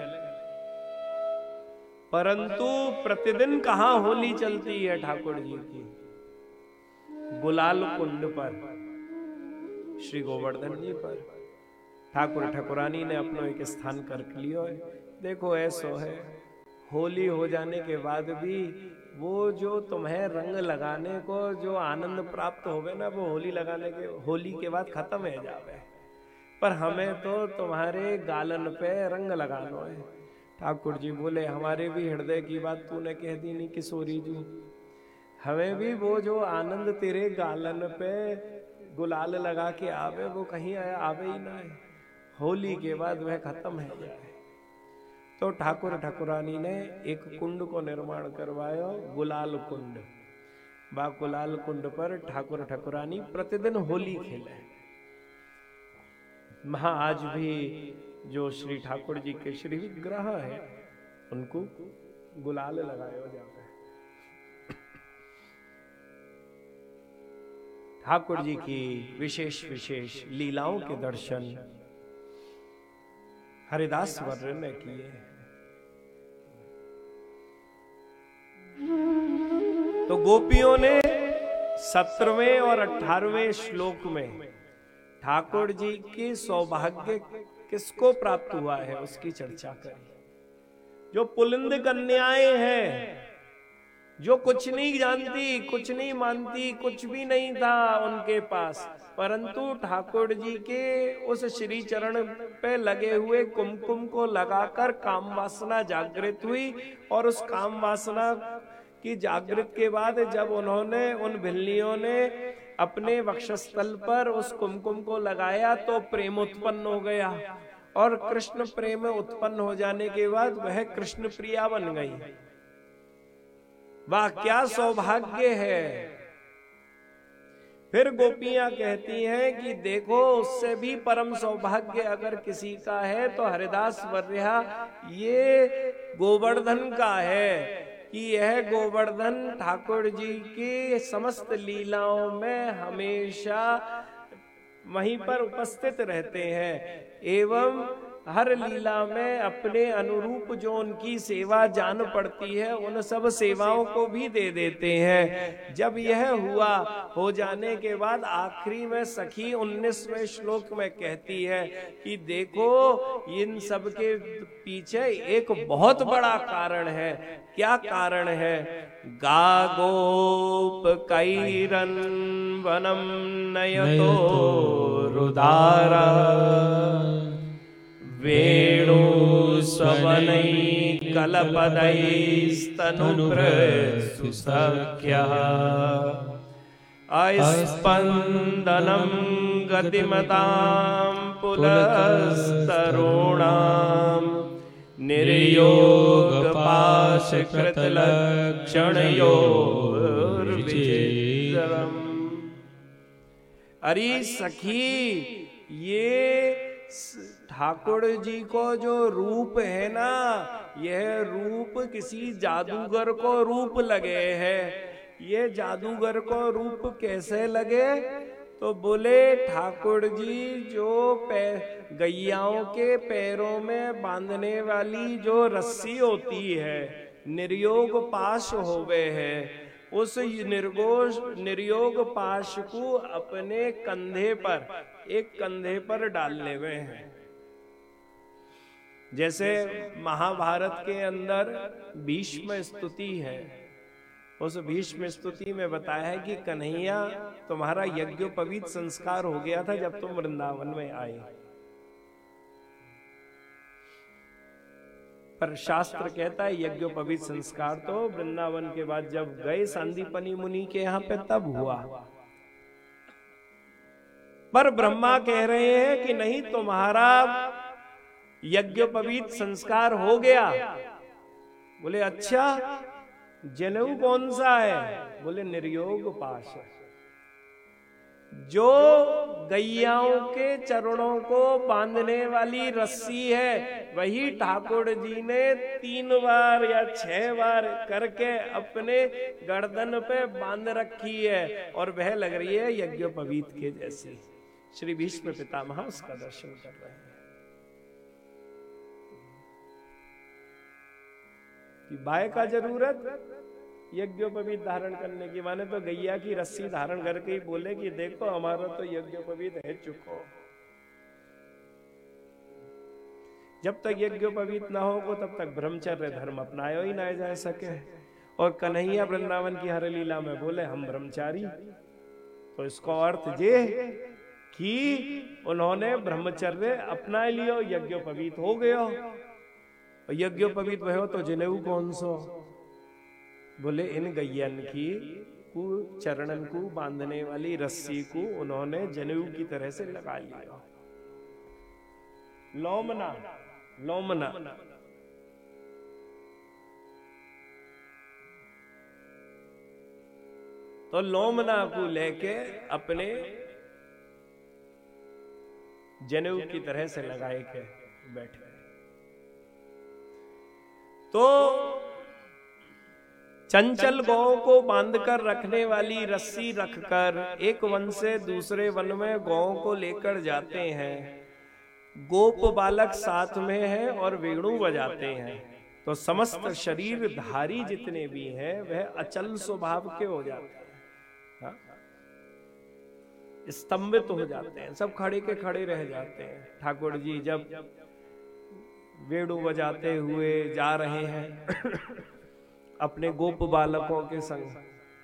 परंतु प्रतिदिन कहाँ होली चलती है ठाकुर जी की? गुलाल कुंड पर, श्री गोवर्धन जी पर। ठाकुर ठाकुरानी ने अपनो एक स्थान कर लियो है। देखो ऐसो है, होली हो जाने के बाद भी वो जो तुम्हें रंग लगाने को जो आनंद प्राप्त होवे ना, वो होली लगाने के होली के बाद खत्म हो जावे। पर हमें तो तुम्हारे गालन पे रंग लगाना है। ठाकुर जी बोले हमारे भी हृदय की बात तूने कह दी नहीं किशोरी जी, हमें भी वो जो आनंद तेरे गालन पे गुलाल लगा के आवे वो कहीं आया आवे ही ना है, होली के बाद वह खत्म है जाए। तो ठाकुर ठाकुरानी ने एक कुंड को निर्माण करवाया, गुलाल कुंड। बा गुलाल कुंड पर ठाकुर ठाकुरानी प्रतिदिन होली खेले। वहां आज भी जो श्री ठाकुर जी के श्री विग्रह है उनको गुलाल लगाया जाता है। ठाकुर जी की विशेष विशेष लीलाओं के दर्शन हरिदास वर्य ने किए। तो गोपियों ने सत्रहवें और अठारहवें श्लोक में ठाकुर जी की सौभाग्य किसको प्राप्त हुआ है उसकी चर्चा करी। जो पुलिंद कन्याएं हैं, जो कुछ नहीं जानती, कुछ नहीं मानती, कुछ भी नहीं था उनके पास, परंतु ठाकुर जी के उस श्री चरण पे लगे हुए कुमकुम को लगाकर काम वासना जागृत हुई। और उस काम वासना की जागृत के बाद जब उन्होंने, उन भिल्लियों ने अपने वक्षस्थल पर उस कुमकुम को लगाया तो प्रेम उत्पन्न हो गया। और कृष्ण प्रेम उत्पन्न हो जाने के बाद वह कृष्ण प्रिया बन गई। वाह क्या सौभाग्य है। फिर गोपियां कहती हैं कि देखो उससे भी परम सौभाग्य अगर किसी का है तो हरिदास वर्या ये गोवर्धन का है, कि यह गोवर्धन ठाकुर जी की समस्त लीलाओं में हमेशा वहीं पर उपस्थित रहते हैं एवं हर लीला में अपने अनुरूप जो उनकी सेवा जान पड़ती है उन सब सेवाओं को भी दे देते हैं। जब यह हुआ हो जाने के बाद आखिरी में सखी उन्नीसवें श्लोक में कहती है कि देखो इन सब के पीछे एक बहुत बड़ा कारण है। क्या कारण है? गा गोप कैरन वनम नयतो रुदारा वेणु स्ववनै कलपदैस्तनुप्रसुसख्यः अस्पन्दनं गतिमतां पुलस्तरुणां निर्योगपाशकृतलक्षणयोर्विचित्रम्। अरे सखी, ये ठाकुर जी को जो रूप है ना, यह रूप किसी जादूगर को रूप लगे है। ये जादूगर को रूप कैसे लगे? तो बोले ठाकुर जी जो गैयाओं के पैरों में बांधने वाली जो रस्सी होती है, निर्योग पाश होवे है, उस निर्गोष निर्योग पाश को अपने कंधे पर, एक कंधे पर डालने में है। जैसे महाभारत के अंदर भीष्म स्तुति है, उस भीष्म स्तुति में बताया है कि कन्हैया तुम्हारा यज्ञोपवीत संस्कार हो गया था जब तुम वृंदावन में आए। पर शास्त्र कहता है यज्ञोपवीत संस्कार तो वृंदावन के बाद जब गए सांदीपनी मुनि के यहाँ पे तब हुआ। पर ब्रह्मा कह रहे हैं कि नहीं, तुम्हारा यज्ञोपवीत संस्कार हो गया। बोले अच्छा, जनेऊ कौन सा है? बोले निर्योग पाश। जो गैयाओं के चरणों को बांधने वाली रस्सी है वही ठाकुर जी ने तीन बार या छह बार करके अपने गर्दन पे बांध रखी है और वह लग रही है यज्ञोपवीत के जैसी। श्री भीष्म पितामह उसका दर्शन कर रहे हैं कि बाय का जरूरत यज्ञोपवीत धारण करने की, माने तो गैया की रस्सी धारण करके ही बोले कि देखो हमारा तो यज्ञोपवीत है चुको। जब तक यज्ञोपवीत ना हो को तब तक ब्रह्मचर्य धर्म अपनाया ही ना जा सके। और कन्हैया वृंदावन की हर लीला में बोले हम ब्रह्मचारी, तो इसका अर्थ ये कि उन्होंने ब्रह्मचर्य अपना लियो, यज्ञोपवीत हो गयो। यज्ञोपवीत भयो तो जनेऊ कौन सो? बोले इन गैयन की को चरणन को बांधने वाली रस्सी को उन्होंने जनेऊ की तरह से लगा लिया। लोमना लोमना तो लोमना को लेके अपने जनेऊ की तरह से लगाए के बैठे। तो चंचल गौ को बांधकर रखने वाली रस्सी रखकर एक वन से दूसरे वन में गौ को लेकर जाते हैं। गोप बालक साथ में है और वेणु बजाते हैं, तो समस्त शरीर धारी जितने भी हैं वह अचल स्वभाव के हो जाते हैं, स्तंभित हो जाते हैं, सब खड़े के खड़े रह जाते हैं। ठाकुर जी जब वेणु बजाते हुए जा रहे हैं अपने गोप बालकों के संग,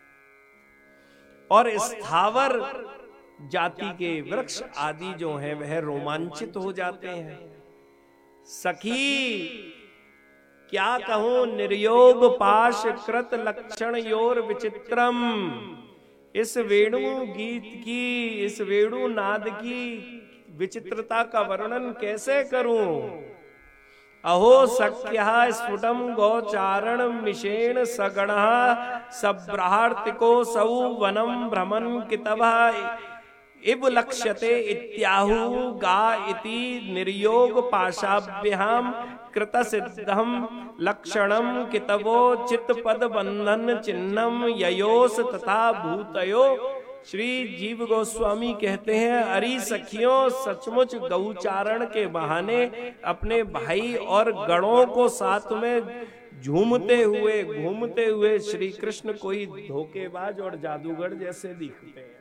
और स्थावर जाति के वृक्ष आदि जो हैं वह रोमांचित हो जाते हैं। सखी क्या कहूं निर्योग पाश कृत लक्षण योर विचित्रम। इस वेणु गीत की, इस वेणु नाद की विचित्रता का वर्णन कैसे करूं। अहो सख्यः स्फुटम गौचारण मिषेण सगणः सब्रार्तिको सौ वनम भ्रमण कितवः इव लक्ष्यते इत्याहु गा इति निर्योग पाशाभ्याम कृत सिद्धम लक्षणम कितवो चित्तपद बंधन चिन्हम ययोस तथा भूतयो। श्री जीव गोस्वामी कहते हैं, अरी सखियों सचमुच गौचारण के बहाने अपने भाई और गणों को साथ में झूमते हुए घूमते हुए श्री कृष्ण कोई धोखेबाज और जादूगर जैसे दिखते हैं।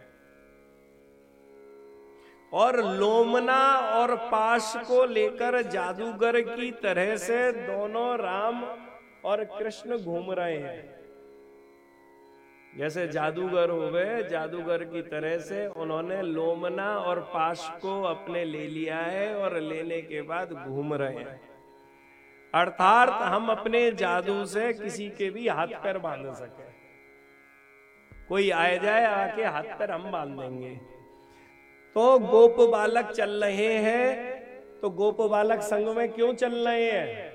और लोमना और पाश को लेकर जादूगर की तरह से दोनों राम और कृष्ण घूम रहे हैं। जैसे जादूगर हो गए, जादूगर की तरह से उन्होंने लोमना और पाश को अपने ले लिया है और लेने के बाद घूम रहे हैं। अर्थात हम अपने जादू से किसी के भी हाथ पैर बांध सके, कोई आए जाए आके हाथ पैर हम बांध देंगे। तो गोप बालक चल रहे हैं, तो गोप बालक संग में क्यों चल रहे हैं?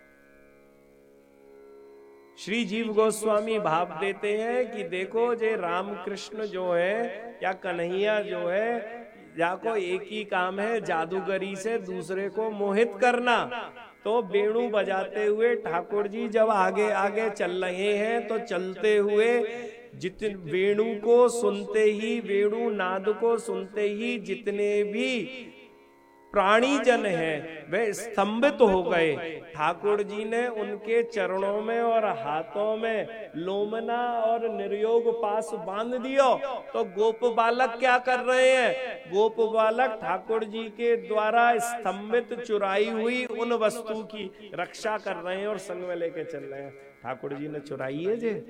श्री जीव गोस्वामी भाव देते हैं कि देखो जे राम कृष्ण जो है या कन्हैया जो है, या को एक ही काम है जादूगरी से दूसरे को मोहित करना। तो वेणु बजाते हुए ठाकुर जी जब आगे आगे चल रहे हैं, तो चलते हुए जितने वेणु को सुनते ही, वेणु नाद को सुनते ही जितने भी प्राणी जन हैं वे स्तंभित हो गए। ठाकुर जी ने उनके चरणों में और हाथों में लोमना और निर्योग पास बांध दियो। तो गोप बालक क्या कर रहे हैं? गोप बालक ठाकुर जी के द्वारा स्तंभित चुराई हुई उन वस्तु की रक्षा कर रहे हैं और संग में लेके चल रहे हैं। ठाकुर जी ने चुराई है जे,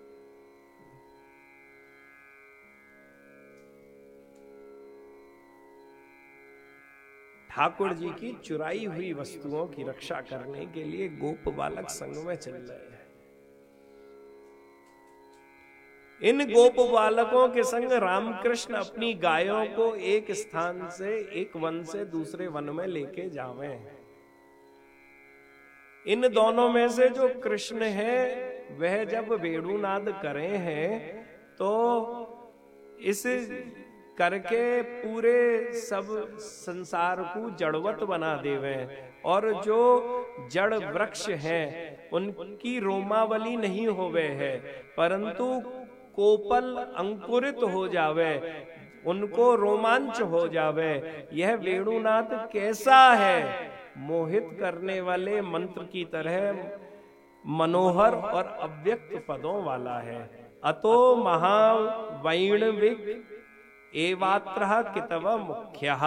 ठाकुर जी की चुराई हुई वस्तुओं की रक्षा करने के लिए गोप बालक संग में चल रहे हैं। इन गोप बालकों के संग रामकृष्ण अपनी गायों को एक स्थान से, एक वन से दूसरे वन में लेके जावे। इन दोनों में से जो कृष्ण है वह जब वेणुनाद करे हैं, तो इस करके पूरे सब संसार को जड़वत बना देवे, और जो जड़ वृक्ष हैं उनकी रोमावली नहीं होवे है, परंतु कोपल अंकुरित हो जावे। उनको रोमांच हो जावे। यह वेणुनाद कैसा है, मोहित करने वाले मंत्र की तरह मनोहर और अव्यक्त पदों वाला है। अतो महावैणविक एवात्र कितव मुख्यः,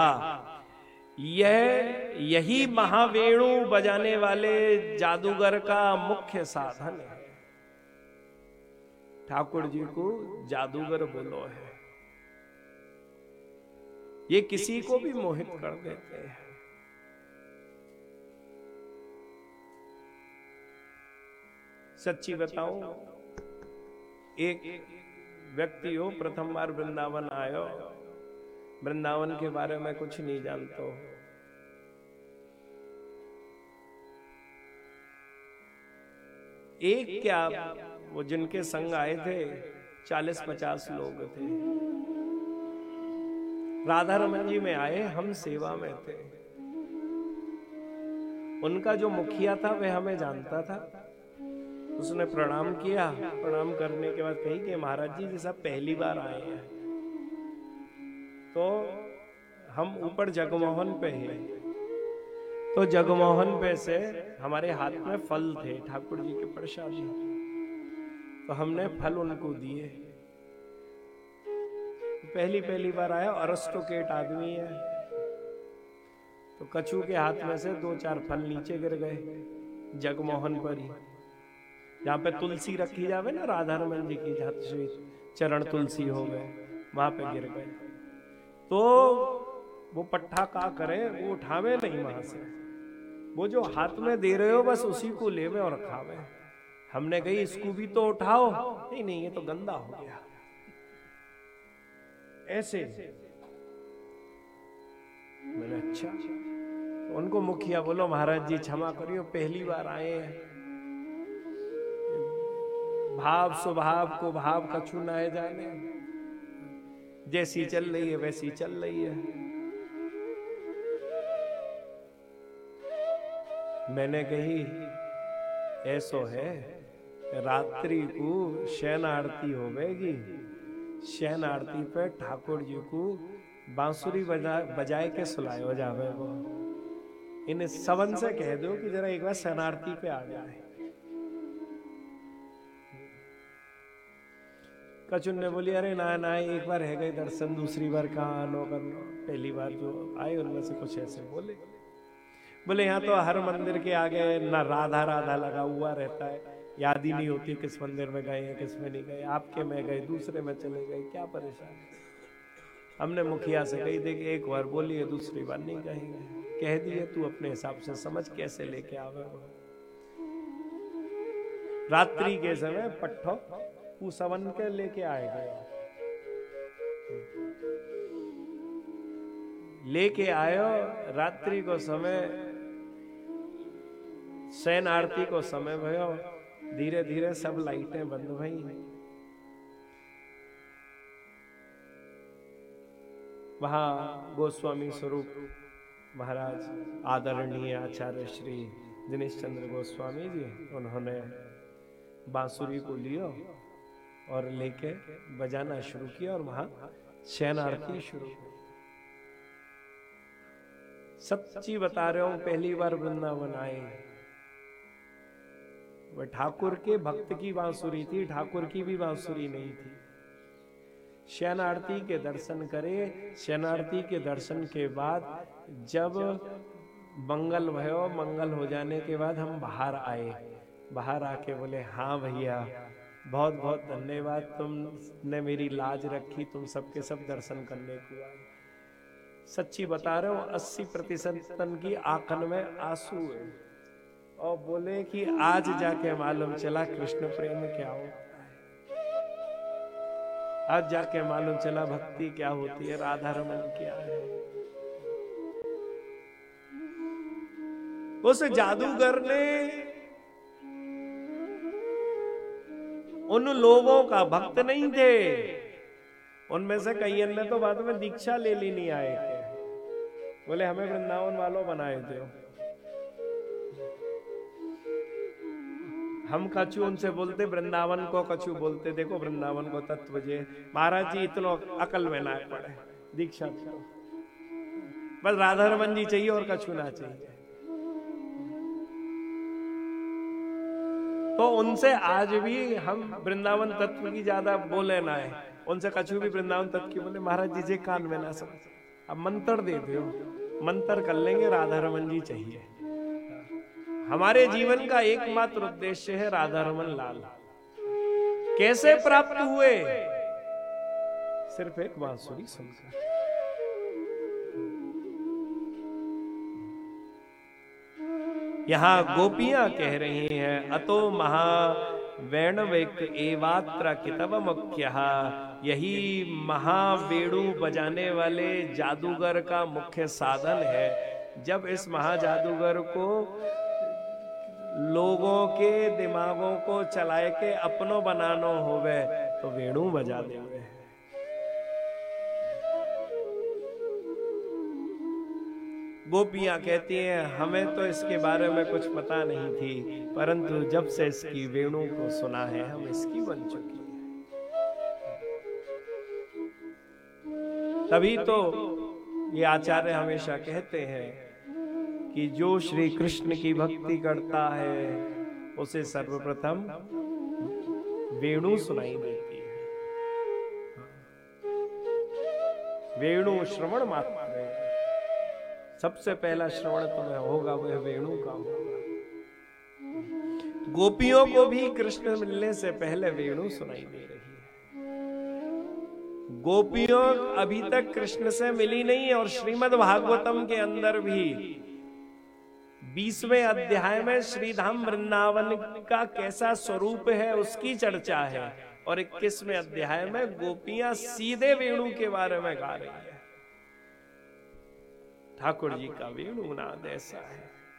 यह यही महावेणु बजाने वाले जादूगर का मुख्य साधन है। ठाकुर जी को जादूगर बोलो है, ये किसी को भी मोहित कर देते हैं। सच्ची बताऊं, एक व्यक्ति हो प्रथम बार वृंदावन आयो, वृंदावन के बारे में कुछ नहीं जानता, एक क्या वो जिनके संग आए थे चालीस पचास लोग थे। राधा रमन जी में आए, हम सेवा में थे। उनका जो मुखिया था वह हमें जानता था। उसने प्रणाम किया, प्रणाम करने के बाद कही कि महाराज जी जैसा पहली बार आए हैं। तो हम ऊपर जगमोहन पे हैं, तो जगमोहन पे से हमारे हाथ में फल थे, ठाकुर जी के प्रसाद, तो हमने फल उनको दिए। पहली पहली बार आया, अरिस्टोक्रेट आदमी है, तो कछू के हाथ में से दो चार फल नीचे गिर गए जगमोहन पर ही, जहां पे तुलसी रखी जावे ना राधा रमन जी की, जहां चरण तुलसी हो गए, वहां पे गिर गए। तो वो पट्ठा का करे, वो उठावे नहीं वहां से, वो जो हाथ में दे रहे हो बस उसी को लेवे और खावे। हमने कही इसको भी तो उठाओ, नहीं नहीं ये तो गंदा हो गया। ऐसे मैंने अच्छा, तो उनको मुखिया बोलो महाराज जी क्षमा करियो, पहली बार आए हैं, भाव स्वभाव को भाव कछु ना जाने, जैसी चल रही है वैसी चल रही है। मैंने कही ऐसो है, रात्रि को शयन आरती होवेगी, शयन आरती पे ठाकुर जी को बांसुरी बजा बजाए के सुलायो जावे। वो इन सवन से कह दो कि जरा एक बार शयन आरती पे आ जाए। कचुन ने बोली अरे ना ना एक बार है गए दर्शन, दूसरी बार कहाँ आनो करना, पहली बार जो आए उनमें से कुछ ऐसे बोले। बोले यहाँ तो हर मंदिर के आगे ना राधा राधा लगा हुआ रहता है, याद ही नहीं होती किस मंदिर में गए हैं किस में नहीं गए, आपके में गए दूसरे में चले गए, क्या परेशानी। हमने मुखिया से कही देख एक बार बोली है, दूसरी बार नहीं कहेंगे, कह दिए तू अपने हिसाब से समझ कैसे लेके आवे। रात्रि के समय पट्ठो सवन के लेके आए गए, लेके आयो। रात्रि को समय शयन आरती को समय भयो, धीरे धीरे सब लाइटें बंद भई। वहां गोस्वामी स्वरूप महाराज आदरणीय आचार्य श्री दिनेश चंद्र गोस्वामी जी, उन्होंने बांसुरी को लियो और लेके बजाना शुरू किया और वहां शयन आरती शुरू हुई। सच्ची बता रहे हूं, पहली बार वृंदावन आए, वह ठाकुर के भक्त की बांसुरी थी, ठाकुर की भी बांसुरी नहीं थी। शयन आरती के दर्शन करे, शयन आरती के दर्शन के बाद जब मंगल भयो, मंगल हो जाने के बाद हम बाहर आए, बाहर आके बोले हाँ भैया बहुत बहुत धन्यवाद, तुमने मेरी लाज रखी, तुम सबके सब दर्शन करने को आए। सच्ची बता रहे हूँ, अस्सी प्रतिशत तन की आंखन में आंसू है, और बोले कि आज जाके मालूम चला कृष्ण प्रेम क्या होता है, आज जाके मालूम चला भक्ति क्या होती है, राधा रमन क्या है। उस जादूगर ने उन लोगों का भक्त नहीं थे, उनमें से कई ने तो बाद में दीक्षा ले ली, नहीं आए थे, बोले हमें वृंदावन वालों बनाए थे। हम कछु उनसे बोलते, वृंदावन को कछु बोलते, देखो वृंदावन को तत्व जे महाराज जी इतना अकल में ना पड़े, दीक्षा करो, बस राधा रमन जी चाहिए और कछु ना चाहिए। तो उनसे आज भी हम वृंदावन तत्व की ज्यादा बोले ना है, उनसे कछु भी वृंदावन तत्व की बोले, महाराज जी जे कान में ना समझ। अब मंत्र दे दो, मंत्र कर लेंगे, राधा रमन जी चाहिए। हमारे जीवन का एकमात्र उद्देश्य है राधा रमन लाल। कैसे प्राप्त हुए? सिर्फ एक बांसुरी सुनकर। यहां गोपियां कह रही हैं, अतो महा वेणुवेक एवात्र कितव मुख्य, यही महावेणु बजाने वाले जादूगर का मुख्य साधन है। जब इस महाजादूगर को लोगों के दिमागों को चलाए के अपनो बनानो होवे तो वेणु बजा देवे। गोपियां कहती हैं, हमें तो इसके बारे में कुछ पता नहीं थी, परंतु जब से इसकी वेणु को सुना है हम इसकी बन चुकी है। तभी तो ये आचार्य हमेशा कहते हैं कि जो श्री कृष्ण की भक्ति करता है उसे सर्वप्रथम वेणु सुनाई देती है। वेणु श्रवण मात्र है, सबसे पहला श्रवण तुम्हें होगा वह वेणु का होगा। गोपियों को भी कृष्ण मिलने से पहले वेणु सुनाई दे रही है। गोपियों अभी तक कृष्ण से मिली नहीं, और श्रीमद् भागवतम के अंदर भी बीसवें अध्याय में श्रीधाम वृंदावन का कैसा स्वरूप है उसकी चर्चा है, और इक्कीसवें अध्याय में गोपियां सीधे वेणु के बारे में गा रही है। ठाकुर जी का वेणु नाद ऐसा है।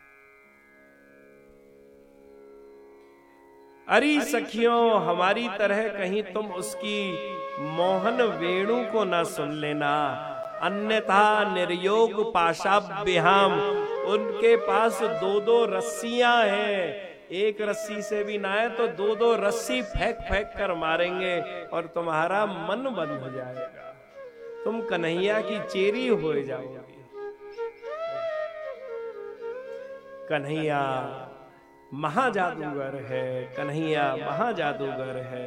अरे सखियों, हमारी तरह कहीं तुम उसकी मोहन वेणु को न सुन लेना, अन्यथा निर्योग पाशाभ्याम, उनके पास दो दो रस्सियां हैं, एक रस्सी से भी ना है तो दो दो रस्सी फेंक फेंक कर मारेंगे और तुम्हारा मन बंद हो जाएगा, तुम कन्हैया की चेरी हो जाओगे। कन्हैया महाजादूगर है, कन्हैया महाजादूगर है।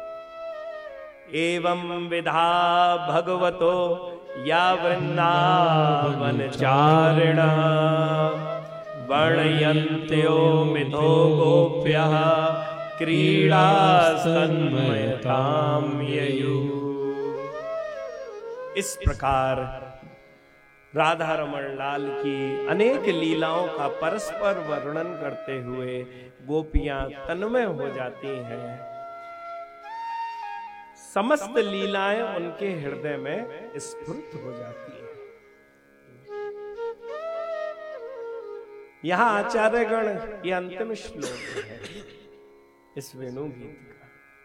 एवं विधा भगवतो या वृंदावन चारिणा, वर्णयन्त्यो मिथो गोप्यः क्रीडा सन्मयतां ययु। इस प्रकार राधा रमण लाल की अनेक लीलाओं का परस्पर वर्णन करते हुए गोपियां तन्मय हो जाती हैं। समस्त लीलाएं उनके हृदय में स्फुरित हो जाती हैं। यहां आचार्यगण, ये अंतिम श्लोक है इस वेणु गीत का।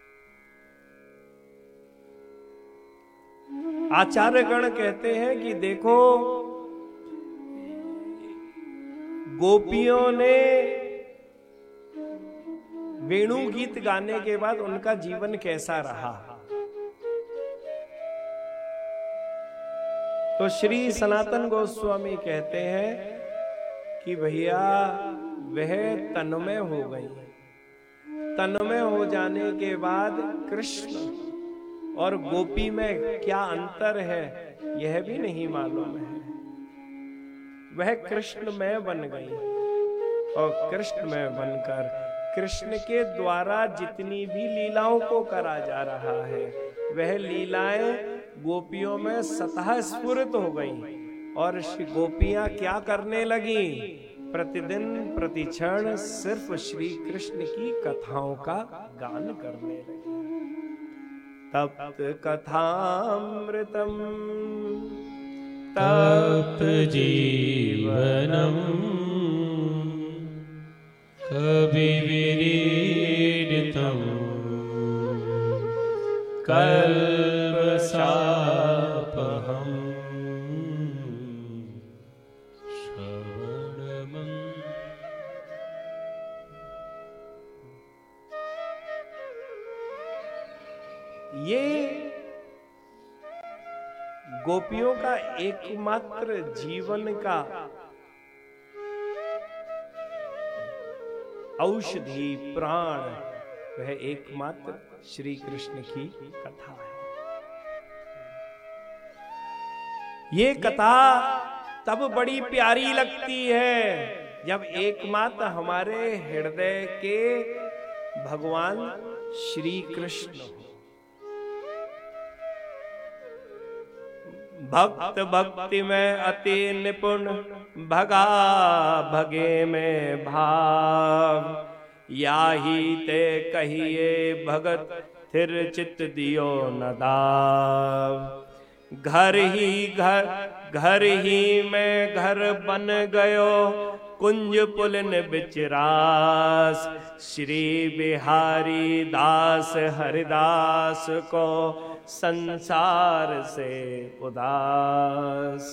आचार्यगण कहते हैं कि देखो, गोपियों ने वेणु गीत गाने के बाद उनका जीवन कैसा रहा। तो श्री सनातन गोस्वामी कहते हैं कि भैया वह तन्मय हो गई। तन्मय हो जाने के बाद कृष्ण और गोपी में क्या अंतर है यह भी नहीं मालूम है। वह कृष्ण में बन गई, और कृष्ण में बनकर कृष्ण के द्वारा जितनी भी लीलाओं को करा जा रहा है वह लीलाएं गोपियों में स्वतः स्फुरित हो गई, और गोपियां क्या करने लगी? प्रतिदिन प्रतिक्षण सिर्फ श्री कृष्ण की कथाओं का गान करने लगी। तप्त कथामृतम तप्त जीवनम कवि विरीडितम कल्पशापहम श्रवणमं। ये गोपियों का एकमात्र जीवन का औषधि प्राण, वह एकमात्र श्री कृष्ण की कथा है। ये कथा तब बड़ी प्यारी लगती है जब एकमात्र हमारे हृदय के भगवान श्री कृष्ण हो। भक्त भक्ति में अति निपुण, भगा भगे में भाव। याही ते कहिए भगत, थिर चित दियो न दाव। घर ही घर घर ही में घर बन गयो, कुंज पुलिन बिचरास। श्री बिहारी दास हरिदास को संसार से उदास।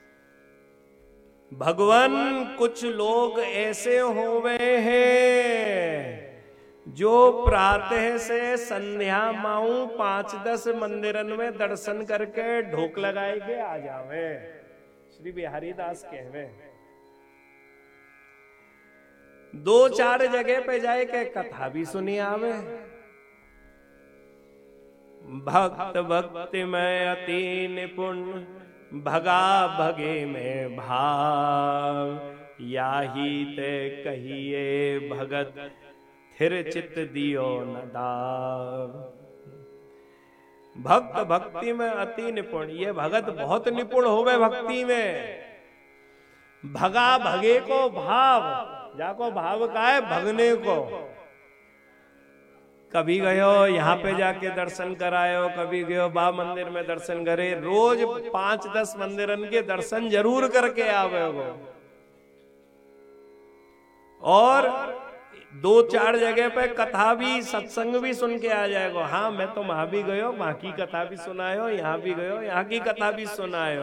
भगवान कुछ लोग ऐसे होवे हैं जो प्रातः से संध्या माऊ पांच दस मंदिरन में दर्शन करके ढोक लगाए के आ जावे। श्री बिहारी दास कहवे दो चार जगह पे जाए के कथा भी सुनी आवे। भक्त भक्ति में अति निपुण, भगा भगे में भाव। याही ते कहिए भगत, थिर चित दियो न दाव। भक्त भक्ति में अति निपुण, ये भगत बहुत निपुण होवे भक्ति में। भगा भगे को भाव, जाको भाव का है भगने को। कभी गयो यहाँ पे जाके दर्शन करायो, कभी गयो बा मंदिर में दर्शन करे। रोज पांच दस मंदिरन के दर्शन जरूर करके आवे वो। और दो चार जगह पे कथा भी सत्संग भी सुन के आ जाएगा। हाँ मैं तो वहां भी गयो, वहां की कथा भी सुनायो, यहाँ भी गयो, यहाँ की कथा भी सुनायो।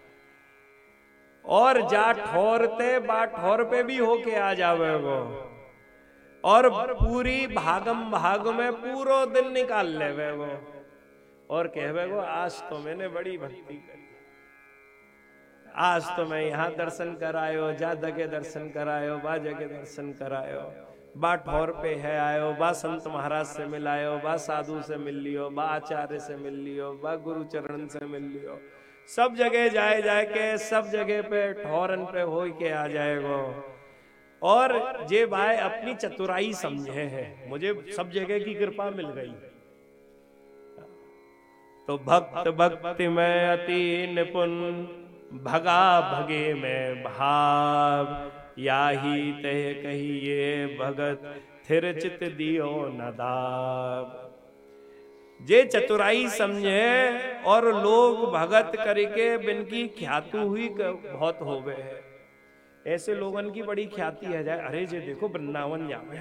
और जा ठोरते बा ठोर पे भी होके आ जावे वो। और पूरी भागम भाग में पूरो दिन निकाल लेवे वो। और कहवे वो आज तो मैंने बड़ी भक्ति करी, आज तो मैं यहाँ दर्शन करायो, जा जगह दर्शन करायो, बा जगह दर्शन करायो। बा ठोर पे है आयो, बा संत महाराज से मिलायो, बा साधु से मिल लियो, बा आचार्य से मिल लियो, बा गुरु चरण से मिल लियो। सब जगह जाए जाए के सब जगह पे ठोरन पे हो के आ जाएगो। और जे भाई अपनी चतुराई समझे है, मुझे सब जगह की कृपा मिल गई। तो भक्त भक्ति में अति निपुण, भगा भगे में भाव। याही तह कहिए भगत, थिर चित दियो न दाव। जे चतुराई समझे और लोग भगत करके बिनकी ख्याति हुई बहुत होवे है। ऐसे लोगन की बड़ी ख्याति है जाए, अरे जे देखो वृंदावन जावे,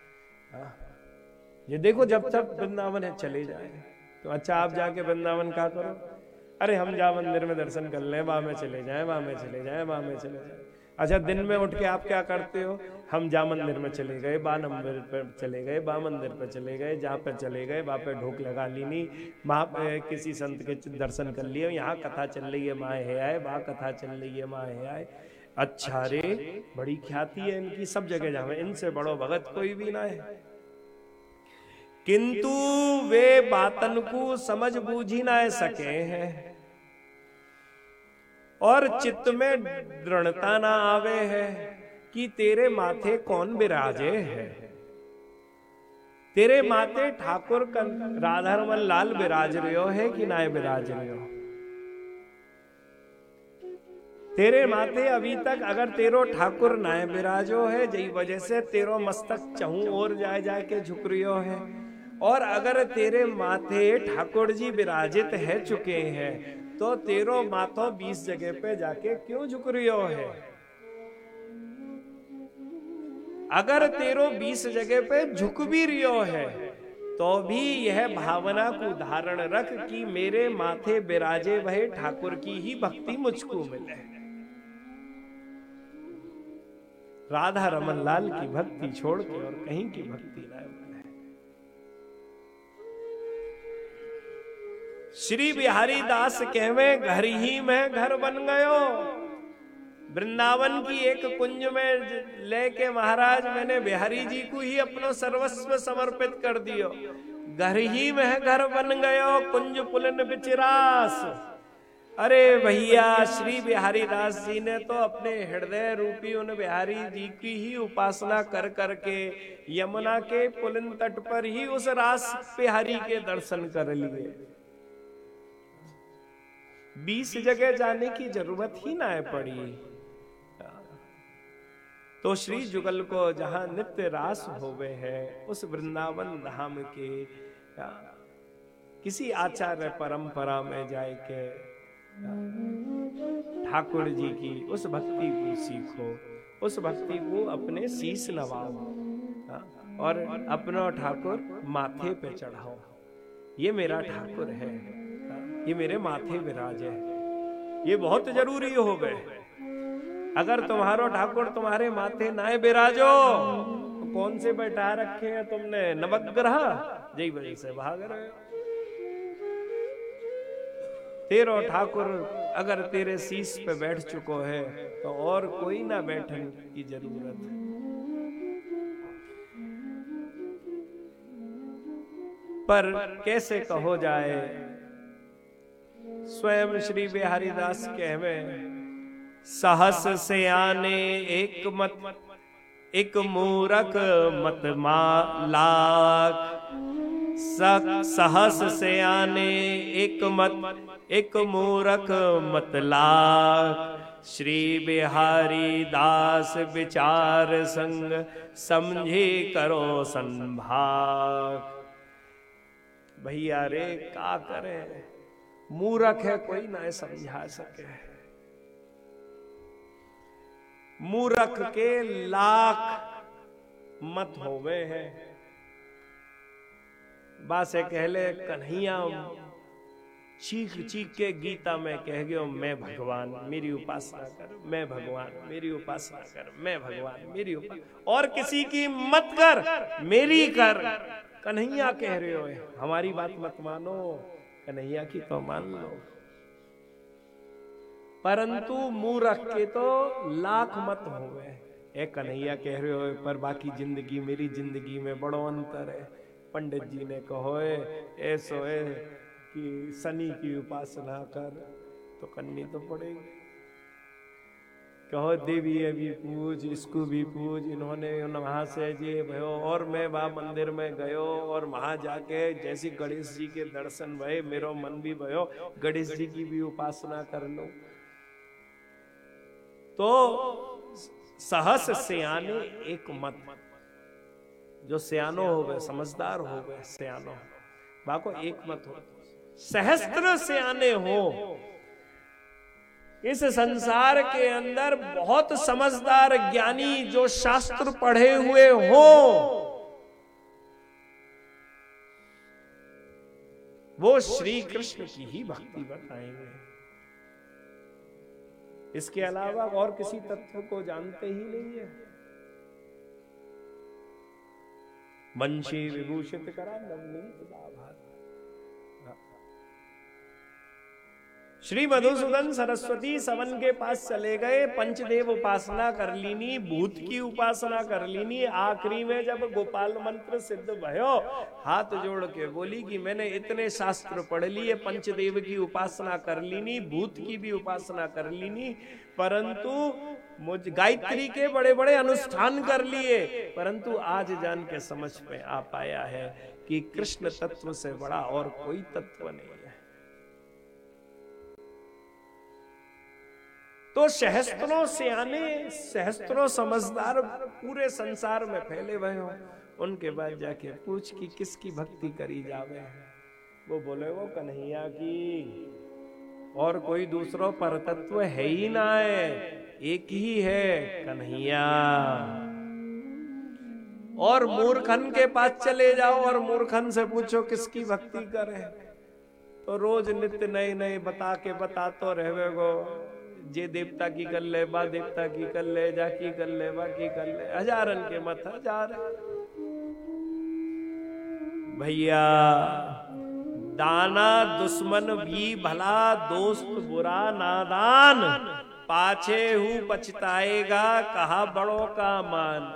ये देखो जब तक वृंदावन है चले जाए। तो अच्छा आप जाके वृंदावन क्या करो? अरे हम जा मंदिर में दर्शन कर ले, वहां में चले जाए, वहां में चले जाए, वहां में चले जाए। अच्छा दिन में उठ के आप क्या करते हो? हम जा मंदिर में चले गए, बा मंदिर पर चले गए, बा मंदिर पर चले गए, जहाँ पे चले गए वहां पे ढोक लगा ली नहीं, वहां पे किसी संत के दर्शन कर लिए, यहाँ कथा चल रही है माँ है आए, वहां कथा चल रही है माँ है आए। अच्छा रे बड़ी ख्याति है इनकी, सब जगह जावे, इनसे बड़ो भगत कोई भी ना है। किंतु वे बातन को समझ बूझी ना सके हैं और चित्त में दृढ़ता ना आवे है कि तेरे माथे कौन विराजे है। तेरे माथे ठाकुर राधा रमन लाल विराज रहे हो है कि ना विराज रहे हो? तेरे माथे अभी तक अगर तेरो ठाकुर नाय विराजो है, जई वजह से तेरो मस्तक चहु और जाए जाए के झुक रियो है। और अगर तेरे माथे ठाकुर जी विराजित है चुके हैं तो तेरो माथो बीस जगह पे जाके क्यों झुक रियो है? अगर तेरो बीस जगह पे झुक भी रियो है तो भी यह भावना को धारण रख कि मेरे माथे विराजे वह ठाकुर की ही भक्ति मुझको मिले। राधा रमन लाल की भक्ति छोड़ के और कहीं की भक्ति ना मिले। श्री बिहारी दास कहवे घर ही में घर बन गयो। वृंदावन की एक कुंज में लेके महाराज मैंने बिहारी जी को ही अपनो सर्वस्व समर्पित कर दियो। घर ही में घर बन गयो कुंज पुलन बिचिरास। अरे भैया श्री बिहारी दास जी ने तो अपने हृदय रूपी उन बिहारी जी की ही उपासना कर करके यमुना के पुलिन तट पर ही उस रास बिहारी के दर्शन कर लिए। बीस जगह जाने की जरूरत ही ना पड़ी। तो श्री जुगल को जहां नित्य रास होवे है उस वृंदावन धाम के किसी आचार्य परंपरा में जाए के ठाकुर जी की उस भक्ति को सीखो, उस भक्ति को अपने शीश नवाओ और अपना ठाकुर माथे पे चढ़ाओ। ये मेरा ठाकुर है, ये मेरे माथे विराज है। ये बहुत जरूरी हो गए। अगर तुम्हारो ठाकुर तुम्हारे माथे नाए विराजो तो कौन से बैठा रखे हैं तुमने नवग्रह, जय वजह से भाग रहे हो। तेरो ठाकुर अगर तेरे शीश पे बैठ चुको है तो और कोई ना बैठने की जरूरत है। पर कैसे कहो जाए, स्वयं श्री बिहारी दास कहवे सहस से आने एक मत एक मूरख मत लाख। सहस से आने एक मत एक मूरख मत लाख। श्री बिहारी दास विचार संग समझे करो संभाग। भैया रे का करे, मूरख है कोई ना समझा सके। मूरख के लाख मत होवे हैं। बासे कहले कन्हैया चीख चीख के गीता में कह गयो मैं भगवान मेरी उपासना कर, मैं भगवान मेरी उपासना कर, मैं भगवान मेरी उपासना, और किसी की मत कर मेरी कर। कन्हैया कह रहे हो, हमारी बात मत मानो, कन्हैया की तो मान लो। परंतु मूर्ख के तो लाख मत होवे। ए कन्हैया कह रहे हो पर बाकी जिंदगी मेरी जिंदगी में बड़ो अंतर है। पंडित जी ने कहो ऐसो है कि शनि की उपासना कर तो करनी तो पड़ेगी। कहो देवी अभी पूज, इसको भी पूज। इन्होंने वहां से जी भयो और मैं वहां मंदिर में गयो और वहां जाके जैसी गणेश जी के दर्शन भये मेरो मन भी भयो गणेश जी की भी उपासना कर लो। तो सहस सियाने एक मत, जो सियानो हो गए समझदार हो गए सियानो बाको एक मत हो। सहस्त्र सियाने हो। इस संसार के अंदर बहुत समझदार ज्ञानी जो शास्त्र पढ़े हुए हो वो श्री कृष्ण की ही भक्ति बताएंगे। इसके अलावा और किसी तत्व को जानते ही नहीं है। वंशी विभूषित करा नवनीत लाभार। श्री मधुसूदन सरस्वती सवन के पास चले गए। पंचदेव उपासना कर लीनी, भूत की उपासना कर लीनी। आखिरी में जब गोपाल मंत्र सिद्ध भयो, हाथ जोड़ के बोली कि मैंने इतने शास्त्र पढ़ लिए, पंचदेव की उपासना कर लीनी, भूत की भी उपासना कर लीनी, परंतु मुझ गायत्री के बड़े बड़े अनुष्ठान कर लिए, परंतु आज जान के समझ में आ पाया है कि कृष्ण तत्व से बड़ा और कोई तत्व नहीं है। तो सहस्त्रों सियाने, सहस्त्रों समझदार पूरे संसार में फैले हुए हो, उनके बाद जाके पूछ कि किसकी भक्ति करी जावे, वो बोले वो कन्हैया की, और कोई दूसरो परतत्व है ही ना है, एक ही है कन्हैया। और मूर्खन के पास चले जाओ और मूर्खन से पूछो किसकी भक्ति करे, तो रोज नित्य नए नए बता के बता तो रहे गो, जे देवता की कर ले, बा देवता की कर ले, जा की कर ले, बा की कर ले, हजारन के मत हजार। भैया दाना दुश्मन भी भला, दोस्त बुरा नादान, पाछे हूँ पछताएगा, कहा बड़ों का मान।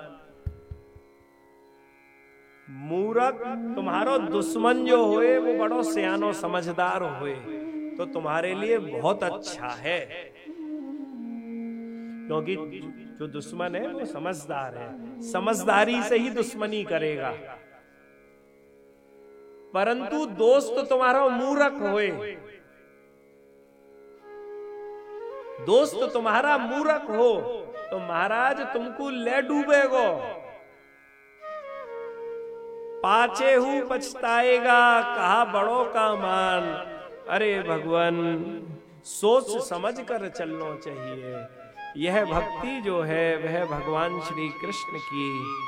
मूर्ख तुम्हारो दुश्मन जो होए वो बड़ो सियानो समझदार होए तो तुम्हारे लिए बहुत अच्छा है, क्योंकि जो दुश्मन है वो समझदार है, समझदारी से ही दुश्मनी करेगा। परंतु दोस्त तुम्हारा मूर्ख होए, दोस्त तुम्हारा मूर्ख हो तो महाराज तुमको ले डूबेगो, पाछे हूँ पछताएगा, कहा बड़ों का मान। अरे भगवान, सोच समझ कर चलना चाहिए। यह भक्ति जो है वह भगवान श्री कृष्ण की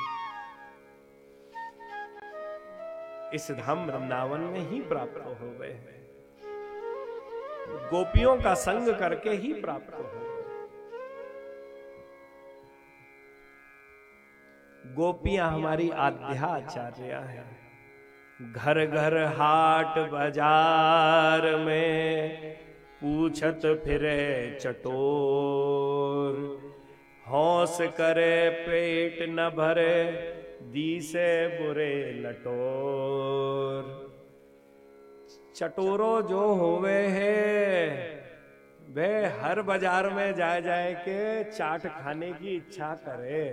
इस धाम वृंदावन में ही प्राप्त हो गए, गोपियों का संग करके ही प्राप्त हो गए। गोपियां हमारी आध्याचार्या है। घर घर हाट बाजार में पूछत फिरे चटोर, हौस करे पेट न भरे, दीसे बुरे लटोर। चटोरो जो होवे है वे हर बाजार में जाए जाए के चाट खाने की इच्छा करे।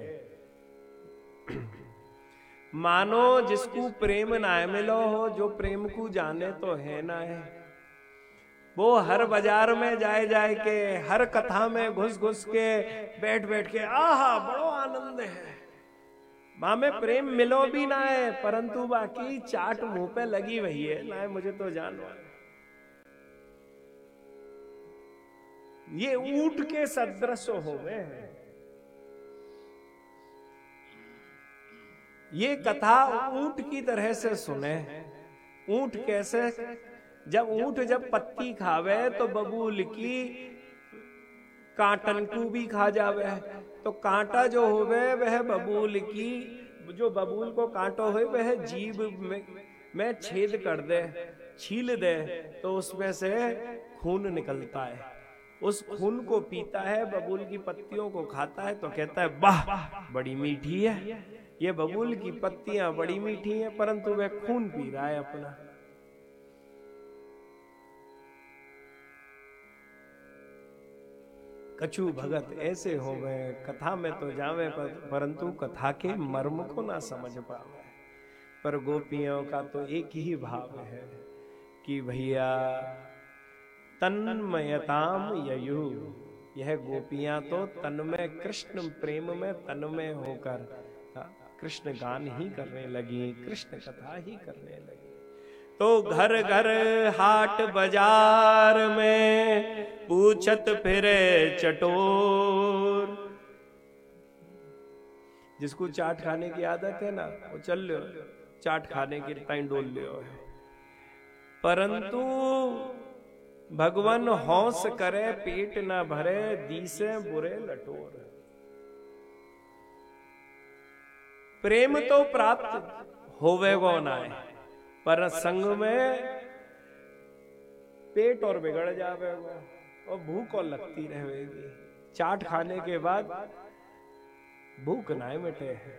मानो जिसको प्रेम ना मिलो हो, जो प्रेम को जाने तो है ना है, वो हर बाजार में जाए जाए के हर कथा में घुस घुस के बैठ बैठ के आहा बड़ो आनंद है, माँ में प्रेम मिलो भी ना है, परंतु बाकी चाट मुंह पे लगी वही है ना है, मुझे तो जानवा। ये ऊंट के सदृश होवे हैं। ये कथा ऊंट की तरह से सुने। ऊंट कैसे? जब ऊंट जब पत्ती खावे तो बबूल की कांटन को भी खा जावे, तो कांटा जो होवे वह बबूल की, जो बबूल को कांटो है वह जीभ में, में छेद कर दे, छील दे, तो उसमें से खून निकलता है। उस खून को पीता है, बबूल की पत्तियों को खाता है तो कहता है वाह बड़ी मीठी है, ये बबूल की पत्तियां बड़ी मीठी हैं, परंतु वह खून पी रहा है अपना। कछु भगत ऐसे हो गए, कथा में तो जावे परंतु कथा के मर्म को ना समझ पावे। पर गोपियों का तो एक ही भाव है कि भैया तन्मयताम ययु, यह गोपियां तो तन्मय कृष्ण प्रेम में तन्मय होकर कृष्ण गान ही करने लगी, कृष्ण कथा ही करने लगी। तो घर घर हाट बाजार में पूछत फिरे चटोर। जिसको चाट खाने की आदत है ना, वो चल लो चाट खाने की टाइम डोल लियो है, परंतु भगवान हौस करे पेट न भरे, दीसे बुरे लटोर। प्रेम तो प्राप्त होवेगो ना है, पर संग में पेट और बिगड़ जावेगा और भूख और लगती रहेगी। चाट खाने के बाद भूख ना मिटे है।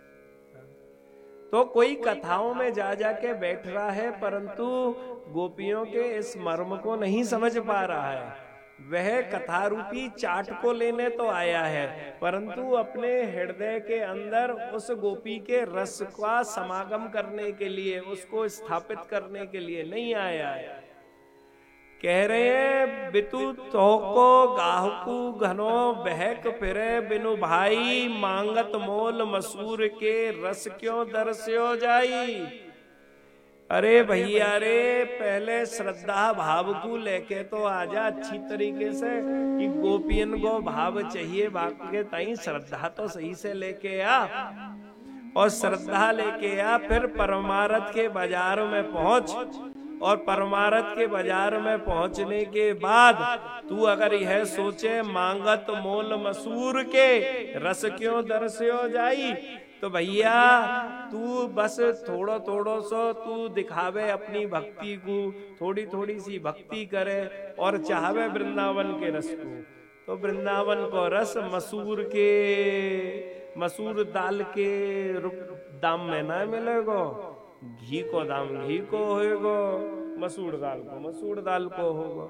तो कोई कथाओं में जा जाके बैठ रहा है, परंतु गोपियों के इस मर्म को नहीं समझ पा रहा है। वह कथा रूपी चाट को लेने तो आया है, परंतु अपने हृदय के अंदर उस गोपी के रस का समागम करने के लिए, उसको स्थापित करने के लिए नहीं आया है। कह रहे हैं बितु तोको गाहकू घनो बहक फिरे, बिनु भाई मांगत मोल मसूर के, रस क्यों दरस्यो जाई। अरे भैया रे, पहले श्रद्धा भाव को लेके तो आजा अच्छी तरीके से, कि गोपियन को भाव चाहिए, बाकी ताई श्रद्धा तो सही से लेके आ, और श्रद्धा लेके आ, फिर परमारथ के बाजार में पहुंच, और परमारथ के बाजार में पहुंचने के बाद तू अगर यह सोचे मांगत मोल मसूर के, रस क्यों दरस्यो जाई, तो भैया तू बस थोड़ो थोड़ो सो तू दिखावे अपनी भक्ति को, थोड़ी थोड़ी सी भक्ति करे और चाहवे वृंदावन के रस को। तो वृंदावन को रस मसूर के मसूर दाल के दाम में ना मिलेगो, घी को दाम घी को होएगो, मसूर दाल को मसूर दाल को होगा।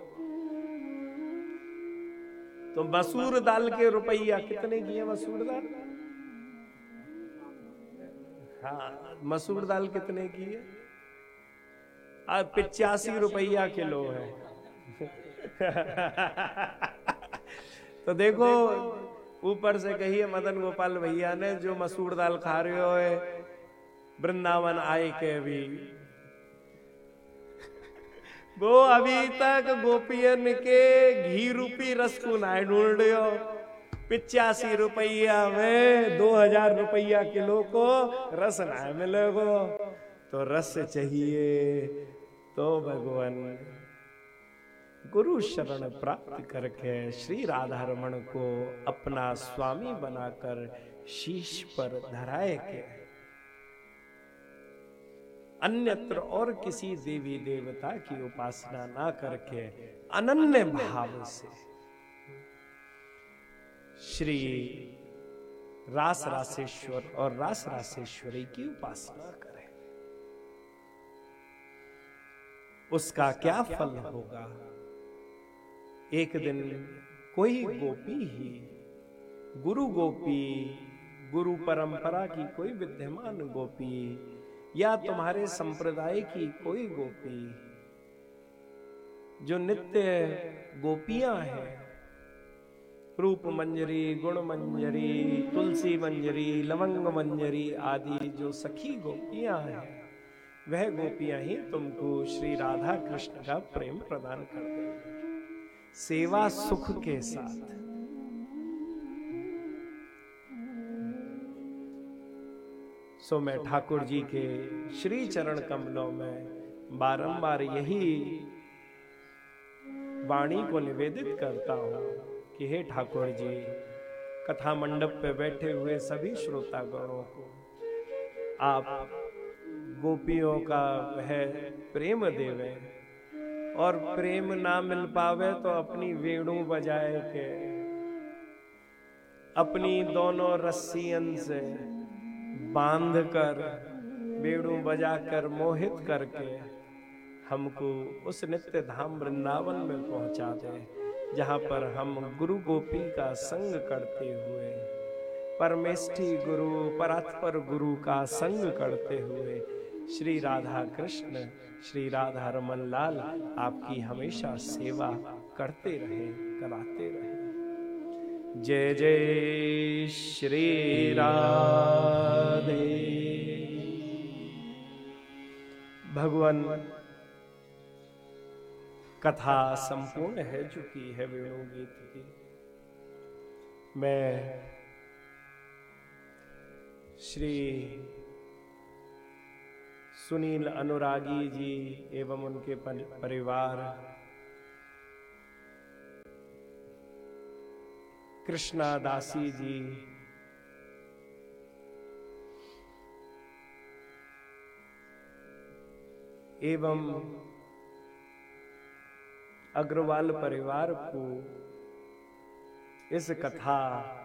तो मसूर दाल के रुपया कितने की है मसूर दाल? हाँ, मसूर दाल कितने की है? अब पिचासी रुपया किलो है। तो देखो ऊपर से कहिए मदन गोपाल भैया ने जो मसूर दाल खा रहे हो है वृंदावन आए के भी, वो अभी तक गोपियन के घी रूपी रस को ना ढूंढ रहे हो। पिचासी रुपया में दो हजार रुपया किलो को रस ना मिलेगो। तो रस चाहिए तो भगवान गुरु शरण प्राप्त करके श्री राधा रमण को अपना स्वामी बनाकर शीश पर धराए के अन्यत्र और किसी देवी देवता की उपासना ना करके अनन्य भाव से श्री रास रासेश्वर और रास रासेश्वरी की उपासना करें। उसका क्या फल होगा? एक दिन कोई गोपी ही गुरु गोपी, गुरु परंपरा की कोई विद्यमान गोपी या तुम्हारे संप्रदाय की कोई गोपी जो नित्य गोपियां हैं, रूप मंजरी, गुण मंजरी, तुलसी मंजरी, लवंग मंजरी आदि जो सखी गोपियां हैं, वह गोपियां ही तुमको श्री राधा कृष्ण का प्रेम प्रदान कर देंगे सेवा सुख के साथ। सो मैं ठाकुर जी के श्री चरण कमलों में बारंबार यही वाणी को निवेदित करता हूं कि हे ठाकुर जी, कथा मंडप पे बैठे हुए सभी श्रोतागणों को आप गोपियों का वह प्रेम देवे, और प्रेम ना मिल पावे तो अपनी वेणु बजाए के अपनी दोनों रस्सियन से बांध कर वेणु बजाकर मोहित करके हमको उस नित्य धाम वृंदावन में पहुंचा दे, जहां पर हम गुरु गोपी का संग करते हुए, परमेष्ठी गुरु परात्पर गुरु का संग करते हुए श्री राधा कृष्ण, श्री राधा रमन लाल आपकी हमेशा सेवा करते रहे, कराते रहे। जय जय श्री राधे। भगवान कथा संपूर्ण है चुकी है वेणु गीत की। मैं श्री सुनील अनुरागी जी एवं उनके परिवार, कृष्णा दासी जी, एवं अग्रवाल परिवार को इस कथा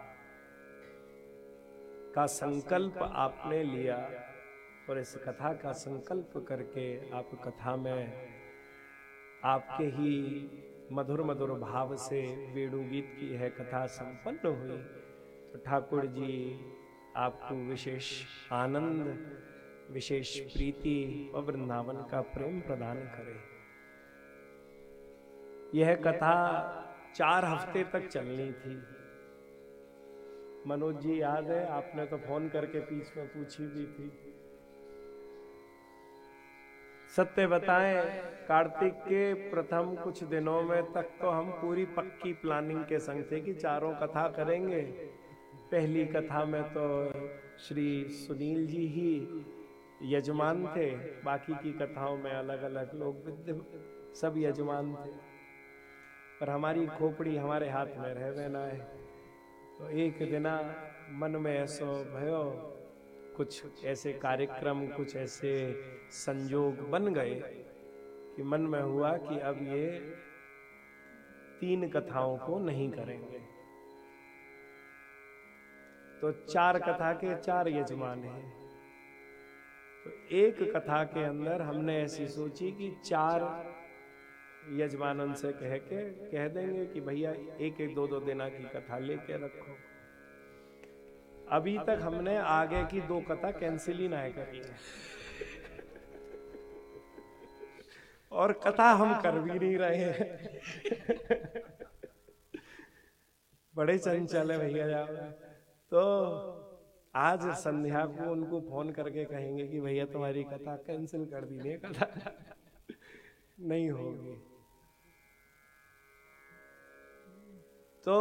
का संकल्प आपने लिया और इस कथा का संकल्प करके आप कथा में आपके ही मधुर मधुर भाव से वेणु गीत की यह कथा संपन्न हुई। तो ठाकुर जी आपको विशेष आनंद, विशेष प्रीति और वृंदावन का प्रेम प्रदान करे। यह कथा चार हफ्ते तक चलनी थी। मनोज जी याद है, आपने तो फोन करके बीच में पूछी भी थी। सत्य बताएं, कार्तिक के प्रथम कुछ दिनों में तक तो हम पूरी पक्की प्लानिंग के संग थे कि चारों कथा करेंगे। पहली कथा में तो श्री सुनील जी ही यजमान थे, बाकी की कथाओं में अलग अलग लोग विद्य सब यजमान थे, पर हमारी खोपड़ी हमारे हाथ में रहवे ना है। तो एक दिना मन में ऐसो भयो कुछ ऐसे कार्यक्रम, कुछ ऐसे संयोग बन गए कि मन में हुआ कि अब ये तीन कथाओं को नहीं करेंगे। तो चार कथा के चार यजमान हैं। तो एक कथा के अंदर हमने ऐसी सोची कि चार यजमानन से कह के कह देंगे कि भैया एक एक दो दो दिना की कथा लेके रखो। अभी तक हमने आगे की दो कथा कैंसिल ही ना करी है और कथा हम कर भी नहीं रहे हैं। बड़े चंचल है भैया जाओ। तो आज संध्या को उनको फोन करके कहेंगे कि भैया तुम्हारी कथा कैंसिल कर दी, नहीं कथा नहीं होगी। तो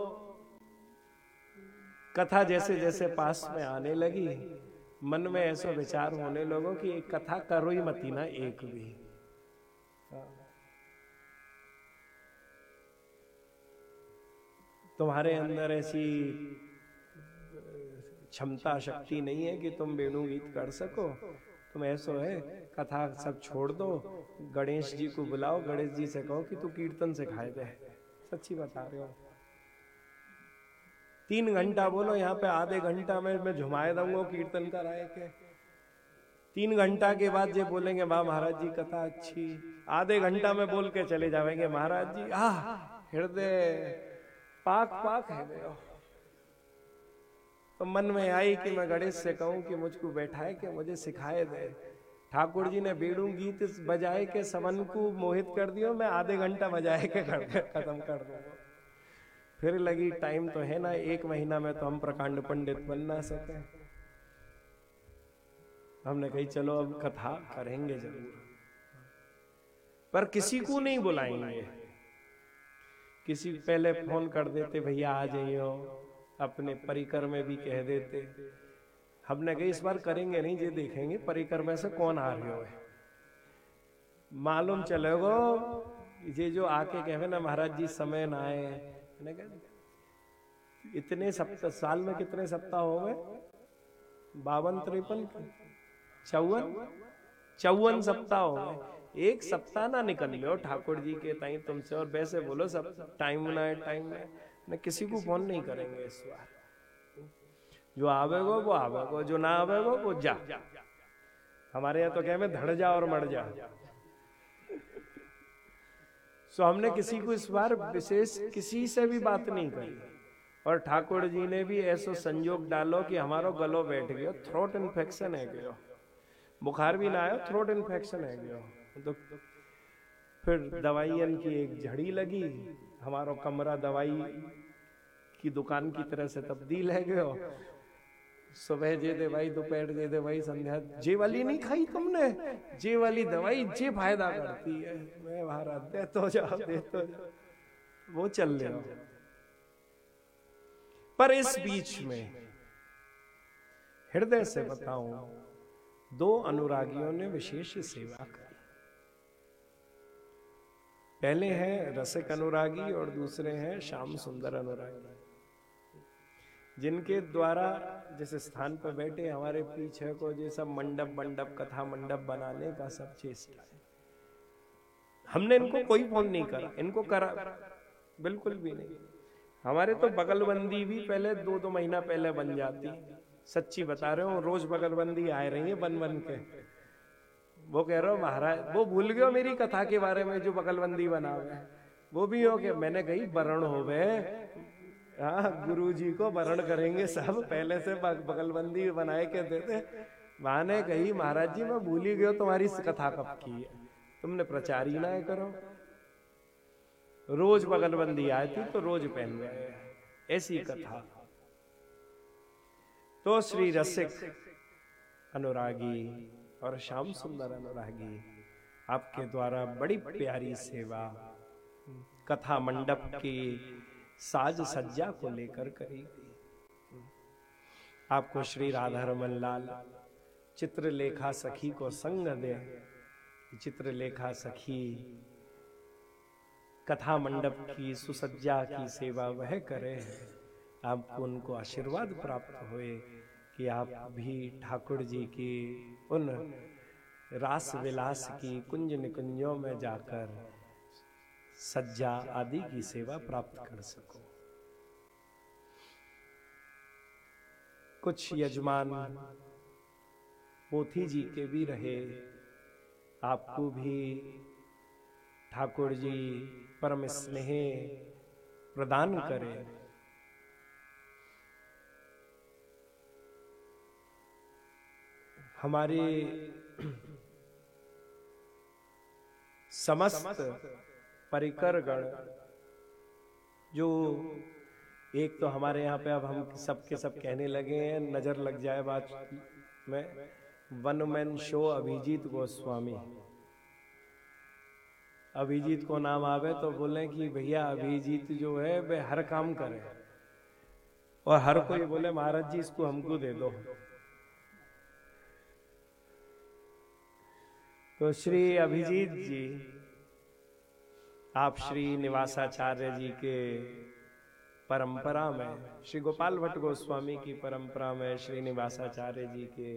कथा जैसे जैसे पास में आने लगी, मन में ऐसा विचार होने लगो कि एक कथा करो ही मती ना एक भी। तुम्हारे अंदर ऐसी क्षमता शक्ति नहीं है कि तुम वेणु गीत कर सको। तुम ऐसा है कथा सब छोड़ दो, गणेश जी को बुलाओ, गणेश जी से कहो कि तू कीर्तन सिखाए दे। सच्ची बता रहे हो। तीन घंटा बोलो, यहाँ पे आधे घंटा में मैं झुमाए दूंगा कीर्तन कराए के। तीन घंटा के बाद ये बोलेंगे वाह महाराज जी कथा अच्छी। आधे घंटा में बोल के चले जाएंगे महाराज जी आह हृदय पाक पाक है गया। तो मन में आई कि मैं गणेश से कहूं कि मुझको बैठाए के मुझे सिखाए दे। ठाकुर जी ने बेड़ू गीत बजाए के समन को मोहित कर दियो, मैं आधे घंटा बजाए के खत्म कर दूंगा। फिर लगी टाइम तो है ना, एक महीना में तो हम प्रकांड पंडित बन ना सके। हमने कही चलो अब कथा करेंगे जरूर, पर किसी को नहीं बुलाएंगे। किसी पहले फोन कर देते भैया आ जाइयो, अपने परिकर में भी कह देते। हमने कही इस बार करेंगे नहीं, ये देखेंगे परिकर में से कौन आ रहे हो। मालूम चलेगो ये जो आके कहे ना महाराज जी समय ना आए। इतने सप्ताह साल में कितने सप्ताह हो गए? बावन तिरपन चौवन चौवन सप्ताह हो गए। एक सप्ताह ना निकल लो ठाकुर जी के ताई तुमसे, और वैसे बोलो सब टाइम ना है टाइम ना है। न किसी को फोन नहीं करेंगे इस बार। जो आवेगो वो आवेगो, जो ना आवेगो वो जा। हमारे यहाँ तो क्या में धड़ जा और मर जा। सो हमने किसी को इस बार विशेष किसी से भी बात नहीं करी। और ठाकुर जी ने भी ऐसा संयोग डालो कि हमारो गलो बैठ गयो, थ्रोट इन्फेक्शन है गयो, बुखार भी ना आयो, थ्रोट इन्फेक्शन है गयो। तो फिर दवाइयन की एक झड़ी लगी, हमारो कमरा दवाई की दुकान की तरह से तब्दील है गयो। सुबह जे दवाई, दोपहर जे दवाई, संध्या जे वाली नहीं खाई तुमने, जे वाली दवाई जे फायदा करती है। मैं महाराज दे तो जाओ दे तो जाओ, वो चल रहे हो। पर इस बीच में हृदय से बताऊं, दो अनुरागियों ने विशेष सेवा करी। पहले हैं रसिक अनुरागी और दूसरे हैं श्याम सुंदर अनुरागी, जिनके द्वारा जिस स्थान पर बैठे हमारे पीछे को जो सब मंडप मंडप कथा मंडप बनाने का सब चेष्टा है। हमने इनको कोई फोन नहीं करा, इनको करा बिल्कुल भी नहीं। हमारे तो बगलबंदी भी पहले दो दो महीना पहले बन जाती। सच्ची बता रहे हो, रोज बगलबंदी आए रही है बन बन के। वो कह रहे हो महाराज, वो भूल गए मेरी कथा के बारे में जो बगलबंदी बना हुआ। वो भी हो के मैंने कही वरण हो गए, हाँ गुरु जी को वरण करेंगे सब, पहले से बगलबंदी बनाए के देते। माने कही महाराज जी मैं भूल ही गयो तुम्हारी कथा कब की है, तुमने प्रचार ही ना करो। रोज बगलबंदी आई थी तो रोज पहन गए, ऐसी कथा। तो श्री रसिक अनुरागी और श्याम सुंदर अनुरागी आपके द्वारा बड़ी प्यारी सेवा कथा मंडप की साज सज्जा को लेकर करी गई। आपको श्री राधा रमन लाल चित्रलेखा सखी को संग दे, चित्रलेखा सखी कथा मंडप की सुसज्जा की सेवा वह करे। आपको उनको आशीर्वाद प्राप्त होए कि आप भी ठाकुर जी की उन रास विलास की कुंज निकुंजों में जाकर सज्जा आदि की सेवा प्राप्त कर सको। कुछ यजमान पोथी जी के भी रहे, आपको भी ठाकुर जी परम स्नेह प्रदान करें। हमारे समस्त परिकर गण, जो एक तो हमारे यहाँ पे अब हम सबके सब कहने लगे हैं, नजर लग जाए बात में, one man show Abhijeet Goswami. Abhijeet को नाम आवे तो बोले कि भैया अभिजीत जो है वे हर काम करे, और हर कोई बोले महाराज जी इसको हमको दे दो। तो श्री अभिजीत जी, आप श्री निवासाचार्य जी के परंपरा में, श्री गोपाल भट्ट गोस्वामी की परंपरा में, श्री निवासाचार्य जी के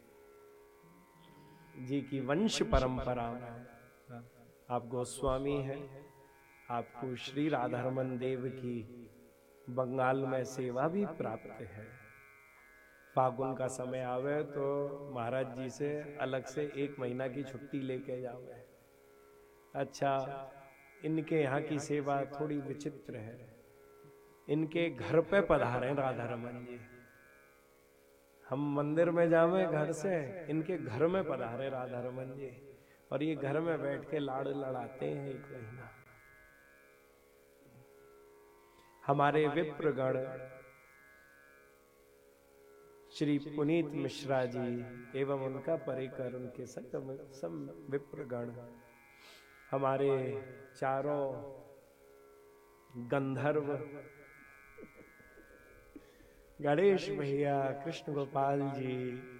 जी की वंश परंपरा में आप गोस्वामी हैं। आपको श्री राधारमन देव की बंगाल में सेवा भी प्राप्त है। फागुन का समय आवे तो महाराज जी से अलग से एक महीना की छुट्टी लेके जावे। अच्छा, इनके यहाँ की सेवा थोड़ी विचित्र है। इनके घर पे पधारे राधारमन जी, हम मंदिर में जावे घर से, इनके घर में पधारे राधारमन जी, और ये घर में बैठ के लाड़ लड़ाते हैं एक महीना। हमारे विप्रगण श्री पुनीत मिश्रा जी एवं उनका परिकर, उनके सब सब विप्रगण, हमारे चारों गंधर्व, गणेश भैया, कृष्ण गोपाल जी,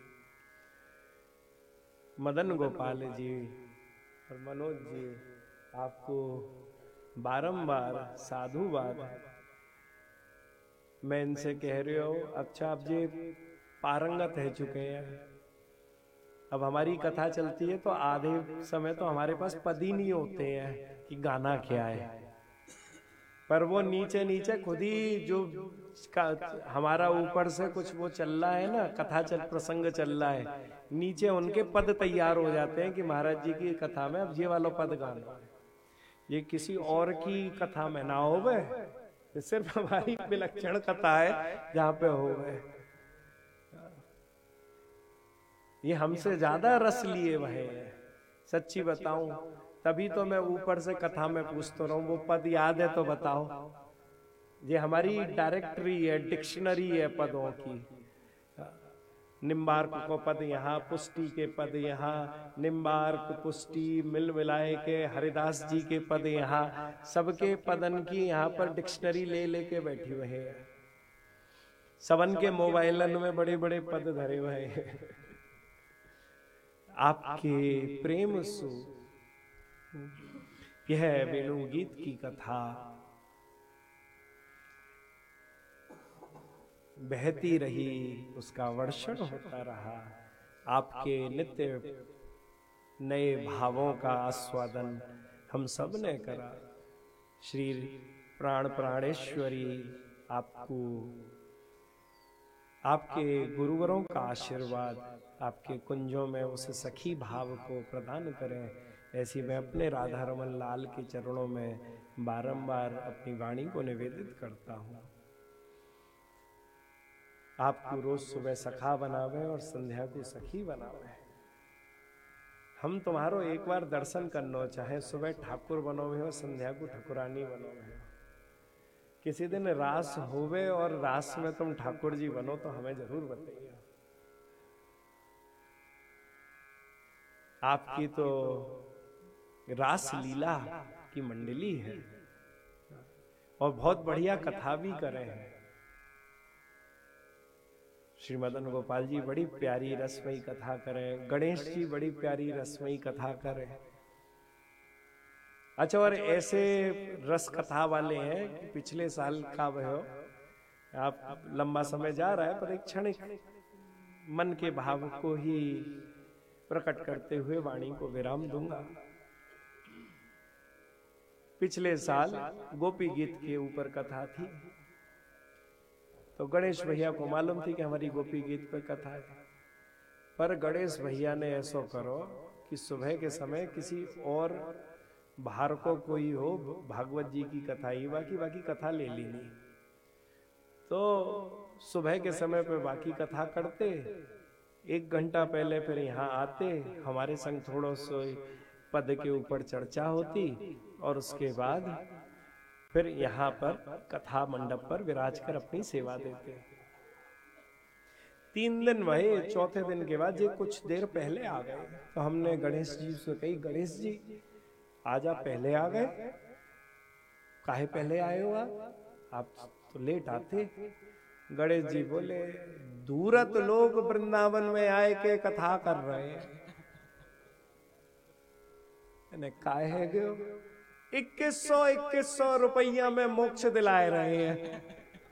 मदन गोपाल जी और मनोज जी, आपको बारंबार साधुवाद मैं इनसे कह रही हूँ। अच्छा, आप जी पारंगत है चुके हैं। अब हमारी कथा चलती है तो आधे समय तो हमारे पास पद ही नहीं होते हैं कि गाना क्या है, पर वो नीचे नीचे खुद ही जो हमारा ऊपर से कुछ वो चल रहा है ना, कथा चल प्रसंग चल रहा है, नीचे उनके पद तैयार हो जाते हैं कि महाराज जी की कथा में अब ये वाला पद गाना। ये किसी और की कथा में ना हो गए, ये सिर्फ हमारी विलक्षण कथा है जहाँ पे हो गए। ये हमसे ज्यादा रस लिए वह है, सच्ची बताऊं, तभी तो मैं ऊपर से कथा में पूछता रहा हूं वो पद याद है तो बताओ। ये हमारी डायरेक्टरी है, डिक्शनरी है पदों की। निम्बार्क को पद यहाँ, पुष्टि के पद यहाँ, निम्बार्क पुष्टि मिल मिलाए के हरिदास जी के पद यहाँ, सबके पदन की यहाँ पर डिक्शनरी ले लेके बैठी हुए हैं। सबन के मोबाइलन में बड़े बड़े पद धरे हुए हैं। आपके प्रेम सु यह वेणु गीत की कथा बहती रही, उसका वर्षण होता रहा। आपके नित्य नए भावों का आस्वादन हम सब ने करा। श्री प्राण प्राणेश्वरी आपको, आपके गुरुवरों का आशीर्वाद आपके कुंजों में उस सखी भाव को प्रदान करें। ऐसी मैं अपने राधा रमन लाल के चरणों में बारंबार अपनी वाणी को निवेदित करता हूँ। आपको रोज सुबह सखा बनावे और संध्या को सखी बनावे। हम तुम्हारो एक बार दर्शन करना चाहे, सुबह ठाकुर बनोवे हो, संध्या को ठाकुरानी बनोवे हो। किसी दिन रास होवे और रास में तुम ठाकुर जी बनो तो हमें जरूर बताइए। आपकी तो रास लीला की मंडली है और बहुत बढ़िया कथा भी करे हैं। श्री मदन गोपाल जी बड़ी प्यारी रसमयी कथा करें, गणेश जी बड़ी प्यारी रसमयी कथा करें। अच्छा, और ऐसे रस कथा वाले हैं कि पिछले साल का वह हो, आप लंबा समय जा रहा है पर एक क्षणिक मन के भाव को ही प्रकट करते हुए वाणी को विराम दूंगा। पिछले साल गोपी गीत के ऊपर कथा थी, तो गणेश भैया को मालूम थी कि हमारी गोपी गीत पर कथा है, पर गणेश भैया ने ऐसा करो कि सुबह के समय किसी और बाहर को कोई हो भागवत जी की कथा ही बाकी बाकी कथा ले ली नहीं। तो सुबह के समय पे बाकी कथा करते, एक घंटा पहले फिर यहाँ आते, हमारे संग थोड़ा सा पद के ऊपर चर्चा होती और उसके बाद फिर यहाँ पर कथा मंडप पर विराज कर अपनी सेवा देते। तीन दिन भये, चौथे दिन के बाद ये कुछ देर पहले आ गए, तो हमने गणेश जी से कही, गणेश जी आज आप पहले आ गए, काहे पहले आए हो आप आप तो लेट आते। गणेश जी बोले, दूरत लोग वृंदावन में आए के कथा कर रहे हैं, काहे है गयो इक्कीस सौ इक्कीस सौ रुपया में मोक्ष दिलाए रहे हैं।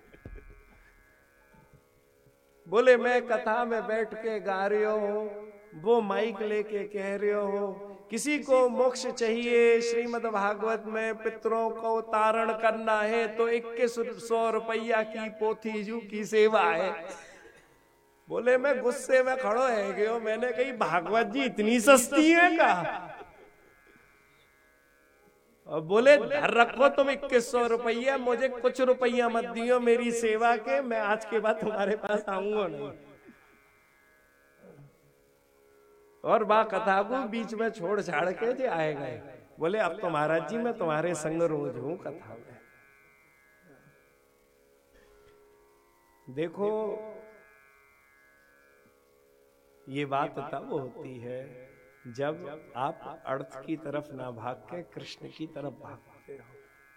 बोले मैं कथा में बैठ के गा रहे हो, वो माइक लेके कह रहे हो किसी को मोक्ष चाहिए, श्रीमद् भागवत में पितरों को तारण करना है तो इक्कीस सौ रुपया की पोथी जू की सेवा है। बोले मैं गुस्से में खड़ो है गयो, मैंने कही भागवत जी इतनी सस्ती है का? और बोले धर रखो तुम इक्कीस सौ रुपया, मुझे कुछ रुपया मत दियो मेरी सेवा के, मैं आज के बाद तुम्हारे पास आऊंगा नहीं। और बा कथा को बीच में छोड़ छाड़ के जे आए गए। बोले अब तो महाराज जी मैं तुम्हारे संग रोज हूं कथा में। देखो ये बात तब होती है जब आप अर्थ की तरफ ना भाग के कृष्ण की तरफ भागते हो।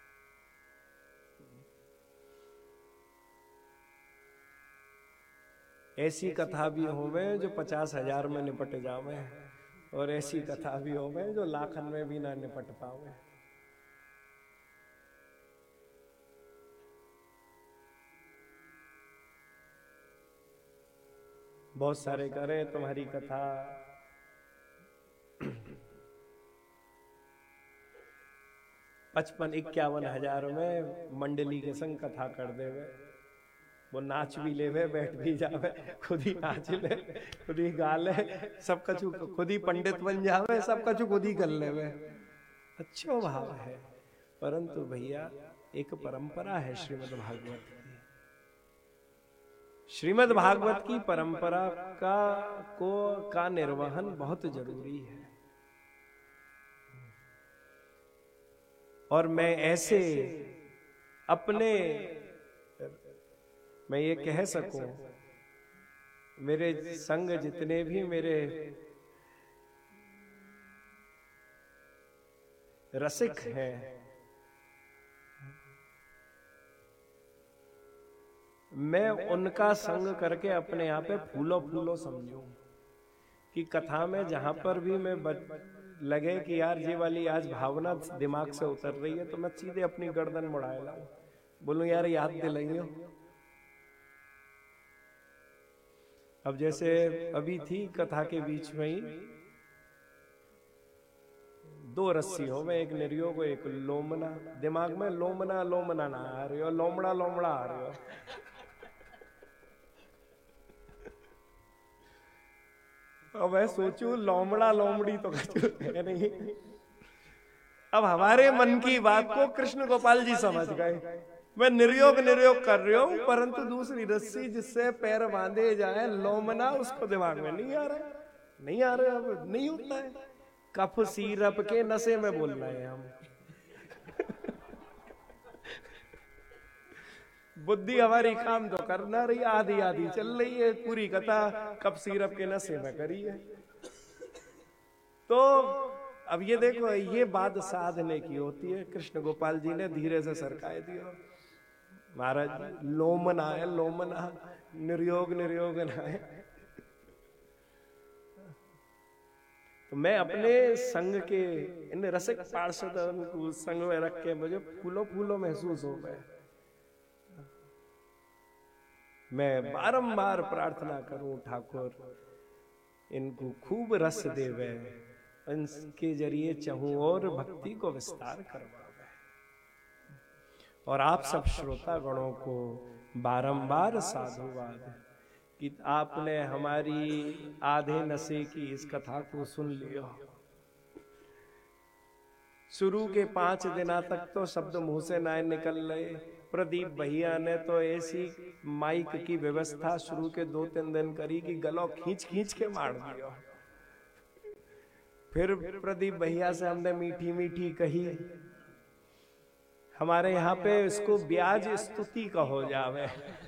ऐसी कथा भी होवे जो पचास हजार में निपट जावे, और ऐसी कथा भी होवे जो लाखन में भी ना निपट पावे। बहुत सारे करें तुम्हारी कथा पचपन इक्यावन हजार में मंडली के संग कथा कर देवे, वो नाच भी लेवे, बैठ भी जावे, खुद ही नाच ले, खुद ही गा ले, सब कछु खुद ही पंडित बन जावे, सब कछु खुद ही कर लेवे। अच्छो भाव है, परंतु भैया एक परंपरा है श्रीमद् भागवत की। श्रीमद् भागवत की परंपरा का को का निर्वहन बहुत जरूरी है। और मैं ऐसे अपने मैं ये कह सकूं, मेरे संग जितने भी मेरे रसिक हैं, मैं उनका संग करके अपने आप पे फूलो फूलो समझूं कि कथा में जहां पर भी मैं लगे कि यार ये वाली आज भावना दिमाग से उतर रही है, तो मैं सीधे अपनी गर्दन मुड़ाए लाऊं, बोलूं यार याद दिलाइयो। अब जैसे अभी थी कथा के बीच में ही दो रस्सी हो, मैं एक निर्यो को एक लोमना, दिमाग में लोमना लोमना ना आ रही हो, लोमड़ा लोमड़ा आ रही हो। अब मैं सोचू लोमड़ा लोमड़ी तो है नहीं। अब हमारे मन की बात को कृष्ण गोपाल जी समझ गए। मैं निर्योग निर्योग कर रही हूं, परंतु दूसरी रस्सी जिससे पैर बांधे जाए लोमना, उसको दिमाग में नहीं आ रहा, नहीं आ रहा, अब नहीं होता है। कफ सीरप के नशे में बोल रहे हैं हम। बुद्धि हमारी काम तो करना रही, आधी आधी चल रही है, पूरी कथा कप सिरप के नशे में करी है। तो अब ये देखो, ये बात साधने की होती है। कृष्ण गोपाल जी ने धीरे से सरकाए दिया, महाराज लोमना है, लोमना, निर्योग निर्योग ना है। तो मैं अपने संग के इन रसिक पार्षद को संग में रख के मुझे फूलो फूलो महसूस हो गए। मैं बारंबार प्रार्थना करूं ठाकुर इनको खूब रस देवे, इनके जरिए चाहूं और भक्ति को विस्तार करवावे। और आप सब श्रोता गणों को बारंबार साधुवाद कि आपने हमारी आधे नशे की इस कथा को सुन लिया। शुरू के पांच दिना तक तो शब्द मुंह से ना निकल रहे। प्रदीप भैया ने तो ऐसी माइक की व्यवस्था शुरू के दो तीन दिन करी कि गलों खींच खींच के मार दिया। फिर प्रदीप भैया से हमने मीठी मीठी कही, हमारे यहाँ पे इसको ब्याज स्तुति कहो जावे।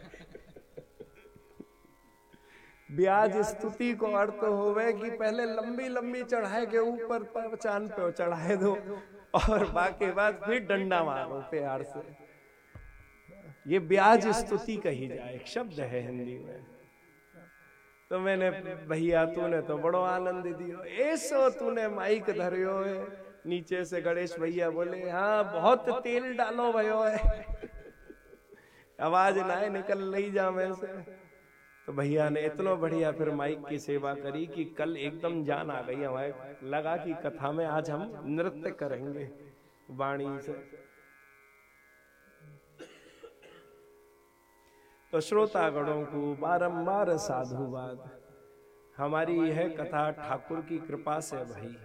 ब्याज स्तुति को अर्थ होवे कि पहले लंबी लंबी चढ़ाए के ऊपर चांद पे चढ़ाए दो और बाकी बाद फिर डंडा मारो प्यार से। ये ब्याज स्तुति कही जाए, एक शब्द है हिंदी में। तो मैंने भैया तूने तो बड़ो आनंद दियो, ऐसो तूने माइक धरियो है। नीचे से गणेश भैया बोले हाँ बहुत तेल डालो भयो है, आवाज ना निकल नहीं जावे से। तो भैया ने इतना बढ़िया फिर माइक की सेवा करी कि कल एकदम जान आ गई हमारे, लगा कि कथा में आज हम नृत्य करेंगे वाणी से। तो श्रोतागणों को बारंबार साधुवाद। हमारी यह कथा ठाकुर की कृपा से भई।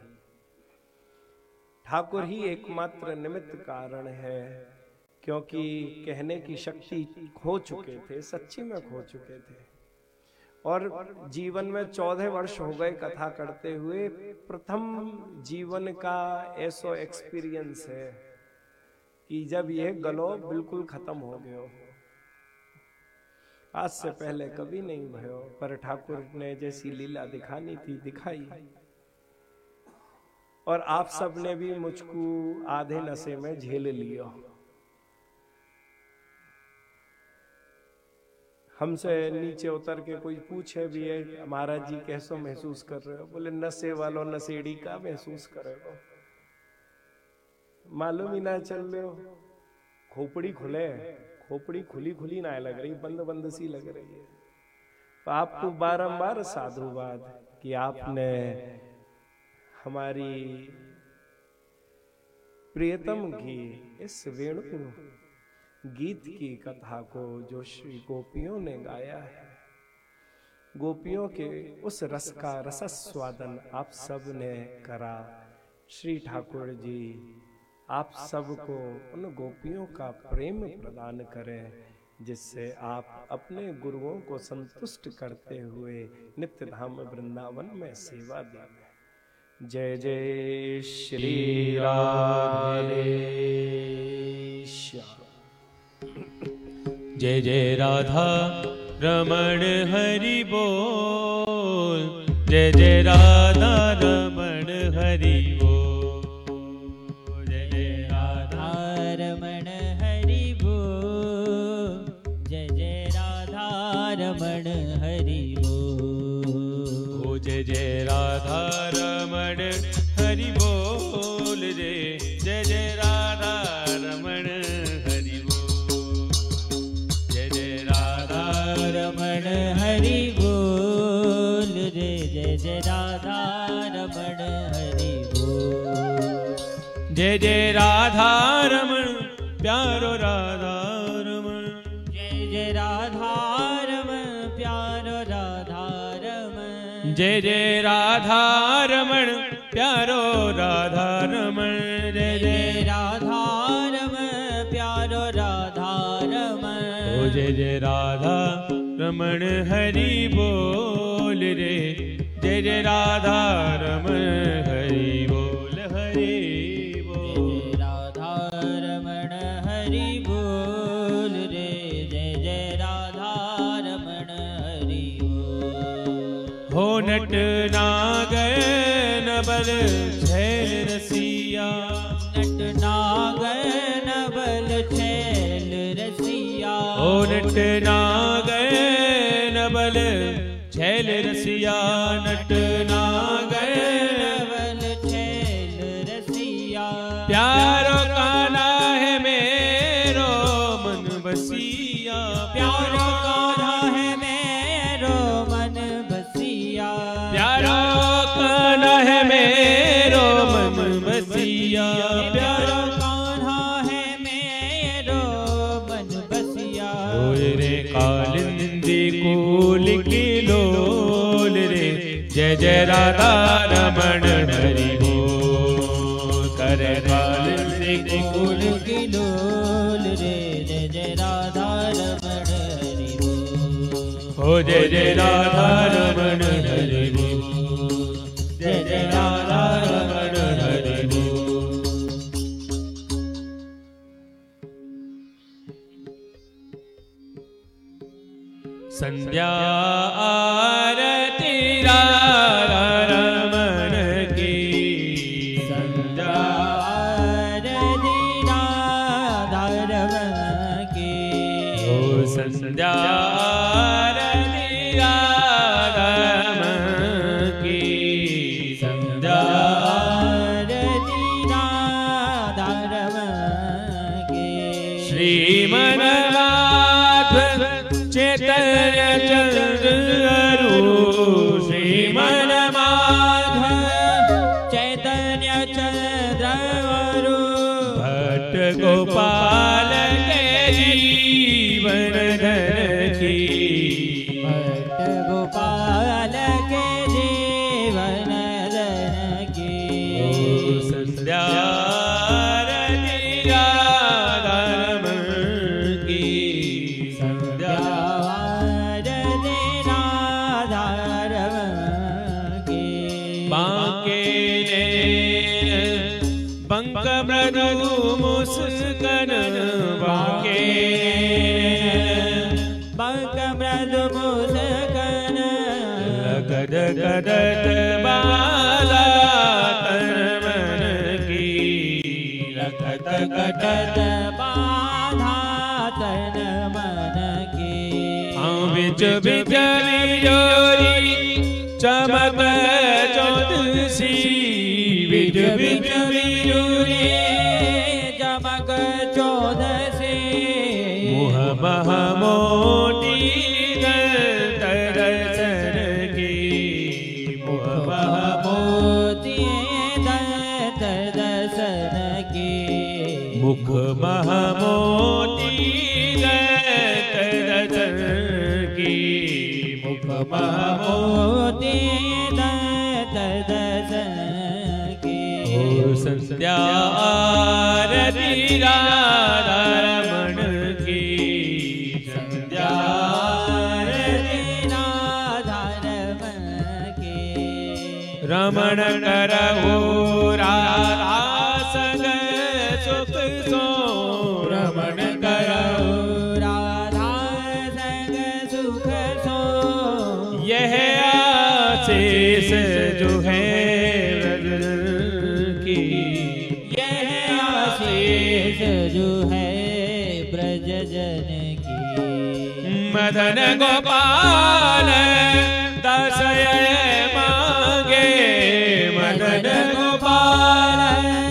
ठाकुर ही एकमात्र निमित्त कारण है, क्योंकि कहने की शक्ति खो चुके थे, सच्ची में खो चुके थे। और जीवन में चौदह वर्ष हो गए कथा करते हुए, प्रथम जीवन का ऐसा एक्सपीरियंस है कि जब यह गलो बिल्कुल खत्म हो गयो। आज से पहले कभी नहीं भयो, पर ठाकुर ने जैसी लीला दिखानी थी दिखाई। और आप सब ने भी मुझको आधे नशे में झेल लिया। हमसे नीचे उतर के कोई पूछे भी है महाराज जी कैसो महसूस कर रहे हो, बोले नशे वालों नशेड़ी का महसूस करे हो, मालूम ही ना चल रहे हो। खोपड़ी खुले, खोपड़ी खुली खुली ना लग रही, बंद बंद सी लग रही है। तो आपको बारंबार साधुवाद कि आपने हमारी प्रियतम की इस वेणु गीत की कथा को जो श्री गोपियों ने गाया है, गोपियों के उस रस का रसस्वादन आप सब ने करा। श्री ठाकुर जी आप सबको उन गोपियों का प्रेम प्रदान करें, जिससे आप अपने गुरुओं को संतुष्ट करते हुए नित्य धाम वृंदावन में सेवा दें। जय जय श्री राधे श्याम। जय जय राधा रमण हरि बोल, जय जय राधा रमण हरि बोल, जय जय राधा रमण हरि बोल, जय जय राधा रमण हरि बोल, ओ जय जय राधा रमण हरि बोल, जय जय जय राधा रमण हरि बोल, जय जय राधा रमण हरि बोल, रे जय जय राधा रमण हरि बोल, जय जय राधा रमण प्यारो राधा रमण, जय जय राधा रमण प्यारो राधा रमण, जय जय राधा रमण प्यारो राधा रमण, जय जय राधा रमण प्यारो राधा रमण, ओ जय जय राधा रमण हरि बोल, रे जय जय राधा रमण हरि बोल, हरि बोल, जय राधा रमण हरि बोल, रे जय जय राधा रमण हरि बोल, हो नट नागर नबल छैल रसिया, नट नागर नबल छैल रसिया, हो नट नागर नबल छैल रसिया, नट नागर नबल छैल रसिया, प्यारो कान्हा है मेरो मन बसिया, प्यारो कान्हा जय जय राधा रमण हरि बोल। करे काल कुल की लोल रे, जय जय राधा रमण हरि बोल। हो जय जय राधा रमण हरि बोल, जय जय राधा रमण हरि बोल। संध्या आरती राधा रमण की, संध्या आरती राधा रमण की। ओ संध्या आरती राधा रमण की, संध्या आरती राधा रमण की। श्रीमन चैतन्य चंद्र श्रीमन माधव चैतन्य चंद्र भट्ट गोपाल के जीवन धन की, भट्ट गोपाल के जीवन धन की। ओ संध्या बंक मृदु मुस्कन बाके, बंक मृदु मुस्कन लगद गदत बाला तन मन की, लगद गदत बाधा तन मन की। हम बिच बिच जोरी चमक चौदसी, बिच बिच चमक चौदसी। मुह मह मोटी दर्शन की, मुह मह मोती दर्शन की। मुख मह मोती दर्शन की, मुख मह मोती दर्शन की। संध्या आरती राधा रमण की, संध्या आरती राधा रमण की। रमण करहु राधा संग सुख सो, रमण करहु राधा संग सुख सो। यह आशीष जो है जो है ब्रज जन की। मदन गोपाल दसय मांगे, मदन गोपाल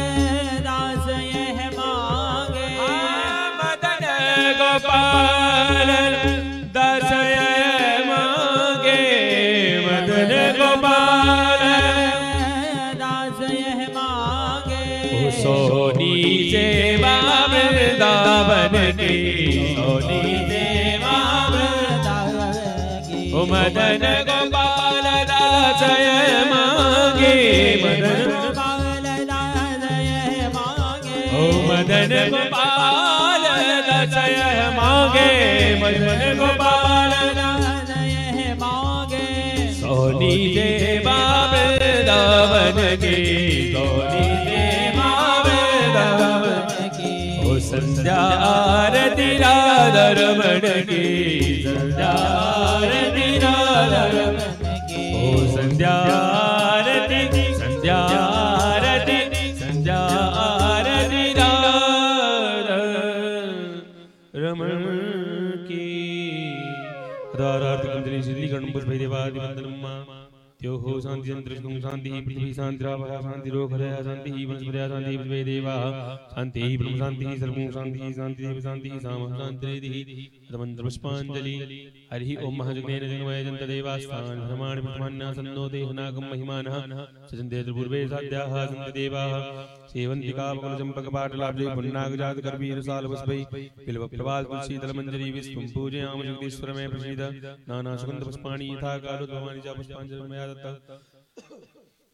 दासय मांगे। मदन गोपाल दसय मांगे, मदन गोपाल दासय मांगे। सोनी सेवा वृंदावन की, सोनी सेवा वृंदावन की। ओ मदन गोपाल दासय मांगे, मदन गोपाल दासय मांगे। ओ मदन गोपाल दासय मांगे, मदन गोपाल दासय मांगे। सोनी सेवा वृंदावन की, सोनी संध्या आरती राधा रमण की, संध्या आरती राधा रमण की। ओ संध्या आरती, संध्या आरती, संध्या आरती राधा रमण की। रारार्थ कुंजली श्री गणपति भैरवादि वंदनम्मा त्यो हो शांति अंतरिक्षं शांति पृथ्वी शांतिरापः शांतिरोखरः शांति वनस्पतयः शांति पृथ्वी देवाः शांति ब्रह्म शांति सर्वं शांति शांतिदेव शांति सामः शांतिरेधिः। मंत्र पुष्पांजलि। हरि ओम महाजग्नेन जगमय जन्तदेवास्तान् प्रमाण प्रमाण्या सन्नो देहनागं महिमानः सजन्ते पूर्वे साध्याः सन्ति देवाः सेवन्तिका बकुलचम्पकपाटलाब्जे पुन्नागजात करवीरसालपुष्पै बिल्वप्रभात तुलसीदलमञ्जरी विश्वं पूजयामि जगदीश्वर मे प्रसीद। नाना सुगन्ध पुष्पाणि यथा कालोद्भवानि च पुष्पाञ्जलिर्मया दत्ता।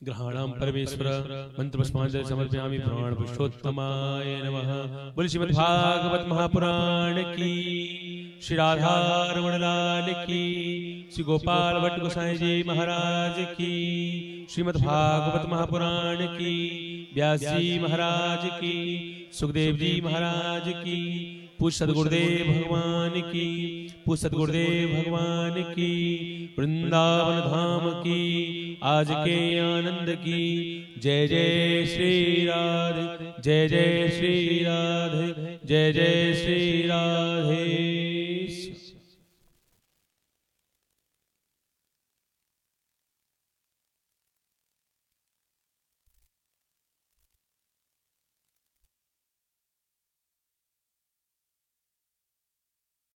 ग्रहाणां परमेश्वर मंत्रपुष्पांजलि समर्पयामि प्राण पुरुषोत्तमाय नमः। बोल श्रीमद् भागवत महापुराण की, श्री राधा रमण लाल की, श्री गोपाल भट्ट गोसाई जी महाराज की, श्रीमद् भागवत महापुराण की, व्यास जी महाराज की, सुखदेव जी महाराज की, पूज सदगुरुदेव भगवान की, पूज सदगुरुदेव भगवान की, वृंदावन धाम की, आज के आनंद की। जय जय श्री राधे, जय जय श्री राधे, जय जय श्री राधे।